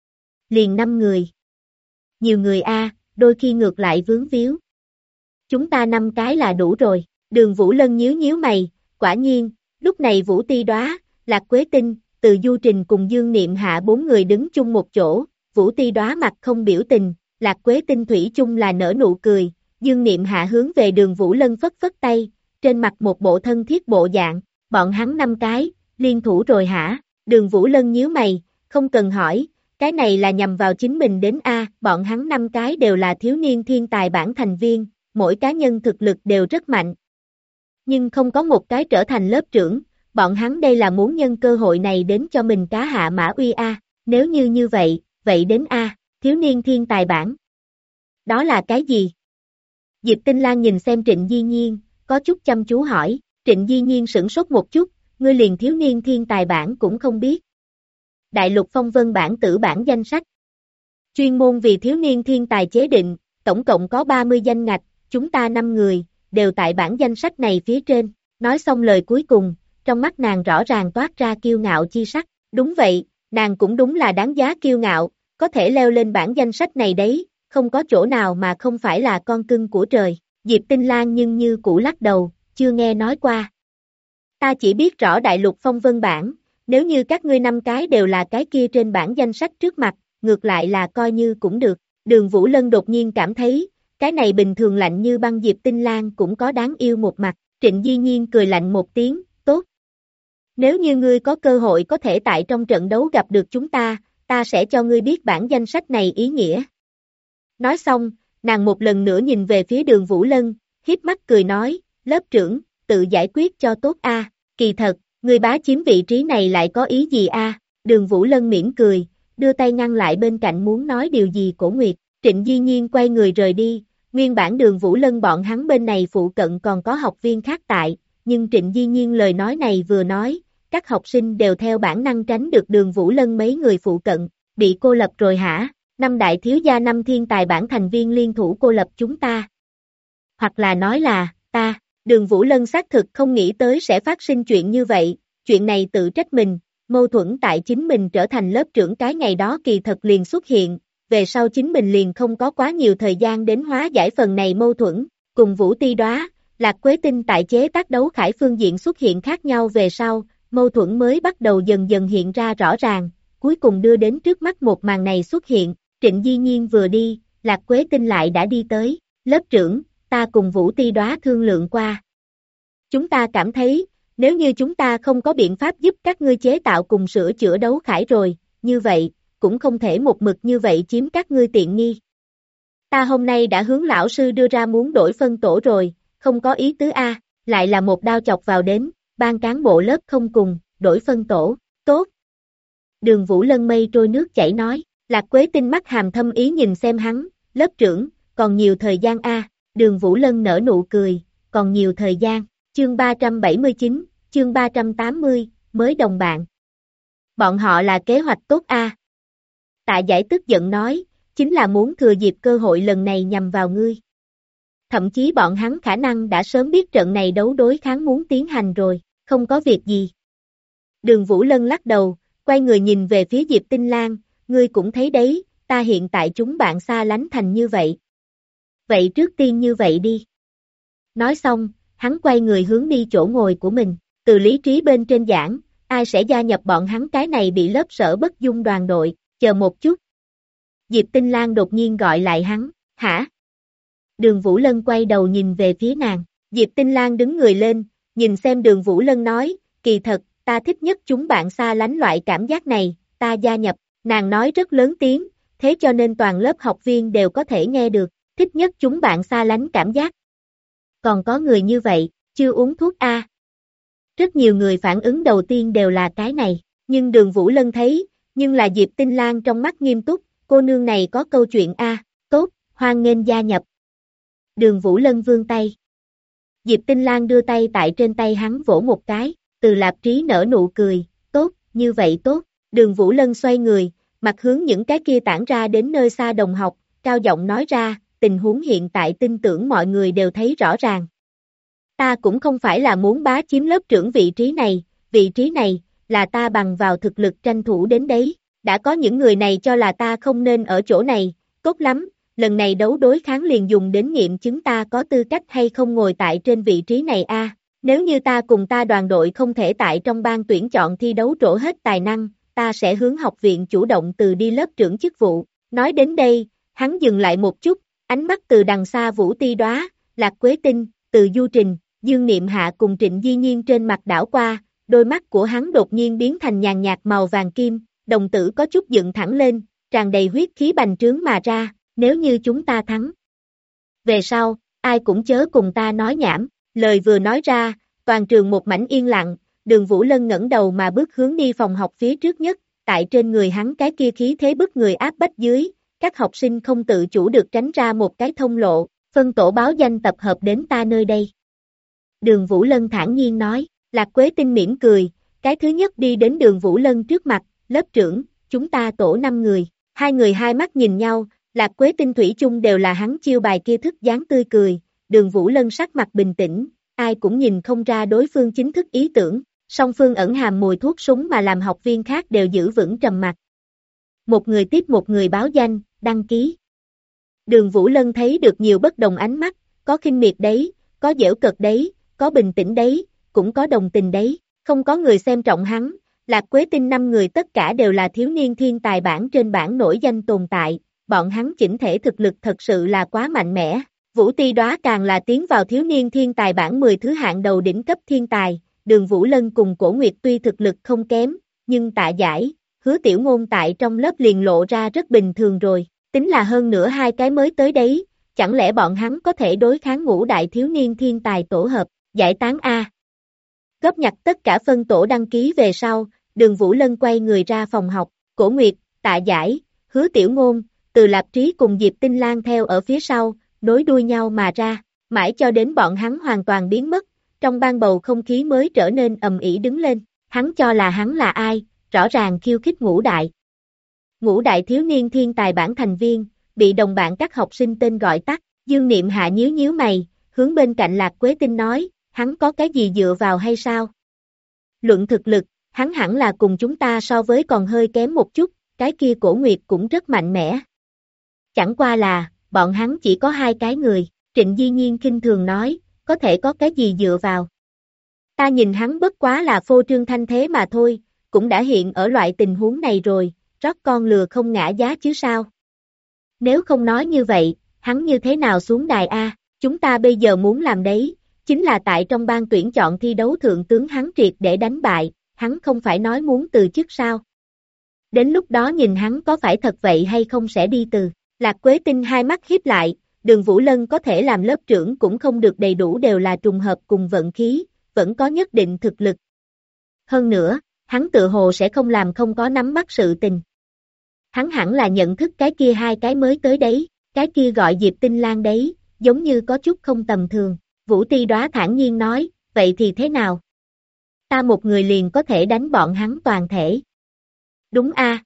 Liền 5 người. Nhiều người a, đôi khi ngược lại vướng víu. Chúng ta 5 cái là đủ rồi. Đường Vũ Lân nhíu nhíu mày, quả nhiên, lúc này Vũ Ti Đóa, Lạc Quế Tinh, Từ Du Trình cùng Dương Niệm Hạ 4 người đứng chung một chỗ, Vũ Ti Đóa mặt không biểu tình, Lạc Quế Tinh thủy chung là nở nụ cười, Dương Niệm Hạ hướng về Đường Vũ Lân phất phất tay, trên mặt một bộ thân thiết bộ dạng, bọn hắn 5 cái, liên thủ rồi hả? Đường Vũ Lân nhíu mày, không cần hỏi, cái này là nhằm vào chính mình đến A, bọn hắn 5 cái đều là thiếu niên thiên tài bản thành viên, mỗi cá nhân thực lực đều rất mạnh. Nhưng không có một cái trở thành lớp trưởng, bọn hắn đây là muốn nhân cơ hội này đến cho mình cá hạ mã uy A, nếu như vậy, vậy đến A, thiếu niên thiên tài bản. Đó là cái gì? Diệp Tinh Lan nhìn xem Trịnh Di Nhiên, có chút chăm chú hỏi, Trịnh Di Nhiên sửng sốt một chút, ngươi liền thiếu niên thiên tài bản cũng không biết. Đại lục phong vân bản tử bản danh sách. Chuyên môn vì thiếu niên thiên tài chế định, tổng cộng có 30 danh ngạch, chúng ta 5 người, đều tại bản danh sách này phía trên. Nói xong lời cuối cùng, trong mắt nàng rõ ràng toát ra kiêu ngạo chi sắc. Đúng vậy, nàng cũng đúng là đáng giá kiêu ngạo, có thể leo lên bản danh sách này đấy, không có chỗ nào mà không phải là con cưng của trời. Diệp Tinh Lan nhưng như cũ lắc đầu, chưa nghe nói qua. Ta chỉ biết rõ đại lục phong vân bản, nếu như các ngươi 5 cái đều là cái kia trên bản danh sách trước mặt, ngược lại là coi như cũng được. Đường Vũ Lân đột nhiên cảm thấy, cái này bình thường lạnh như băng Diệp Tinh Lan cũng có đáng yêu một mặt. Trịnh Di Nhiên cười lạnh một tiếng, tốt. Nếu như ngươi có cơ hội có thể tại trong trận đấu gặp được chúng ta, ta sẽ cho ngươi biết bản danh sách này ý nghĩa. Nói xong, nàng một lần nữa nhìn về phía Đường Vũ Lân, hiếp mắt cười nói, lớp trưởng, tự giải quyết cho tốt a. Kỳ thật, ngươi bá chiếm vị trí này lại có ý gì a? Đường Vũ Lân mỉm cười, đưa tay ngăn lại bên cạnh muốn nói điều gì Cổ Nguyệt. Trịnh Di Nhiên quay người rời đi, nguyên bản Đường Vũ Lân bọn hắn bên này phụ cận còn có học viên khác tại, nhưng Trịnh Di Nhiên lời nói này vừa nói, các học sinh đều theo bản năng tránh được Đường Vũ Lân mấy người phụ cận, bị cô lập rồi hả? 5 đại thiếu gia 5 thiên tài bản thành viên liên thủ cô lập chúng ta. Hoặc là nói là, ta, Đường Vũ Lân xác thực không nghĩ tới sẽ phát sinh chuyện như vậy, chuyện này tự trách mình, mâu thuẫn tại chính mình trở thành lớp trưởng cái ngày đó kỳ thật liền xuất hiện, về sau chính mình liền không có quá nhiều thời gian đến hóa giải phần này mâu thuẫn, cùng Vũ Ti Đóa, Lạc Quế Tinh tại chế tác đấu khải phương diện xuất hiện khác nhau về sau, mâu thuẫn mới bắt đầu dần dần hiện ra rõ ràng, cuối cùng đưa đến trước mắt một màn này xuất hiện, Trịnh Di Nhiên vừa đi, Lạc Quế Tinh lại đã đi tới, lớp trưởng, ta cùng Vũ Ti Đóa thương lượng qua. Chúng ta cảm thấy, nếu như chúng ta không có biện pháp giúp các ngươi chế tạo cùng sửa chữa đấu khải rồi, như vậy, cũng không thể một mực như vậy chiếm các ngươi tiện nghi. Ta hôm nay đã hướng lão sư đưa ra muốn đổi phân tổ rồi, không có ý tứ A, lại là một đao chọc vào đến, ban cán bộ lớp không cùng, đổi phân tổ, tốt. Đường Vũ Lân mây trôi nước chảy nói, Lạc Quế Tinh mắt hàm thâm ý nhìn xem hắn, lớp trưởng, còn nhiều thời gian A, Đường Vũ Lân nở nụ cười, còn nhiều thời gian, chương 379, chương 380, mới đồng bạn. Bọn họ là kế hoạch tốt A. Tạ Giải tức giận nói, chính là muốn thừa dịp cơ hội lần này nhằm vào ngươi. Thậm chí bọn hắn khả năng đã sớm biết trận này đấu đối kháng muốn tiến hành rồi, không có việc gì. Đường Vũ Lân lắc đầu, quay người nhìn về phía Diệp Tinh Lan, ngươi cũng thấy đấy, ta hiện tại chúng bạn xa lánh thành như vậy. Vậy trước tiên như vậy đi. Nói xong, hắn quay người hướng đi chỗ ngồi của mình, từ lý trí bên trên giảng, ai sẽ gia nhập bọn hắn cái này bị lớp Sở Bất Dung đoàn đội, chờ một chút. Diệp Tinh Lan đột nhiên gọi lại hắn, hả? Đường Vũ Lân quay đầu nhìn về phía nàng, Diệp Tinh Lan đứng người lên, nhìn xem Đường Vũ Lân nói, kỳ thật, ta thích nhất chúng bạn xa lánh loại cảm giác này, ta gia nhập, nàng nói rất lớn tiếng, thế cho nên toàn lớp học viên đều có thể nghe được, thích nhất chúng bạn xa lánh cảm giác. Còn có người như vậy, chưa uống thuốc A. Rất nhiều người phản ứng đầu tiên đều là cái này, nhưng Đường Vũ Lân thấy, nhưng là Diệp Tinh Lan trong mắt nghiêm túc, cô nương này có câu chuyện A, tốt, hoan nghênh gia nhập. Đường Vũ Lân vươn tay. Diệp Tinh Lan đưa tay tại trên tay hắn vỗ một cái, Từ Lạp Trí nở nụ cười, tốt, như vậy tốt. Đường Vũ Lân xoay người, mặt hướng những cái kia tản ra đến nơi xa đồng học, cao giọng nói ra, tình huống hiện tại tin tưởng mọi người đều thấy rõ ràng. Ta cũng không phải là muốn bá chiếm lớp trưởng vị trí này, là ta bằng vào thực lực tranh thủ đến đấy. Đã có những người này cho là ta không nên ở chỗ này, tốt lắm, lần này đấu đối kháng liền dùng đến nghiệm chứng ta có tư cách hay không ngồi tại trên vị trí này a. Nếu như ta cùng ta đoàn đội không thể tại trong ban tuyển chọn thi đấu trổ hết tài năng, ta sẽ hướng học viện chủ động từ đi lớp trưởng chức vụ. Nói đến đây, hắn dừng lại một chút, ánh mắt từ đằng xa Vũ Ti Đóa, Lạc Quế Tinh, Từ Du Trình, Dương Niệm Hạ cùng Trịnh Di Nhiên trên mặt đảo qua, đôi mắt của hắn đột nhiên biến thành nhàn nhạt màu vàng kim, đồng tử có chút dựng thẳng lên, tràn đầy huyết khí bành trướng mà ra, nếu như chúng ta thắng. Về sau, ai cũng chớ cùng ta nói nhảm, lời vừa nói ra, toàn trường một mảnh yên lặng, Đường Vũ Lân ngẩng đầu mà bước hướng đi phòng học phía trước nhất, tại trên người hắn cái kia khí thế bức người áp bách dưới, các học sinh không tự chủ được tránh ra một cái thông lộ, phân tổ báo danh tập hợp đến ta nơi đây. Đường Vũ Lân thản nhiên nói, Lạc Quế Tinh mỉm cười, cái thứ nhất đi đến Đường Vũ Lân trước mặt, lớp trưởng, chúng ta tổ 5 người, hai người hai mắt nhìn nhau, Lạc Quế Tinh thủy chung đều là hắn chiêu bài kia thức dáng tươi cười, Đường Vũ Lân sắc mặt bình tĩnh, ai cũng nhìn không ra đối phương chính thức ý tưởng, song phương ẩn hàm mùi thuốc súng mà làm học viên khác đều giữ vững trầm mặc. Một người tiếp một người báo danh, đăng ký. Đường Vũ Lân thấy được nhiều bất đồng ánh mắt, có khinh miệt đấy, có giễu cợt đấy, có bình tĩnh đấy, cũng có đồng tình đấy, không có người xem trọng hắn. Lạc Quế Tinh 5 người tất cả đều là thiếu niên thiên tài bảng trên bảng nổi danh tồn tại, bọn hắn chỉnh thể thực lực thật sự là quá mạnh mẽ. Vũ Ti Đóa càng là tiến vào thiếu niên thiên tài bảng 10 thứ hạng đầu đỉnh cấp thiên tài, Đường Vũ Lân cùng Cổ Nguyệt tuy thực lực không kém, nhưng Tạ Giải, Hứa Tiểu Ngôn tại trong lớp liền lộ ra rất bình thường rồi, tính là hơn nữa hai cái mới tới đấy, chẳng lẽ bọn hắn có thể đối kháng ngũ đại thiếu niên thiên tài tổ hợp, giải tán A. Góp nhặt tất cả phân tổ đăng ký về sau, Đường Vũ Lân quay người ra phòng học, Cổ Nguyệt, Tạ Giải, Hứa Tiểu Ngôn, Từ Lạp Trí cùng Diệp Tinh Lan theo ở phía sau, nối đuôi nhau mà ra, mãi cho đến bọn hắn hoàn toàn biến mất, trong ban bầu không khí mới trở nên ầm ĩ đứng lên, hắn cho là hắn là ai, rõ ràng khiêu khích ngũ đại. Ngũ đại thiếu niên thiên tài bảng thành viên, bị đồng bạn các học sinh tên gọi tắt, Dương Niệm Hạ nhíu nhíu mày, hướng bên cạnh Lạc Quế Tinh nói, hắn có cái gì dựa vào hay sao? Luận thực lực, hắn hẳn là cùng chúng ta so với còn hơi kém một chút, cái kia Cổ Nguyệt cũng rất mạnh mẽ. Chẳng qua là, bọn hắn chỉ có 2 cái người, Trịnh Di Nhiên khinh thường nói, có thể có cái gì dựa vào. Ta nhìn hắn bất quá là phô trương thanh thế mà thôi, cũng đã hiện ở loại tình huống này rồi, rót con lừa không ngã giá chứ sao. Nếu không nói như vậy, hắn như thế nào xuống đài A, chúng ta bây giờ muốn làm đấy, chính là tại trong ban tuyển chọn thi đấu thượng tướng hắn triệt để đánh bại, hắn không phải nói muốn từ chức sao. Đến lúc đó nhìn hắn có phải thật vậy hay không sẽ đi từ. Lạc Quế Tinh hai mắt híp lại, Đường Vũ Lân có thể làm lớp trưởng cũng không được đầy đủ đều là trùng hợp cùng vận khí, vẫn có nhất định thực lực. Hơn nữa, hắn tự hồ sẽ không làm không có nắm bắt sự tình. Hắn hẳn là nhận thức cái kia 2 cái mới tới đấy, cái kia gọi Diệp Tinh Lan đấy, giống như có chút không tầm thường. Vũ Ti Đóa thản nhiên nói, vậy thì thế nào? Ta một người liền có thể đánh bọn hắn toàn thể. Đúng a.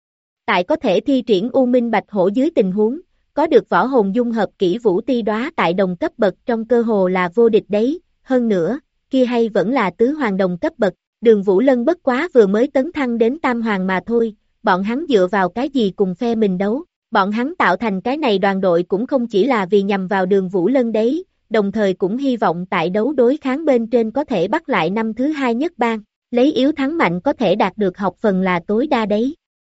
Tại có thể thi triển U Minh Bạch Hổ dưới tình huống, có được võ hồn dung hợp kỹ Vũ Ti Đóa tại đồng cấp bậc trong cơ hồ là vô địch đấy, hơn nữa, kia hay vẫn là tứ hoàng đồng cấp bậc, Đường Vũ Lân bất quá vừa mới tấn thăng đến tam hoàng mà thôi, bọn hắn dựa vào cái gì cùng phe mình đấu, bọn hắn tạo thành cái này đoàn đội cũng không chỉ là vì nhằm vào Đường Vũ Lân đấy, đồng thời cũng hy vọng tại đấu đối kháng bên trên có thể bắt lại năm thứ 2 nhất bang, lấy yếu thắng mạnh có thể đạt được học phần là tối đa đấy.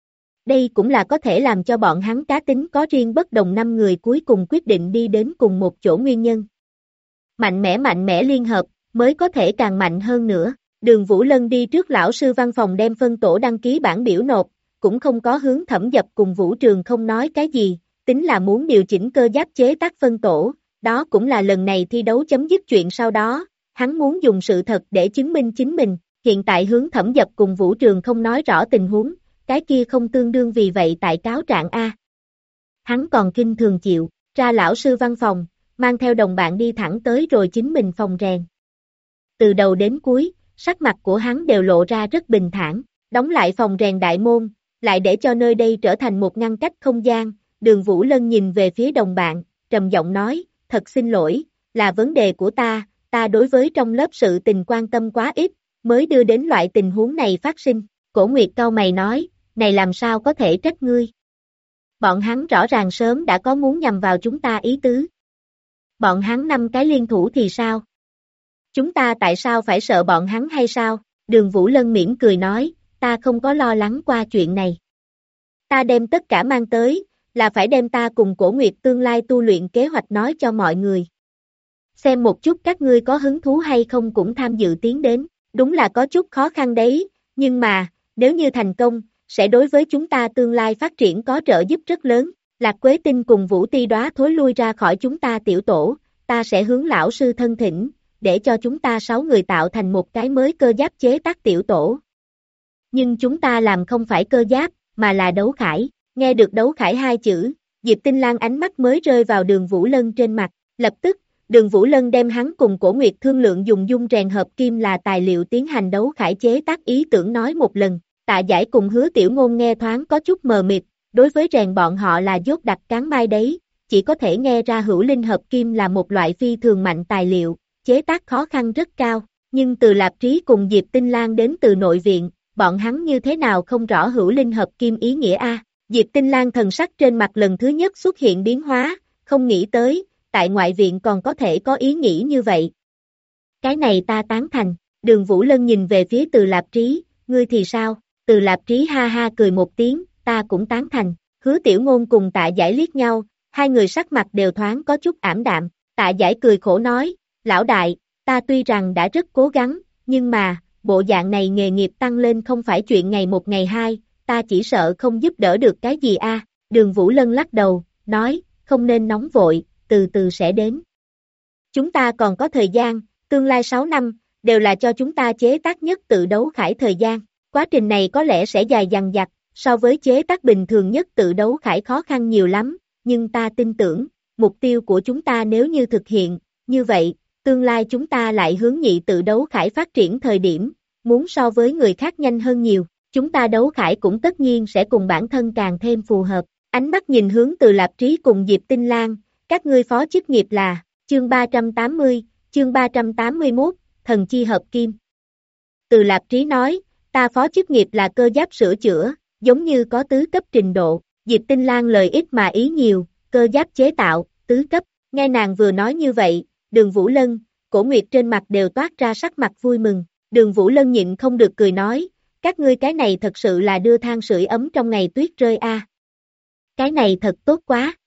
Đây cũng là có thể làm cho bọn hắn cá tính có riêng bất đồng 5 người cuối cùng quyết định đi đến cùng một chỗ nguyên nhân. Mạnh mẽ liên hợp, mới có thể càng mạnh hơn nữa. Đường Vũ Lân đi trước lão sư văn phòng đem phân tổ đăng ký bản biểu nộp, cũng không có hướng Thẩm Dập cùng Vũ Trường không nói cái gì, tính là muốn điều chỉnh cơ giáp chế tác phân tổ, đó cũng là lần này thi đấu chấm dứt chuyện sau đó, hắn muốn dùng sự thật để chứng minh chính mình, hiện tại hướng Thẩm Dập cùng Vũ Trường không nói rõ tình huống, cái kia không tương đương vì vậy tại cáo trạng A. Hắn còn kinh thường chịu, ra lão sư văn phòng, mang theo đồng bạn đi thẳng tới rồi chính mình phòng rèn. Từ đầu đến cuối, sắc mặt của hắn đều lộ ra rất bình thản, đóng lại phòng rèn đại môn, lại để cho nơi đây trở thành một ngăn cách không gian, Đường Vũ Lân nhìn về phía đồng bạn, trầm giọng nói, thật xin lỗi, là vấn đề của ta đối với trong lớp sự tình quan tâm quá ít, mới đưa đến loại tình huống này phát sinh, Cổ Nguyệt cau mày nói, này làm sao có thể trách ngươi. Bọn hắn rõ ràng sớm đã có muốn nhằm vào chúng ta ý tứ. Bọn hắn 5 cái liên thủ thì sao? Chúng ta tại sao phải sợ bọn hắn hay sao? Đường Vũ Lân mỉm cười nói, ta không có lo lắng qua chuyện này. Ta đem tất cả mang tới, là phải đem ta cùng Cổ Nguyệt tương lai tu luyện kế hoạch nói cho mọi người. Xem một chút các ngươi có hứng thú hay không cũng tham dự tiến đến, đúng là có chút khó khăn đấy, nhưng mà, nếu như thành công, sẽ đối với chúng ta tương lai phát triển có trợ giúp rất lớn. Lạc Quế Tinh cùng Vũ Ti Đóa thối lui ra khỏi chúng ta tiểu tổ, ta sẽ hướng lão sư thân thỉnh, để cho chúng ta 6 người tạo thành một cái mới cơ giáp chế tác tiểu tổ. Nhưng chúng ta làm không phải cơ giáp, mà là đấu khải. Nghe được đấu khải 2 chữ, Diệp Tinh Lan ánh mắt mới rơi vào Đường Vũ Lân trên mặt, lập tức, Đường Vũ Lân đem hắn cùng Cổ Nguyệt thương lượng dùng dung rèn hợp kim là tài liệu tiến hành đấu khải chế tác ý tưởng nói một lần. Tạ Giải cùng Hứa Tiểu Ngôn nghe thoáng có chút mờ mịt, đối với rèn bọn họ là dốt đặt cán mai đấy, chỉ có thể nghe ra hữu linh hợp kim là một loại phi thường mạnh tài liệu, chế tác khó khăn rất cao, nhưng từ Lạp Trí cùng Diệp Tinh Lan đến từ nội viện, bọn hắn như thế nào không rõ hữu linh hợp kim ý nghĩa a? Diệp Tinh Lan thần sắc trên mặt lần thứ nhất xuất hiện biến hóa, không nghĩ tới, tại ngoại viện còn có thể có ý nghĩ như vậy. Cái này ta tán thành, Đường Vũ Lân nhìn về phía Từ Lạp Trí, ngươi thì sao? Từ Lạp Trí ha ha cười một tiếng, ta cũng tán thành, Hứa Tiểu Ngôn cùng Tạ Giải liếc nhau, hai người sắc mặt đều thoáng có chút ảm đạm, Tạ Giải cười khổ nói, lão đại, ta tuy rằng đã rất cố gắng, nhưng mà, bộ dạng này nghề nghiệp tăng lên không phải chuyện ngày một ngày hai, ta chỉ sợ không giúp đỡ được cái gì a. Đường Vũ Lân lắc đầu, nói, không nên nóng vội, từ từ sẽ đến. Chúng ta còn có thời gian, tương lai 6 năm, đều là cho chúng ta chế tác nhất tự đấu khải thời gian. Quá trình này có lẽ sẽ dài dằng dặc, so với chế tác bình thường nhất tự đấu khải khó khăn nhiều lắm, nhưng ta tin tưởng, mục tiêu của chúng ta nếu như thực hiện, như vậy, tương lai chúng ta lại hướng nhị tự đấu khải phát triển thời điểm, muốn so với người khác nhanh hơn nhiều, chúng ta đấu khải cũng tất nhiên sẽ cùng bản thân càng thêm phù hợp. Ánh mắt nhìn hướng Từ Lạp Trí cùng Diệp Tinh Lan, các ngươi phó chức nghiệp là, chương 380, chương 381, thần chi hợp kim. Từ Lạp Trí nói, ta phó chức nghiệp là cơ giáp sửa chữa, giống như có tứ cấp trình độ, Diệp Tinh Lan lời ít mà ý nhiều, cơ giáp chế tạo, tứ cấp, nghe nàng vừa nói như vậy, Đường Vũ Lân, Cổ Nguyệt trên mặt đều toát ra sắc mặt vui mừng, Đường Vũ Lân nhịn không được cười nói, các ngươi cái này thật sự là đưa than sưởi ấm trong ngày tuyết rơi a. Cái này thật tốt quá.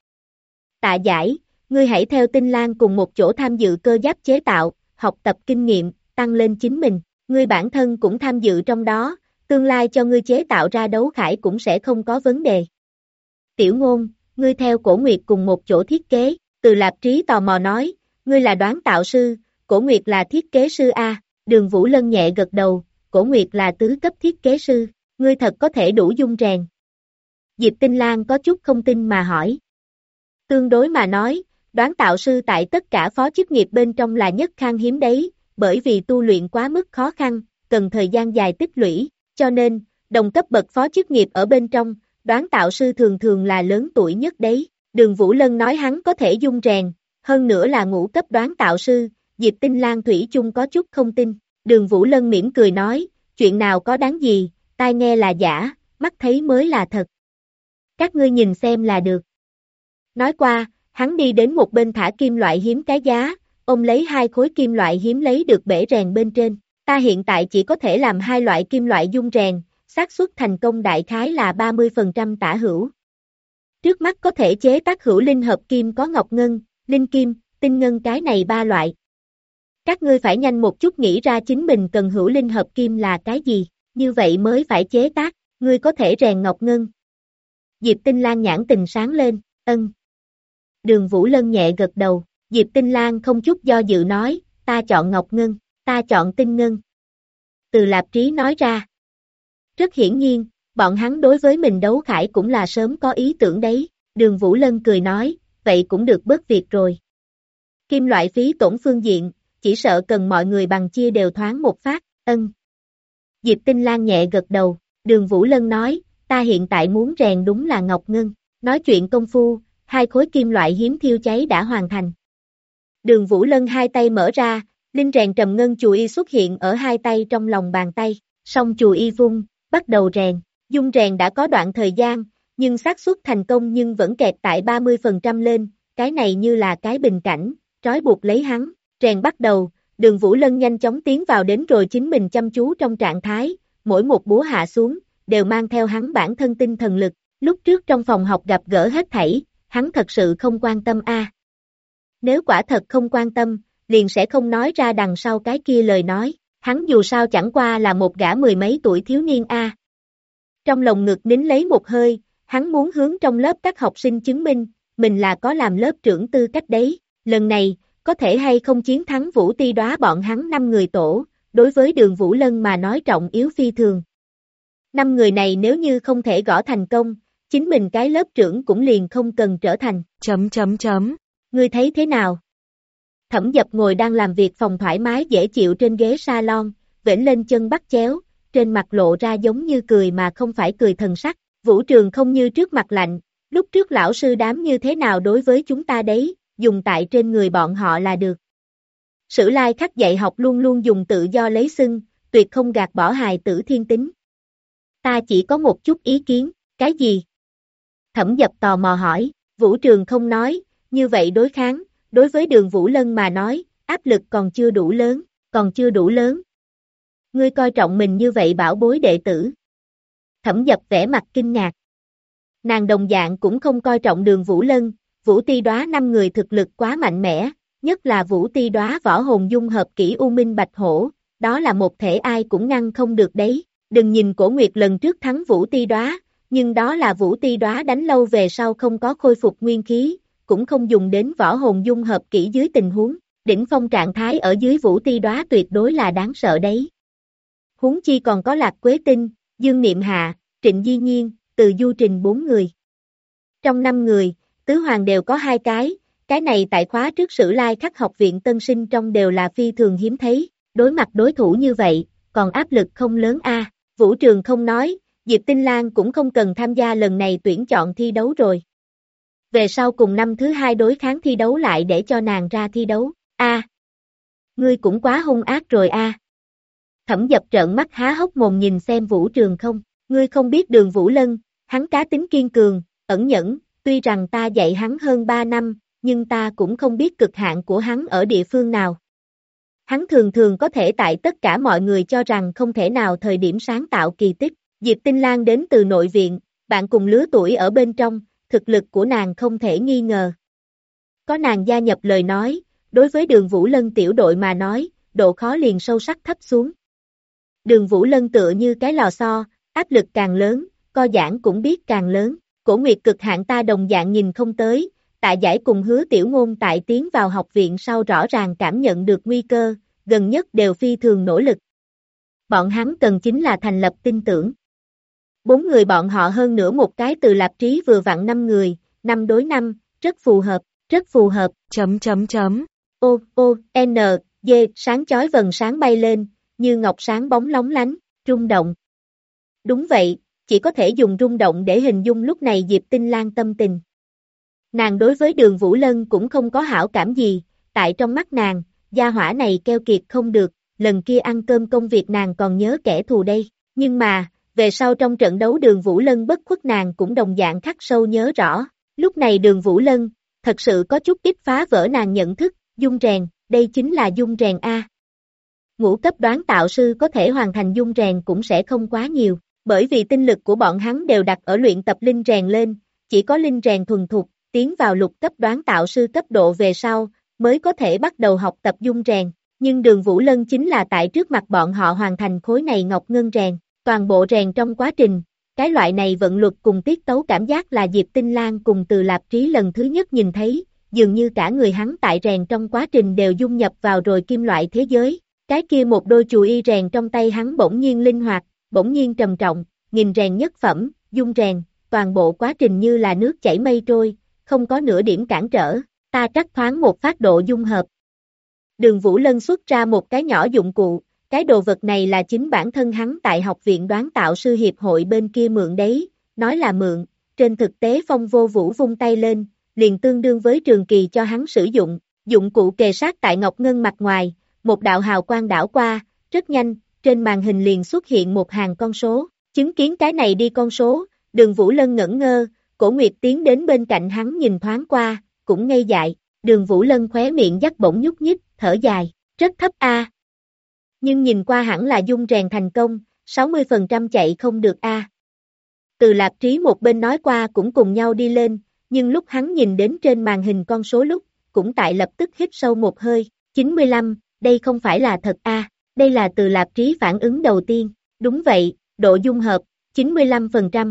Tạ Giải, ngươi hãy theo Tinh Lan cùng một chỗ tham dự cơ giáp chế tạo, học tập kinh nghiệm, tăng lên chính mình, ngươi bản thân cũng tham dự trong đó, tương lai cho ngươi chế tạo ra đấu khải cũng sẽ không có vấn đề. Tiểu Ngôn, ngươi theo Cổ Nguyệt cùng một chỗ thiết kế, Từ Lạp Trí tò mò nói, ngươi là đoán tạo sư, Cổ Nguyệt là thiết kế sư a. Đường Vũ Lân nhẹ gật đầu, Cổ Nguyệt là tứ cấp thiết kế sư, ngươi thật có thể đủ dung rèn. Diệp Tinh Lan có chút không tin mà hỏi. Tương đối mà nói, đoán tạo sư tại tất cả phó chức nghiệp bên trong là nhất khan hiếm đấy, bởi vì tu luyện quá mức khó khăn, cần thời gian dài tích lũy, cho nên, đồng cấp bậc phó chức nghiệp ở bên trong, đoán tạo sư thường thường là lớn tuổi nhất đấy. Đường Vũ Lân nói hắn có thể dung rèn, hơn nữa là ngũ cấp đoán tạo sư, Diệp Tinh Lan thủy chung có chút không tin. Đường Vũ Lân mỉm cười nói, chuyện nào có đáng gì, tai nghe là giả, mắt thấy mới là thật. Các ngươi nhìn xem là được. Nói qua, hắn đi đến một bên thả kim loại hiếm cái giá, ôm lấy 2 khối kim loại hiếm lấy được bể rèn bên trên. Ta hiện tại chỉ có thể làm 2 loại kim loại dung rèn, xác suất thành công đại khái là 30% tả hữu. Trước mắt có thể chế tác hữu linh hợp kim có ngọc ngân, linh kim, tinh ngân cái này 3 loại. Các ngươi phải nhanh một chút nghĩ ra chính mình cần hữu linh hợp kim là cái gì, như vậy mới phải chế tác, ngươi có thể rèn ngọc ngân. Diệp Tinh Lan nhãn tình sáng lên, ân. Đường Vũ Lân nhẹ gật đầu, Diệp Tinh Lan không chút do dự nói, ta chọn ngọc ngân, ta chọn tinh ngân. Từ Lạp Trí nói ra. Rất hiển nhiên, bọn hắn đối với mình đấu khải cũng là sớm có ý tưởng đấy, Đường Vũ Lân cười nói, vậy cũng được bớt việc rồi. Kim loại phí tổn phương diện, chỉ sợ cần mọi người bằng chia đều thoáng một phát, ân. Diệp Tinh Lan nhẹ gật đầu, Đường Vũ Lân nói, ta hiện tại muốn rèn đúng là ngọc ngân, nói chuyện công phu, 2 khối kim loại hiếm thiêu cháy đã hoàn thành. Đường Vũ Lân hai tay mở ra, linh rèn trầm ngân chù y xuất hiện ở 2 tay trong lòng bàn tay, song chù y vung, bắt đầu rèn, dung rèn đã có đoạn thời gian, nhưng xác suất thành công nhưng vẫn kẹt tại 30% lên, cái này như là cái bình cảnh, trói buộc lấy hắn, rèn bắt đầu, Đường Vũ Lân nhanh chóng tiến vào đến rồi chính mình chăm chú trong trạng thái, mỗi một búa hạ xuống, đều mang theo hắn bản thân tinh thần lực, lúc trước trong phòng học gặp gỡ hết thảy, hắn thật sự không quan tâm a. Nếu quả thật không quan tâm, liền sẽ không nói ra đằng sau cái kia lời nói, hắn dù sao chẳng qua là một gã 10 mấy tuổi thiếu niên a. Trong lồng ngực nín lấy một hơi, hắn muốn hướng trong lớp các học sinh chứng minh, mình là có làm lớp trưởng tư cách đấy, lần này, có thể hay không chiến thắng Vũ Ti Đóa bọn hắn 5 người tổ, đối với Đường Vũ Lân mà nói trọng yếu phi thường. 5 người này nếu như không thể gõ thành công, chính mình cái lớp trưởng cũng liền không cần trở thành. Ngươi thấy thế nào? Thẩm Dập ngồi đang làm việc phòng thoải mái dễ chịu trên ghế salon, vểnh lên chân bắt chéo, trên mặt lộ ra giống như cười mà không phải cười thần sắc. Vũ Trường không như trước mặt lạnh, lúc trước lão sư đám như thế nào đối với chúng ta đấy, dùng tại trên người bọn họ là được. Sử Lai Khắc dạy học luôn luôn dùng tự do lấy xưng, tuyệt không gạt bỏ hài tử thiên tính. Ta chỉ có một chút ý kiến, cái gì? Thẩm Dập tò mò hỏi, Vũ Trường không nói, như vậy đối kháng, đối với Đường Vũ Lân mà nói, áp lực còn chưa đủ lớn, còn chưa đủ lớn. Ngươi coi trọng mình như vậy bảo bối đệ tử. Thẩm Dập vẻ mặt kinh ngạc. Nàng đồng dạng cũng không coi trọng Đường Vũ Lân, Vũ Ti Đóa 5 người thực lực quá mạnh mẽ, nhất là Vũ Ti Đóa võ hồn dung hợp kỹ U Minh Bạch Hổ, đó là một thể ai cũng ngăn không được đấy. Đừng nhìn Cổ Nguyệt lần trước thắng Vũ Ti Đóa, nhưng đó là Vũ Ti Đóa đánh lâu về sau không có khôi phục nguyên khí, cũng không dùng đến võ hồn dung hợp kỹ dưới tình huống, đỉnh phong trạng thái ở dưới Vũ Ti Đóa tuyệt đối là đáng sợ đấy. Huống chi còn có Lạc Quế Tinh, Dương Niệm Hạ, Trịnh Di Nhiên, Từ Du Trình 4 người. Trong 5 người, tứ hoàng đều có 2 cái này tại khóa trước Sử Lai Khắc học viện tân sinh trong đều là phi thường hiếm thấy, đối mặt đối thủ như vậy, còn áp lực không lớn a. Vũ Trường không nói, Diệp Tinh Lan cũng không cần tham gia lần này tuyển chọn thi đấu rồi. Về sau cùng năm thứ 2 đối kháng thi đấu lại để cho nàng ra thi đấu, ngươi cũng quá hung ác rồi a. Thẩm Dập trợn mắt há hốc mồm nhìn xem Vũ Trường không, ngươi không biết Đường Vũ Lân, hắn cá tính kiên cường, ẩn nhẫn, tuy rằng ta dạy hắn hơn 3 năm, nhưng ta cũng không biết cực hạn của hắn ở địa phương nào. Hắn thường thường có thể tại tất cả mọi người cho rằng không thể nào thời điểm sáng tạo kỳ tích. Diệp Tinh Lan đến từ nội viện, bạn cùng lứa tuổi ở bên trong, thực lực của nàng không thể nghi ngờ. Có nàng gia nhập lời nói, đối với Đường Vũ Lân tiểu đội mà nói, độ khó liền sâu sắc thấp xuống. Đường Vũ Lân tựa như cái lò xo, áp lực càng lớn, co giãn cũng biết càng lớn. Cổ Nguyệt cực hạn ta đồng dạng nhìn không tới, Tạ Giải cùng Hứa Tiểu Ngôn tại tiến vào học viện sau rõ ràng cảm nhận được nguy cơ, gần nhất đều phi thường nỗ lực. Bọn hắn cần chính là thành lập tin tưởng. 4 người bọn họ hơn nữa một cái Từ Lạp Trí vừa vặn 5 người, 5 đối 5, rất phù hợp, N, D, sáng chói vầng sáng bay lên, như ngọc sáng bóng lóng lánh, rung động. Đúng vậy, chỉ có thể dùng rung động để hình dung lúc này Diệp Tinh Lan tâm tình. Nàng đối với Đường Vũ Lân cũng không có hảo cảm gì, tại trong mắt nàng, gia hỏa này keo kiệt không được, lần kia ăn cơm công việc nàng còn nhớ kẻ thù đây, nhưng mà, về sau trong trận đấu Đường Vũ Lân bất khuất nàng cũng đồng dạng khắc sâu nhớ rõ, lúc này Đường Vũ Lân, thật sự có chút ít phá vỡ nàng nhận thức, dung rèn, đây chính là dung rèn A. Ngũ cấp đoán tạo sư có thể hoàn thành dung rèn cũng sẽ không quá nhiều, bởi vì tinh lực của bọn hắn đều đặt ở luyện tập linh rèn lên, chỉ có linh rèn thuần thục, tiến vào lục cấp đoán tạo sư cấp độ về sau, mới có thể bắt đầu học tập dung rèn, nhưng Đường Vũ Lân chính là tại trước mặt bọn họ hoàn thành khối này ngọc ngân rèn, toàn bộ rèn trong quá trình, cái loại này vận luật cùng tiết tấu cảm giác là Diệp Tinh Lan cùng Từ Lạp Trí lần thứ nhất nhìn thấy, dường như cả người hắn tại rèn trong quá trình đều dung nhập vào rồi kim loại thế giới, cái kia một đôi chù y rèn trong tay hắn bỗng nhiên linh hoạt, bỗng nhiên trầm trọng, nghìn rèn nhất phẩm, dung rèn, toàn bộ quá trình như là nước chảy mây trôi, không có nửa điểm cản trở, ta trắc thoáng một phát độ dung hợp. Đường Vũ Lân xuất ra một cái nhỏ dụng cụ, cái đồ vật này là chính bản thân hắn tại học viện đoán tạo sư hiệp hội bên kia mượn đấy, nói là mượn, trên thực tế Phong Vô Vũ vung tay lên, liền tương đương với Trường Kỳ cho hắn sử dụng, dụng cụ kề sát tại ngọc ngân mặt ngoài, một đạo hào quang đảo qua, rất nhanh, trên màn hình liền xuất hiện một hàng con số, chứng kiến cái này đi con số, Đường Vũ Lân ngẩn ngơ, Cổ Nguyệt tiến đến bên cạnh hắn nhìn thoáng qua, cũng ngây dại, Đường Vũ Lân khóe miệng dắt bỗng nhúc nhích, thở dài, rất thấp a. Nhưng nhìn qua hẳn là dung rèn thành công, 60% chạy không được a. Từ Lạp Trí một bên nói qua cũng cùng nhau đi lên, nhưng lúc hắn nhìn đến trên màn hình con số lúc, cũng tại lập tức hít sâu một hơi, 95, đây không phải là thật a, đây là Từ Lạp Trí phản ứng đầu tiên, đúng vậy, độ dung hợp, 95%.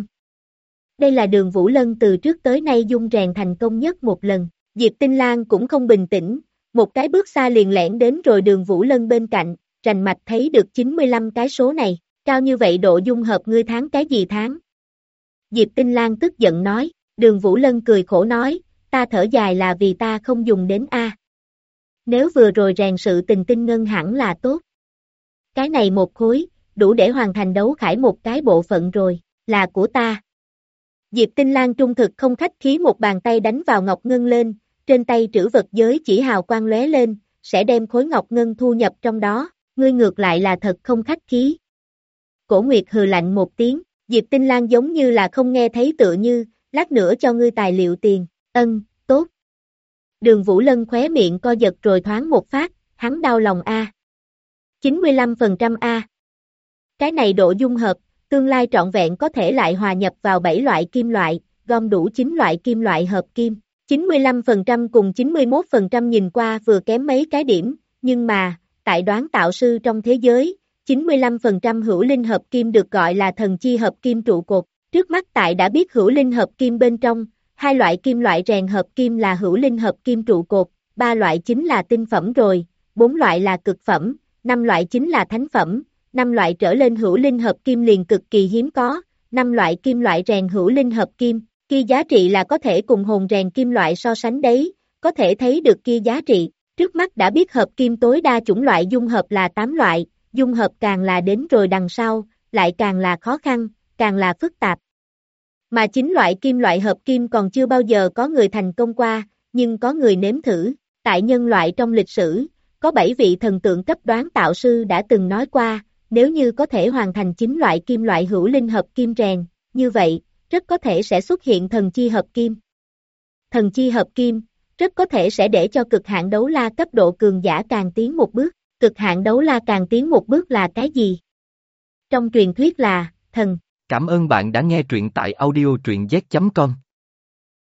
Đây là Đường Vũ Lân từ trước tới nay dung rèn thành công nhất một lần, Diệp Tinh Lan cũng không bình tĩnh, một cái bước xa liền lẻn đến rồi Đường Vũ Lân bên cạnh, rành mạch thấy được 95 cái số này, cao như vậy độ dung hợp ngươi tháng cái gì tháng? Diệp Tinh Lan tức giận nói, Đường Vũ Lân cười khổ nói, ta thở dài là vì ta không dùng đến A. Nếu vừa rồi rèn sự tình tinh ngân hẳn là tốt. Cái này một khối, đủ để hoàn thành đấu khải một cái bộ phận rồi, là của ta. Diệp Tinh Lan trung thực không khách khí một bàn tay đánh vào ngọc ngân lên, trên tay trữ vật giới chỉ hào quang lóe lên, sẽ đem khối ngọc ngân thu nhập trong đó, ngươi ngược lại là thật không khách khí. Cổ Nguyệt hừ lạnh một tiếng, Diệp Tinh Lan giống như là không nghe thấy tựa như, lát nữa cho ngươi tài liệu tiền, tốt. Đường Vũ Lân khóe miệng co giật rồi thoáng một phát, hắn đau lòng a. 95% a. Cái này độ dung hợp, tương lai trọn vẹn có thể lại hòa nhập vào 7 loại kim loại, gom đủ 9 loại kim loại hợp kim. 95% cùng 91% nhìn qua vừa kém mấy cái điểm, nhưng mà, tại đoán tạo sư trong thế giới, 95% hữu linh hợp kim được gọi là thần chi hợp kim trụ cột. Trước mắt tại đã biết hữu linh hợp kim bên trong, 2 loại kim loại rèn hợp kim là hữu linh hợp kim trụ cột, 3 loại chính là tinh phẩm rồi, 4 loại là cực phẩm, 5 loại chính là thánh phẩm, 5 loại trở lên hữu linh hợp kim liền cực kỳ hiếm có, 5 loại kim loại rèn hữu linh hợp kim, kia giá trị là có thể cùng hồn rèn kim loại so sánh đấy, có thể thấy được kia giá trị. Trước mắt đã biết hợp kim tối đa chủng loại dung hợp là 8 loại, dung hợp càng là đến rồi đằng sau, lại càng là khó khăn, càng là phức tạp. Mà 9 loại kim loại hợp kim còn chưa bao giờ có người thành công qua, nhưng có người nếm thử. Tại nhân loại trong lịch sử, có 7 vị thần tượng cấp đoán tạo sư đã từng nói qua, nếu như có thể hoàn thành 9 loại kim loại hữu linh hợp kim rèn, như vậy, rất có thể sẽ xuất hiện thần chi hợp kim. Thần chi hợp kim, rất có thể sẽ để cho cực hạn đấu la cấp độ cường giả càng tiến một bước. Cực hạn đấu la càng tiến một bước là cái gì? Trong truyền thuyết là, thần. Cảm ơn bạn đã nghe truyện tại audio truyện z.com.